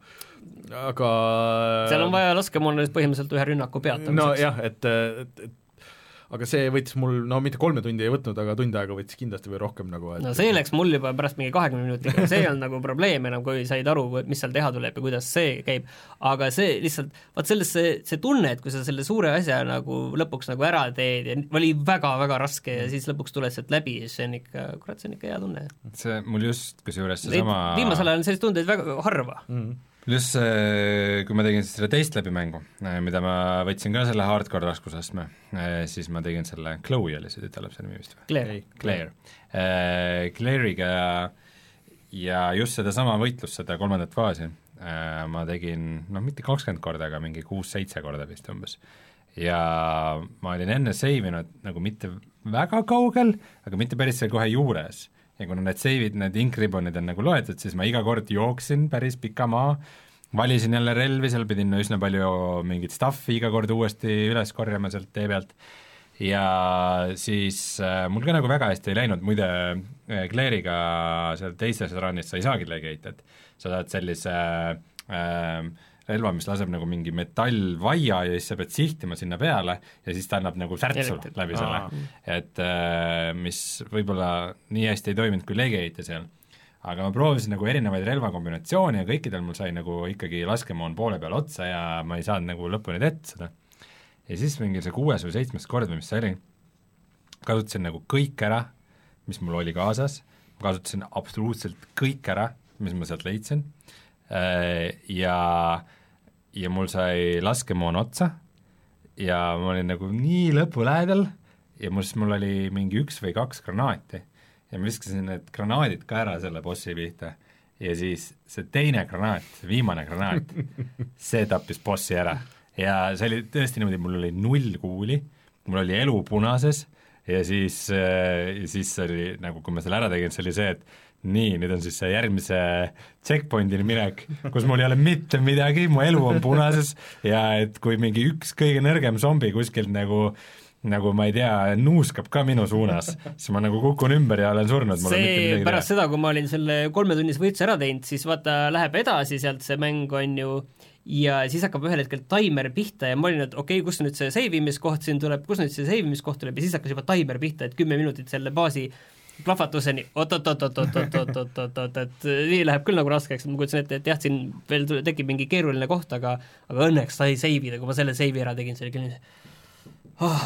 aga seal on vaja laskemoonades põhimõtteliselt ühe rünnaku peatamiseks. No jah, et, et, et aga see võttis mul, no mitte kolme tundi ei võtnud, aga tund aega võttis kindlasti või rohkem nagu et... No see läks mul juba pärast mingi kahekümne minutiga, see on nagu probleem enam, kui said aru, mis seal teha tuleb ja kuidas see käib, aga see lihtsalt, vaat selles see, see tunne, et kui sa selle suure asja nagu lõpuks nagu ära teed ja oli väga-väga raske ja siis lõpuks tuled sealt läbi, siis see on ikka, kurat, see on ikka hea tunne. See mul just, kus juures see sama viimasel ajal on sellist tundeid väga harva. Mm-hmm. Just see, kui ma tegin selle teist läbimängu, mida ma võtsin ka selle hardcore raskusastme, siis ma tegin selle Chloe oli see tütarlap see nimi vist või? Claire. Claire. Claire'iga ja just seda sama võitlust, seda kolmandat faasi ma tegin, noh mitte kakskümmend korda, aga mingi kuus-seitse korda vist umbes. Ja ma olin enne seivinud nagu mitte väga kaugel, aga mitte päris seal kohe juures. Ja kuna need save'id, need ink-ribbonid on nagu loetud, siis ma iga kord jooksin päris pika maa, valisin jälle relvi, seal pidin üsna palju mingit stuffi iga kord uuesti üles korjama sealt tee pealt ja siis äh, mul ka nagu väga hästi ei läinud, muide äh, Claire'iga seal teises runnis sa ei saagi legate, et sa saad sellise äh, relva, mis laseb nagu mingi metallvaia ja siis sa pead sihtima sinna peale ja siis ta annab nagu särtsu läbi selle, et mis võib-olla nii hästi ei toiminud kui legeite seal. Aga ma proovisin nagu erinevaid relvakombinatsioone ja kõikidel mul sai nagu ikkagi laskemoon poole peal otsa ja ma ei saanud nagu lõpuni teed seda. Ja siis mingi see kuues või seitsmes kord, mis see oli, kasutasin nagu kõik ära, mis mul oli kaasas, ma kasutasin absoluutselt kõik ära, mis ma sealt leidsin ja ja mul sai laskemoon otsa ja ma olin nagu nii lõpu lähedal ja mul, mul oli mingi üks või kaks granaati ja ma viskasin need granaadid ka ära selle bossi pihta ja siis see teine granaat, viimane granaat, see tappis bossi ära ja see oli tõesti niimoodi, mul oli null kuuli, mul oli elu punases ja siis, ja siis oli nagu, kui ma selle ära tegin, see oli see, et nii, nüüd on siis see järgmise checkpointini minek, kus mul ei ole mitte midagi, mu elu on punases ja et kui mingi üks kõige nõrgem zombi kuskilt nagu nagu ma ei tea, nuuskab ka minu suunas, siis ma nagu kukun ümber ja olen surnud. See pärast seda, kui ma olin selle kolme tunnis võitluse ära teinud, siis vaata, läheb edasi sealt see mäng on ju ja siis hakkab ühel hetkel taimer pihta ja ma olin, et okei okay,, kus nüüd see seivimiskoht siin tuleb, kus nüüd see seivimiskoht tuleb ja siis hakkas juba taimer pihta, et kümme minutit selle baasi plahvatuseni, oot-oot-oot-oot-oot-oot-oot-oot, et nii läheb küll nagu raskeks, et ma kutsun ette, et jah, siin veel tekib mingi keeruline koht, aga aga õnneks sai seivida, kui ma selle seivi ära tegin, see oli küll oh.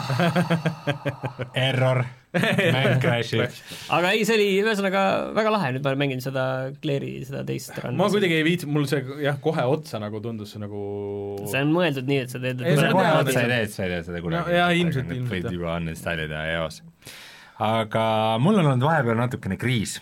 Error, mäng crashib. Aga ei, see oli ühesõnaga väga lahe, nüüd ma mängin seda Claire'i, seda teist ranna. Ma kuidagi ei viitsi, mul see jah, kohe otsa nagu tundus nagu see on mõeldud nii, et sa teed ei, sa kohe otsa ei teed, sa ei teed seda kunagi. Jah, ilmselt, ilmselt. Võid juba uninstallida eos. Aga mul on olnud vahepeal natukene kriis.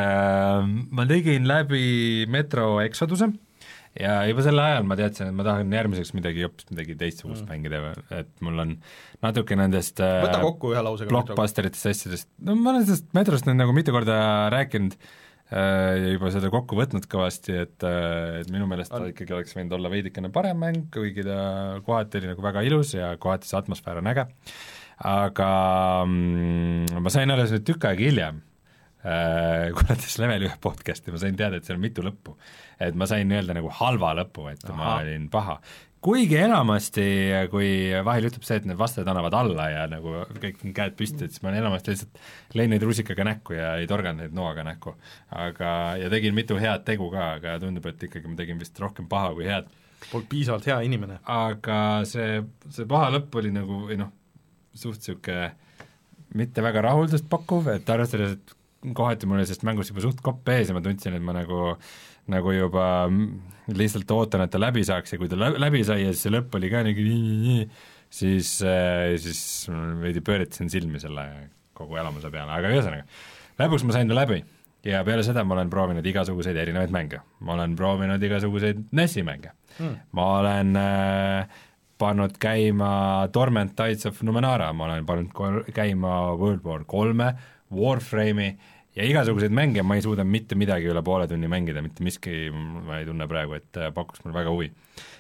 Ma tegin läbi Metro Exoduse ja juba selle ajal ma teadsin, et ma tahan järgmiseks midagi hoopis midagi teistsugust mm. mängida, et mul on natuke nendest võta kokku ühe lausega blockbusteritest asjadest, no ma olen sellest Metrost nüüd nagu mitu korda rääkinud ja juba seda kokku võtnud kõvasti, et, et minu meelest ta ikkagi oleks võinud olla veidikene parem mäng, kuigi ta kohati oli nagu väga ilus ja kohati see atmosfäär on äge, aga mm, ma sain alles nüüd tükk aega hiljem äh, kuulates Level ühe podcasti, ma sain teada, et seal on mitu lõppu. Et ma sain öelda nagu halva lõppu, et Aha. ma olin paha. Kuigi enamasti, kui vahel ütleb see, et need vastajad annavad alla ja nagu kõik käed püsti, et siis ma olen enamasti lihtsalt lõin neid rusikaga näkku ja ei torganud neid noaga näkku. Aga, ja tegin mitu head tegu ka, aga tundub, et ikkagi ma tegin vist rohkem paha kui head. Polnud piisavalt hea inimene. Aga see, see paha lõpp oli nagu, või noh, suht siuke mitte väga rahuldust pakkuv, et arvestades, et kohati mul oli sest mängus juba suht kopp ees ja ma tundsin, et ma nagu nagu juba lihtsalt ootan, et ta läbi saaks ja kui ta läbi sai ja siis see lõpp oli ka nagu nii, siis, siis veidi pööritasin silmi selle kogu elamuse peale, aga ühesõnaga, lõpuks ma sain ta läbi ja peale seda ma olen proovinud igasuguseid erinevaid mänge. Ma olen proovinud igasuguseid N E S-i mänge. Hmm. Ma olen äh, pannud käima Torment Tides of Numenara, ma olen pannud kor- käima World War kolme, Warframe'i ja igasuguseid mänge ma ei suuda mitte midagi üle poole tunni mängida, mitte miski ma ei tunne praegu, et pakuks mul väga huvi.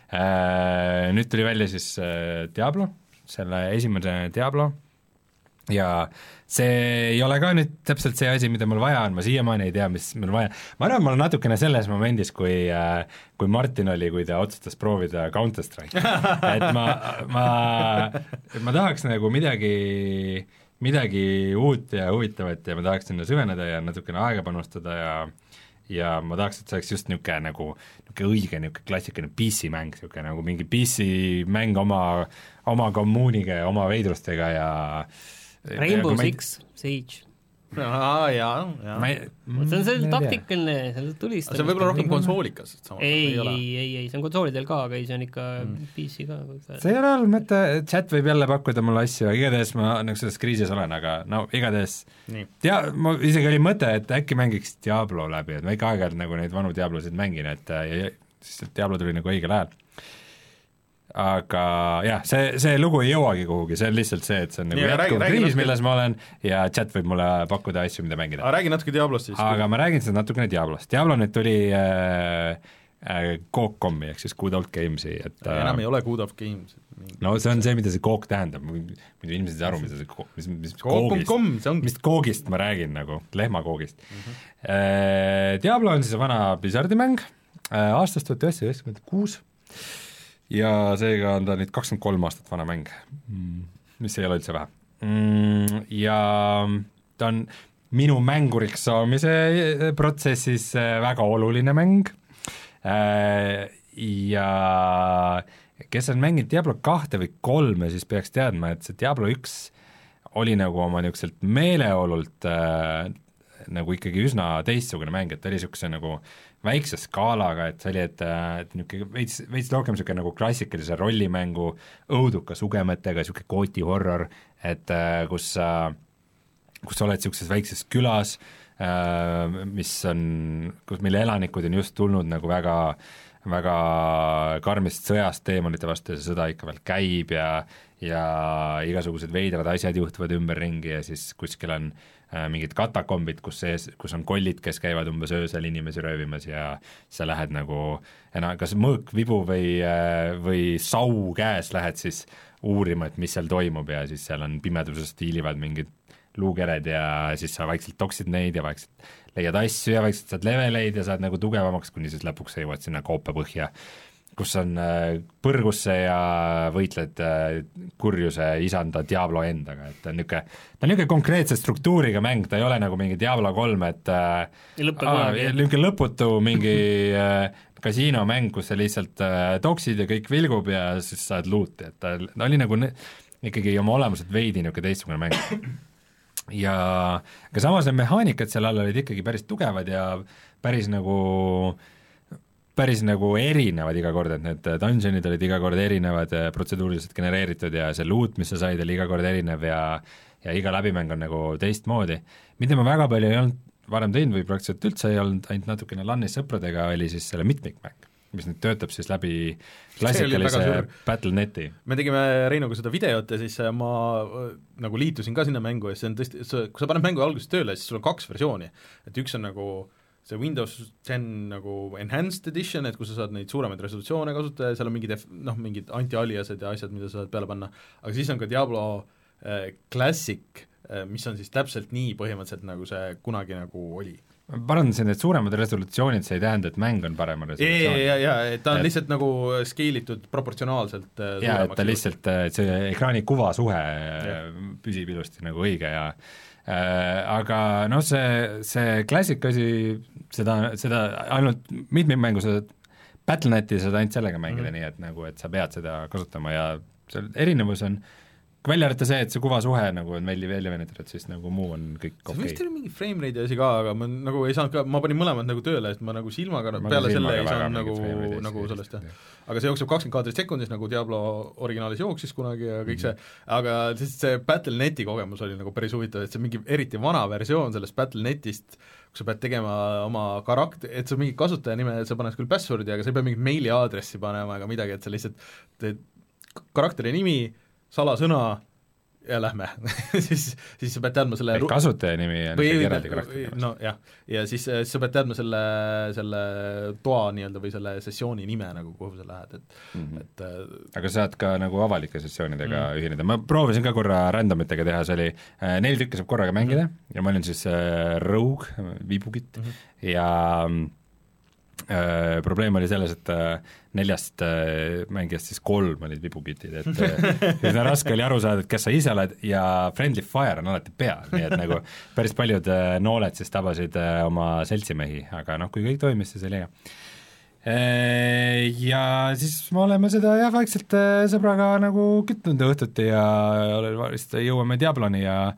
Nüüd tuli välja siis Diablo, selle esimene Diablo ja see ei ole ka nüüd täpselt see asi, mida mul vaja on, ma siiamaani ei tea, mis mul vaja. Ma arvan, ma olen natukene selles momendis, kui, kui Martin oli, kui ta otsustas proovida Counter-Strike. Et ma, ma, ma tahaks nagu midagi midagi uut ja huvitavat ja ma tahaks sinna süveneda ja natukene aega panustada ja ja ma tahaks, et see oleks just niisugune nagu niisugune õige, niisugune klassikaline P C-mäng, niisugune nagu mingi P C-mäng oma, oma kommuuniga ja oma veidrustega ja Rainbow Six Siege. Aa, jaa, jaa. Ma ei, see on see taktikaline, see tulistamine. See on võib-olla rohkem konsoolikas. Ei, ei, ei, ei, see on konsoolidel ka, aga ei, see on ikka mm. P C ka. See ei ole olnud mõte, chat võib jälle pakkuda mulle asju, igatahes ma nagu selles kriisis olen, aga no igatahes tea, ma isegi oli mõte, et äkki mängiks Diablo läbi, et ma ikka aeg-ajalt nagu neid vanu Diablosid mängin, et ja, siis Diablo tuli nagu õigel ajal. Aga jah, see, see lugu ei jõuagi kuhugi, see on lihtsalt see, et see on nagu jätkuv kriis, milles ma olen ja chat võib mulle pakkuda asju, mida mängida. Aga räägi natuke Diablost siis. Aga ma räägin seda natukene Diablost. Diablo nüüd tuli äh, äh, Coke dot com-i, ehk siis Good Old Games'i, et äh, enam ei ole Good Old Games. No see on see, mida see Coke tähendab, muidu inimesed ei aru, mida see Coke, mis, mis koogist, mis koogist ma räägin nagu, lehmakoogist. Mm-hmm. äh, Diablo on siis vana Blizzardi mäng äh, aastast tuhat üheksasada üheksakümmend kuus ja seega on ta nüüd kakskümmend kolm aastat vana mäng, mis ei ole üldse vähe. Ja ta on minu mänguriks saamise protsessis väga oluline mäng ja kes on mänginud Diablo kahte või kolme, siis peaks teadma, et see Diablo üks oli nagu oma niisuguselt meeleolult äh, nagu ikkagi üsna teistsugune mäng, et ta oli niisuguse nagu väikse skaalaga, et see oli, et, et niisugune veits, veits rohkem niisugune nagu klassikalise rollimängu õuduka sugemetega, niisugune kooti horror, et kus sa, kus sa oled niisuguses väikses külas, mis on, kus mille elanikud on just tulnud nagu väga väga karmist sõjast teemonite vastu ja see sõda ikka veel käib ja ja igasugused veidrad asjad juhtuvad ümberringi ja siis kuskil on äh, mingid katakombid, kus sees, kus on kollid, kes käivad umbes öösel inimesi röövimas ja sa lähed nagu enam, kas mõõk, vibu või, äh, või sau käes lähed siis uurima, et mis seal toimub ja siis seal on pimedusest hiilivad mingid luukered ja siis sa vaikselt toksid neid ja vaikselt leiad asju ja vaikselt saad leveleid ja saad nagu tugevamaks, kuni siis lõpuks sa jõuad sinna koope põhja. kus on põrgusse ja võitled kurjuse isanda Diablo endaga, et ta on niisugune, ta on niisugune konkreetse struktuuriga mäng, ta ei ole nagu mingi Diablo kolm, et niisugune lõputu mingi kasiinomäng, kus sa lihtsalt toksid ja kõik vilgub ja siis saad luuti, et ta, ta oli nagu ikkagi oma olemuselt veidi niisugune teistsugune mäng. Ja aga samas need mehaanikad seal all olid ikkagi päris tugevad ja päris nagu päris nagu erinevad iga kord, et need dungeonid olid iga kord erinevad, protseduuriliselt genereeritud ja see loot, mis sa said, oli iga kord erinev ja ja iga läbimäng on nagu teistmoodi. Mida ma väga palju ei olnud varem teinud või praktiliselt üldse ei olnud, ainult natukene LANis sõpradega oli siis selle mitmikmäng, mis nüüd töötab siis läbi klassikalise Battle.neti. Me tegime Reinuga seda videot ja siis ma nagu liitusin ka sinna mängu ja see on tõesti, kui sa paned mängu alguses tööle, siis sul on kaks versiooni, et üks on nagu see Windows ten nagu enhanced edition, et kus sa saad neid suuremaid resolutsioone kasutada ja seal on mingid, noh, mingid anti-aliased ja asjad, mida sa saad peale panna, aga siis on ka Diablo äh, Classic, äh, mis on siis täpselt nii põhimõtteliselt, nagu see kunagi nagu oli. Ma parandasin, et suuremad resolutsioonid, see ei tähenda, et mäng on parema resolutsioon. Ja, ja, ja, et ta on et, lihtsalt nagu skeelitud proportsionaalselt äh, ja, et ta lihtsalt, et see ekraani kuva suhe ja. Püsib ilusti nagu õige ja Äh, aga noh, see, see klassik asi, seda, seda ainult mitmikmängu, seda Battle.neti saad ainult sellega mängida mm. nii, et nagu, et sa pead seda kasutama ja seal erinevus on, välja arvata see, et see kuva suhe nagu on välja välja venetatud, siis nagu muu on kõik okei. See vist oli mingi frame rate asi ka, aga ma nagu ei saanud ka, ma panin mõlemad nagu tööle, et ma nagu silmaga, ma peale selle ei saanud nagu, nagu sellest jah. Aga see jookseb kakskümmend kaadrit sekundis, nagu Diablo originaalis jooksis kunagi ja kõik see, aga siis see Battle.neti kogemus oli nagu päris huvitav, et see mingi eriti vana versioon sellest Battle.netist, kus sa pead tegema oma karakter, et sa mingi kasutajanime, sa paned küll passwordi, aga sa ei pea mingit meili aadressi panema ega midagi, et sa lihtsalt teed karakteri nimi, salasõna ja lähme siis, siis sa pead teadma selle kasutajanimi on ikkagi eraldi karakter. No jah, ja siis, siis sa pead teadma selle, selle toa nii-öelda või selle sessiooni nime nagu, kuhu sa lähed, et mm -hmm. et äh, aga saad ka nagu avalike sessioonidega mm -hmm. ühineda, ma proovisin ka korra randomitega teha, see oli äh, neli tükki saab korraga mängida mm -hmm. ja ma olin siis äh, Rogue, viibukit mm -hmm. ja äh, probleem oli selles, et äh, neljast äh, mängijast siis kolm olid vibukitid, et äh, raske oli aru saada, et kes sa ise oled ja Friendly Fire on alati peal, nii et nagu päris paljud äh, nooled siis tabasid äh, oma seltsimehi, aga noh, kui kõik toimis, siis oli hea. Äh, ja siis me oleme seda jah, vaikselt äh, sõbraga nagu kütnud õhtuti ja vist jõuame Diabloni ja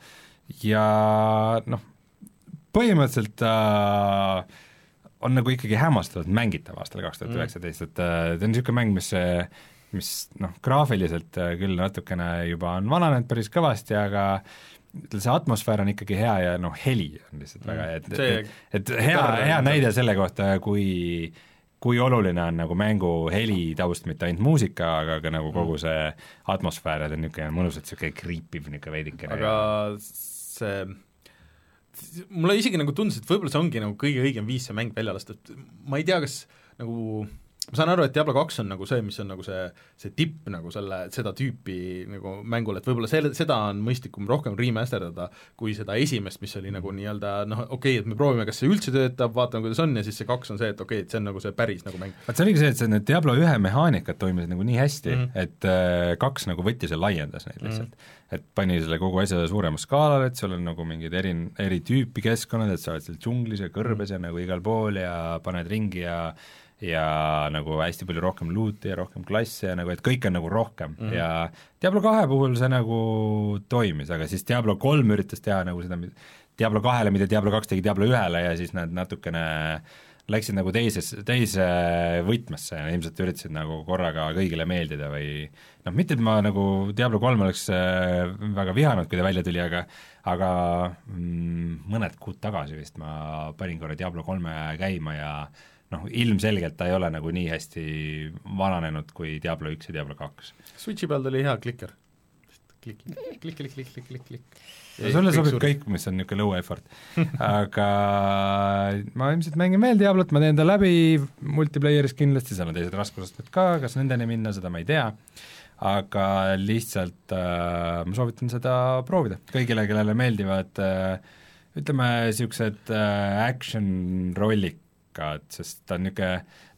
ja noh, põhimõtteliselt äh, on nagu ikkagi hämmastavalt mängitav aastal kaks tuhat üheksateist, et ta on niisugune mäng, mis, mis noh, graafiliselt küll natukene juba on vananenud päris kõvasti, aga see atmosfäär on ikkagi hea ja noh, heli on lihtsalt väga hea, et, et, et hea, hea näide selle kohta, kui kui oluline on nagu mängu heli taust, mitte ainult muusika, aga ka nagu kogu see atmosfäär, et on niisugune mõnusalt niisugune kriipiv niisugune veidikene. Aga see mulle isegi nagu tundus, et võib-olla see ongi nagu kõige õigem viis see mäng välja lasta, et ma ei tea, kas nagu ma saan aru, et Diablo kaks on nagu see, mis on nagu see, see tipp nagu selle, seda tüüpi nagu mängul, et võib-olla selle, seda on mõistlikum rohkem remasterdada kui seda esimest, mis oli nagu nii-öelda noh, okei okay,, et me proovime, kas see üldse töötab, vaatame, kuidas on ja siis see kaks on see, et okei okay,, et see on nagu see päris nagu mäng. Vaat see oligi see, et see, need Diablo ühe mehaanikad toimisid nagu nii hästi mm, -hmm. et äh, kaks nagu võttis ja laiendas neid lihtsalt mm. -hmm. et pani selle kogu asja suurema skaalale, et sul on nagu mingid eri, eri tüüpi keskkonnad, et sa oled seal džunglis ja kõrbes ja nagu igal pool ja paned ringi ja ja nagu hästi palju rohkem loot'i ja rohkem klasse ja nagu, et kõik on nagu rohkem mm -hmm. ja Diablo kahe puhul see nagu toimis, aga siis Diablo kolm üritas teha nagu seda Diablo kahele, mida Diablo kaks tegi Diablo ühele ja siis nad natukene läksid nagu teises, teise võtmesse ja ilmselt üritasid nagu korraga kõigile meeldida või noh, mitte et ma nagu Diablo kolm oleks väga vihanud, kui ta välja tuli, aga aga mm, mõned kuud tagasi vist ma panin korra Diablo kolme käima ja noh, ilmselgelt ta ei ole nagu nii hästi vananenud kui Diablo üks ja Diablo kaks. Switchi peal tuli hea klikker. Klik, klik, klik, klik, klik, klik, klik. No sulle sobib suur... kõik, mis on niisugune low effort. Aga ma ilmselt mängin veel Diablot, ma teen ta läbi multiplayeris kindlasti, seal on teised raskusastmed ka, kas nendeni minna, seda ma ei tea. Aga lihtsalt äh, ma soovitan seda proovida. Kõigile, kellele meeldivad äh, ütleme, niisugused äh, action rollik, sest ta on niisugune,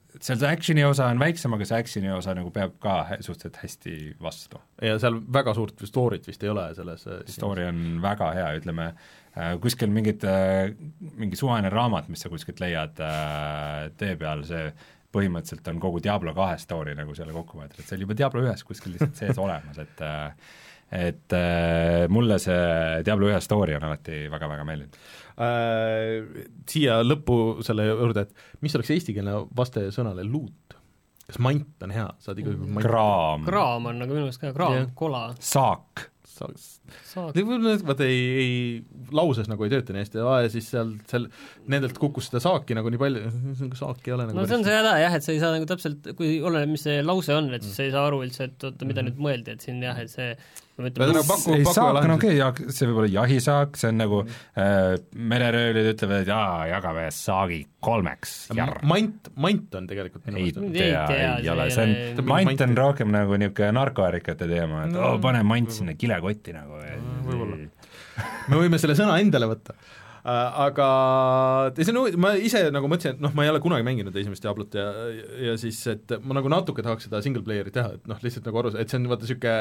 seal see actioni osa on väiksem, aga see actioni osa nagu peab ka suhteliselt hästi vastu. Ja seal väga suurt story't vist ei ole selles story on väga hea, ütleme, kuskil mingid, mingi suvaline raamat, mis sa kuskilt leiad tee peal, see põhimõtteliselt on kogu Diablo kahe story nagu selle kokku võetud, et see oli juba Diablo ühes kuskil lihtsalt sees olemas, et et mulle see Diablo ühe story on alati väga-väga meeldinud. Äh, siia lõppu selle juurde, et mis oleks eestikeelne vaste sõnale loot? Kas mant on hea? Saad iga mant? Kraam. Kraam on nagu minu meelest ka, kraam, yeah. Kola. Saak. Saak. Vaata ei, ei, lauses nagu ei tööta nii hästi, ja siis seal, seal nendelt kukkus seda saaki nagu nii palju, saaki ei ole nagu no see on see häda jah, et sa ei saa nagu täpselt, kui oleneb, mis see lause on, et siis sa ei saa aru üldse, et oota, mida mm-hmm. nüüd mõeldi, et siin jah, et see Ütleme, paku, ei, saak on okei okay,, see võib olla jahisaak, see on nagu mm. äh, mereröölid ütlevad, et jaa, jagame saagi kolmeks. Mant, mant on tegelikult ei tea, ei ole, see on, mant on rohkem nagu niisugune narkoärikate teema, et no. oh, pane mant sinna kilekotti nagu. Võib-olla. Me võime selle sõna endale võtta. Aga see on, ma ise nagu mõtlesin, et noh, ma ei ole kunagi mänginud esimest Diablot ja, ja siis, et ma nagu natuke tahaks seda single player'i teha, et noh, lihtsalt nagu aru, et see on vaata niisugune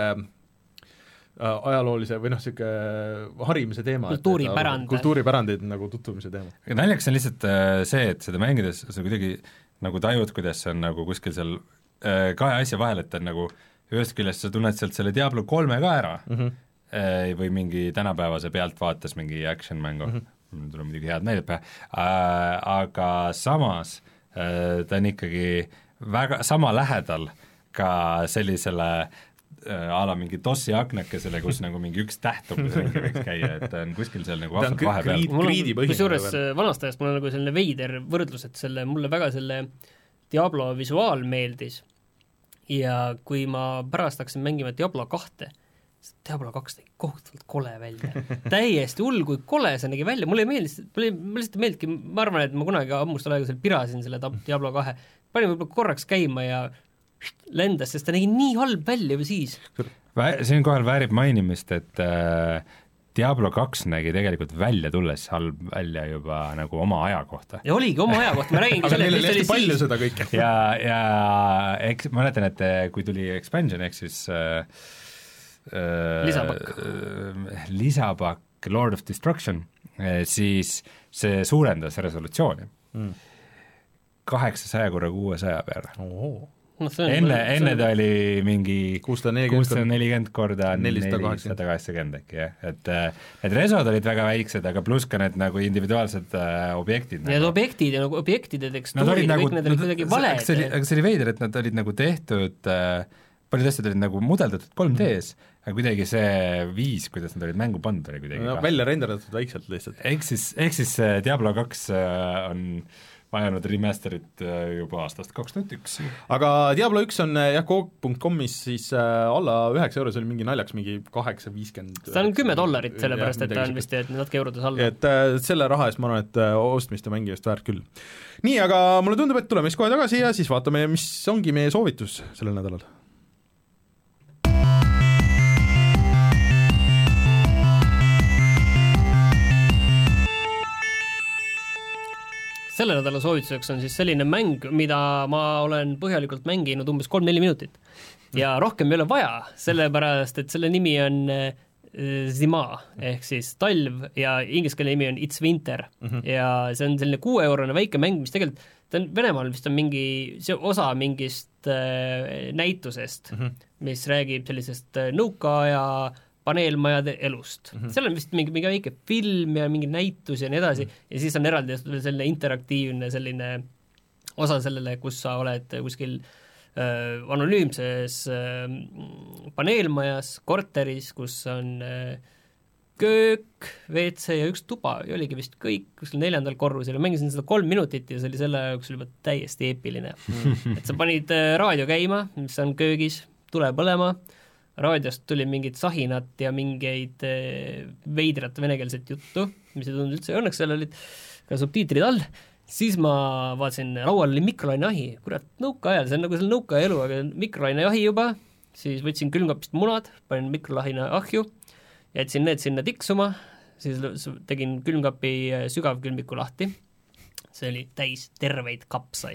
ajaloolise või noh, siuke harimise teema. Kultuuripärand. Kultuuripärandid nagu tutvumise teema. Näljaks on lihtsalt see, et seda mängides sa kuidagi nagu tajud, kuidas see on nagu kuskil seal kahe asja vahel, et on nagu ühest küljest sa tunned sealt selle Diablo kolme ka ära mm-hmm. või mingi tänapäevase pealt vaatas mingi action mängu mm-hmm. tuleb muidugi head näidet pähe, aga samas ta on ikkagi väga sama lähedal ka sellisele a la mingi tossi aknakesele, kus nagu mingi üks täht umbes ringi võiks käia, et ta on kuskil seal nagu ta on kriidi põhine. Kusjuures vanast ajast mul on nagu selline veider võrdlus, et selle, mulle väga selle Diablo visuaal meeldis ja kui ma pärast hakkasin mängima Diablo kahte, Diablo kaks tegi kohutavalt kole välja. Täiesti hull, kui kole see nägi välja, mulle ei meeldis, mulle lihtsalt meeldki, ma arvan, et ma kunagi ammustel aega seal pirasin selle Diablo kahe, panin võib-olla korraks käima ja lendas, sest ta nägi nii halb välja või siis. Siin kohal väärib mainimist, et äh, Diablo kaks nägi tegelikult välja tulles halb välja juba nagu oma aja kohta. Ja oligi oma aja kohta, ma räägingi selle, mis oli palju siis. Seda kõike. ja, ja eks, ma mäletan, et kui tuli expansion, ehk siis äh, lisapakk. Äh, lisapakk Lord of Destruction, äh, siis see suurendas resolutsiooni mm. kaheksasaja korra kuuesaja peale. Oho. No, enne, enne ta oli mingi kuussada nelikümmend korda nelisada kaheksakümmend äkki, jah, et et resod olid väga väiksed, aga pluss ka need nagu individuaalsed äh, objektid. Need nagu. objektid ja nagu objektide tekstuurid, kõik need olid kuidagi valed. Aga see oli veider, et nad olid nagu tehtud äh, paljud asjad olid nagu mudeldatud kolm D-s, aga kuidagi see viis, kuidas nad olid mängu pandud, oli kuidagi no, välja renderdatud väikselt lihtsalt. Ehk siis, ehk siis Diablo kaks on vajanud remasterit juba aastast kaks tuhat üks. Aga Diablo üks on jah, koog punkt comis siis äh, alla üheksa euros oli mingi naljaks, mingi kaheksa viiskümmend. See on kümme dollarit, sellepärast, et ta on vist et natuke eurodes alla. Et äh, selle raha eest ma arvan, et äh, ostmist ja mängijast väärt küll. Nii, aga mulle tundub, et tuleme siis kohe tagasi ja siis vaatame, mis ongi meie soovitus sellel nädalal. Selle nädala soovituseks on siis selline mäng, mida ma olen põhjalikult mänginud umbes kolm-neli minutit ja rohkem ei ole vaja, sellepärast, et selle nimi on Zima ehk siis talv ja ingliskeelne nimi on It's Winter mm-hmm. ja see on selline kuue-eurone väike mäng, mis tegelikult ta on Venemaal vist on mingi see osa mingist äh, näitusest, mm-hmm. mis räägib sellisest äh, nõukaaja paneelmajade elust mm. -hmm. seal on vist mingi, mingi väike film ja mingi näitus ja nii edasi mm. ja siis on eraldi selline interaktiivne selline osa sellele, kus sa oled kuskil äh, anonüümses äh, paneelmajas, korteris, kus on äh, köök, W C ja üks tuba ja oligi vist kõik kuskil neljandal korrusel ja mängisin seda kolm minutit ja see oli selle jaoks juba täiesti eepiline mm. et sa panid äh, raadio käima, mis on köögis, tule põlema, raadiost tuli mingid sahinat ja mingeid veidrat venekeelset juttu, mis ei tulnud üldse, õnneks seal olid ka subtiitrid all, siis ma vaatasin, laual oli mikrolaineahi, kurat, nõukaajal, see on nagu selle nõukaaja elu, aga mikrolaineahi juba, siis võtsin külmkapist munad, panin mikrolaine ahju, jätsin need sinna tiksuma, siis tegin külmkapi sügavkülmiku lahti, see oli täis terveid kapsaid.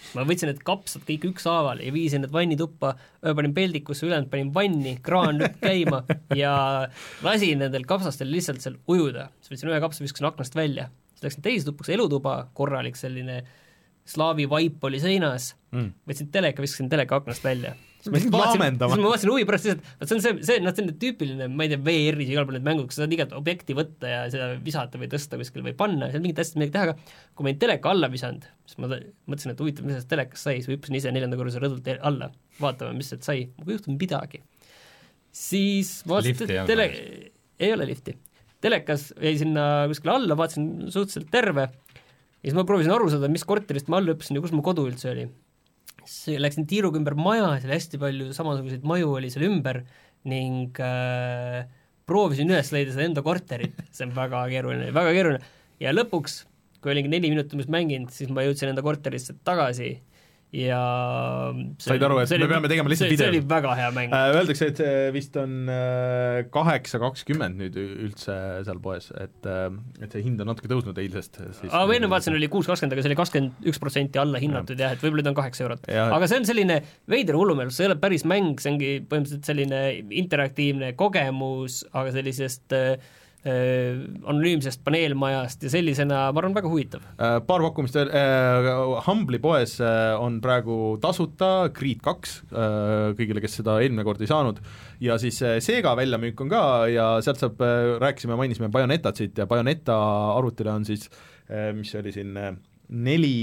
ma võtsin need kapsad kõik ükshaaval ja viisin need vannituppa, ühe panin peldikusse, ülejäänud panin vanni, kraan lükk käima ja lasin nendel kapsastel lihtsalt seal ujuda. Siis võtsin ühe kapsa, viskasin aknast välja. Siis läksin teise tuppuks, elutuba, korralik selline slaavi vaip oli seinas, mm. võtsin teleka, viskasin teleka aknast välja. Siis ma vaatasin, siis ma vaatasin huvi pärast lihtsalt, see on see, see, noh, see on tüüpiline, ma ei tea, V R-is igal pool need mängud, kus sa saad igat objekti võtta ja seda visata või tõsta kuskil või panna, seal mingit hästi midagi teha, aga kui ma ei teleka alla visanud, siis ma mõtlesin, et huvitav, mis sellest telekas sai, siis hüppasin ise neljanda korruse rõdult alla, vaatame, mis sealt sai, ma ei juhtunud midagi. Siis ma vaatasin, et tele... ei ole lifti. Telekas jäi sinna kuskil alla, vaatasin suhteliselt terve ja siis ma proovisin aru saada, mis korterist ma alla hüppasin ja kus mu kodu üldse oli. Läksin tiiruga ümber maja, seal hästi palju samasuguseid maju oli seal ümber ning äh, proovisin üles leida seda enda korterit, see on väga keeruline, väga keeruline ja lõpuks, kui olingi neli minutit mänginud, siis ma jõudsin enda korterisse tagasi ja said aru, et me peame tegema lihtsalt video. See oli väga hea mäng. Öeldakse, et see vist on kaheksa kakskümmend nüüd üldse seal poes, et, et see hind on natuke tõusnud eilsest. Aga või enne vaatasin, oli kuus kakskümmend, aga see oli kakskümmend üks protsenti alla hinnatud jah, et võib-olla ta on kaheksa eurot. Ja. Aga see on selline veider hullumeelus, see ei ole päris mäng, see ongi põhimõtteliselt selline interaktiivne kogemus, aga sellisest Äh, anonüümsest paneelmajast ja sellisena, ma arvan, väga huvitav. Paar pakkumist veel, Humble'i poes on praegu tasuta Creed kaks kõigile, kes seda eelmine kord ei saanud ja siis Sega väljamüük on ka ja sealt saab, rääkisime, mainisime Bayonetat siit ja Bayoneta arvutile on siis, mis oli siin neli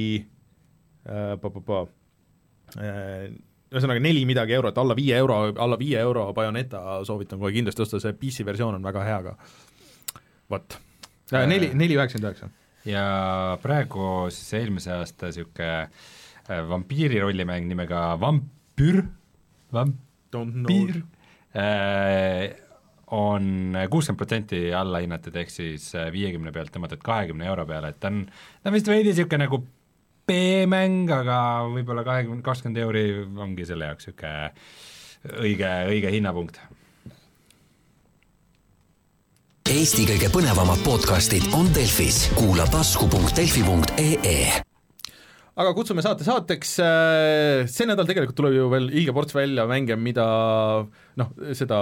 pa, pa, pa, ühesõnaga neli midagi eurot, alla viie euro, alla viie euro Bayoneta soovitan kohe kindlasti osta, see P C versioon on väga hea ka. Vot, neli, neli üheksakümmend üheksa. Ja praegu siis eelmise aasta siuke vampiiri rollimäng nimega Vampyr, Vampyr on kuuskümmend protsenti alla hinnatud, ehk siis viiekümne pealt tõmmatud kahekümne euro peale, et ta on, ta on vist veidi siuke nagu B-mäng, aga võib-olla kakskümmend, kakskümmend euri ongi selle jaoks siuke õige, õige hinnapunkt. Eesti kõige põnevamad podcastid on Delfis. Kuula tasku punkt delfi punkt ee. Aga kutsume saate saateks, see nädal tegelikult tuleb ju veel ilge ports välja mänge, mida noh, seda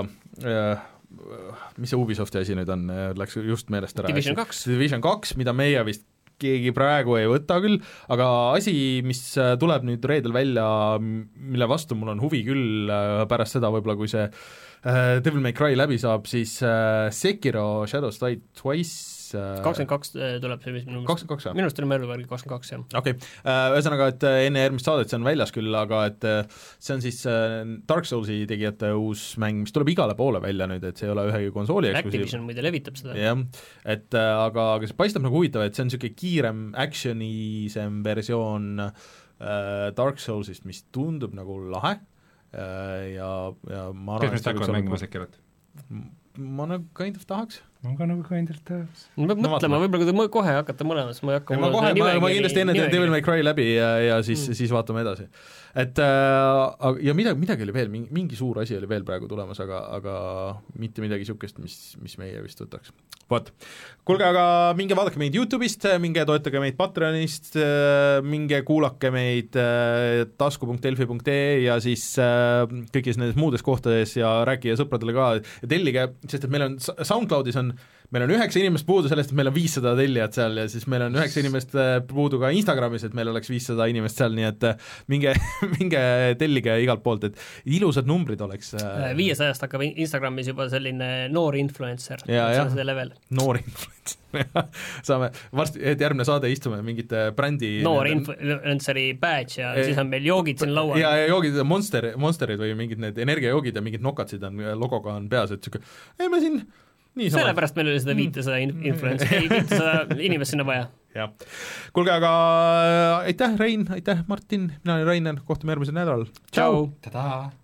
mis see Ubisofti asi nüüd on, läks just meelest ära. Division kaks. Division kaks, mida meie vist keegi praegu ei võta küll, aga asi, mis tuleb nüüd reedel välja, mille vastu mul on huvi küll pärast seda võib-olla, kui see Devil May Cry läbi saab, siis Sekiro Shadows Die Twice kakskümmend kaks tuleb see vist minu kakskümmend kaks, jah? Minu arust oli märgu värgi kakskümmend kaks, jah. Okei, okay. Ühesõnaga, et enne järgmist saadet see on väljas küll, aga et see on siis Dark Soulsi tegijate uus mäng, mis tuleb igale poole välja nüüd, et see ei ole ühegi konsooli eksklusiiv. Activision muide levitab seda. Jah, et aga, aga see paistab nagu huvitav, et see on niisugune kiirem actionisem versioon äh, Dark Soulsist, mis tundub nagu lahe äh, ja, ja ma arvan, kes meist hakkavad mängima Sekirot? Ma nagu kind of tahaks. Ma ka nagu kind of tahaks. Ma peab no, mõtlema, võib-olla kui te kohe hakkate mõlemas, ma ei hakka... Ma, kohe, ma, ma kindlasti enne Devil May Cry läbi ja, ja siis, mm. siis vaatame edasi. Et äh, ja midagi, midagi oli veel, mingi, mingi suur asi oli veel praegu tulemas, aga, aga mitte midagi niisugust, mis, mis meie vist võtaks. Vot. Kuulge, aga minge vaadake meid YouTube'ist, minge toetage meid Patreonist, minge kuulake meid tasku punkt delfi punkt ee ja siis kõigis nendes muudes kohtades ja rääkige sõpradele ka ja tellige, sest et meil on SoundCloudis on meil on üheksa inimest puudu sellest, et meil on viissada tellijat seal ja siis meil on üheksa inimest puudu ka Instagramis, et meil oleks viissada inimest seal, nii et minge, minge tellige igalt poolt, et ilusad numbrid oleks. viiesajast hakkab Instagramis juba selline noor influencer. Ja, ja, noor influencer. Saame varsti, et järgmine saade istume mingite brändi noor influenceri badge ja e siis on meil joogid siin laual. Ja, ja joogid, monster, monsterid või mingid need energiajoogid ja mingid nokatsid on logoga on peas, et siuke, ei me siin sellepärast meil oli seda viitesada influencerit, viitesada inimest sinna vaja. Ja. Kuulge, aga aitäh, Rein, aitäh, Martin, mina olen Rainer, kohtume järgmisel nädalal. Tšau! Tada!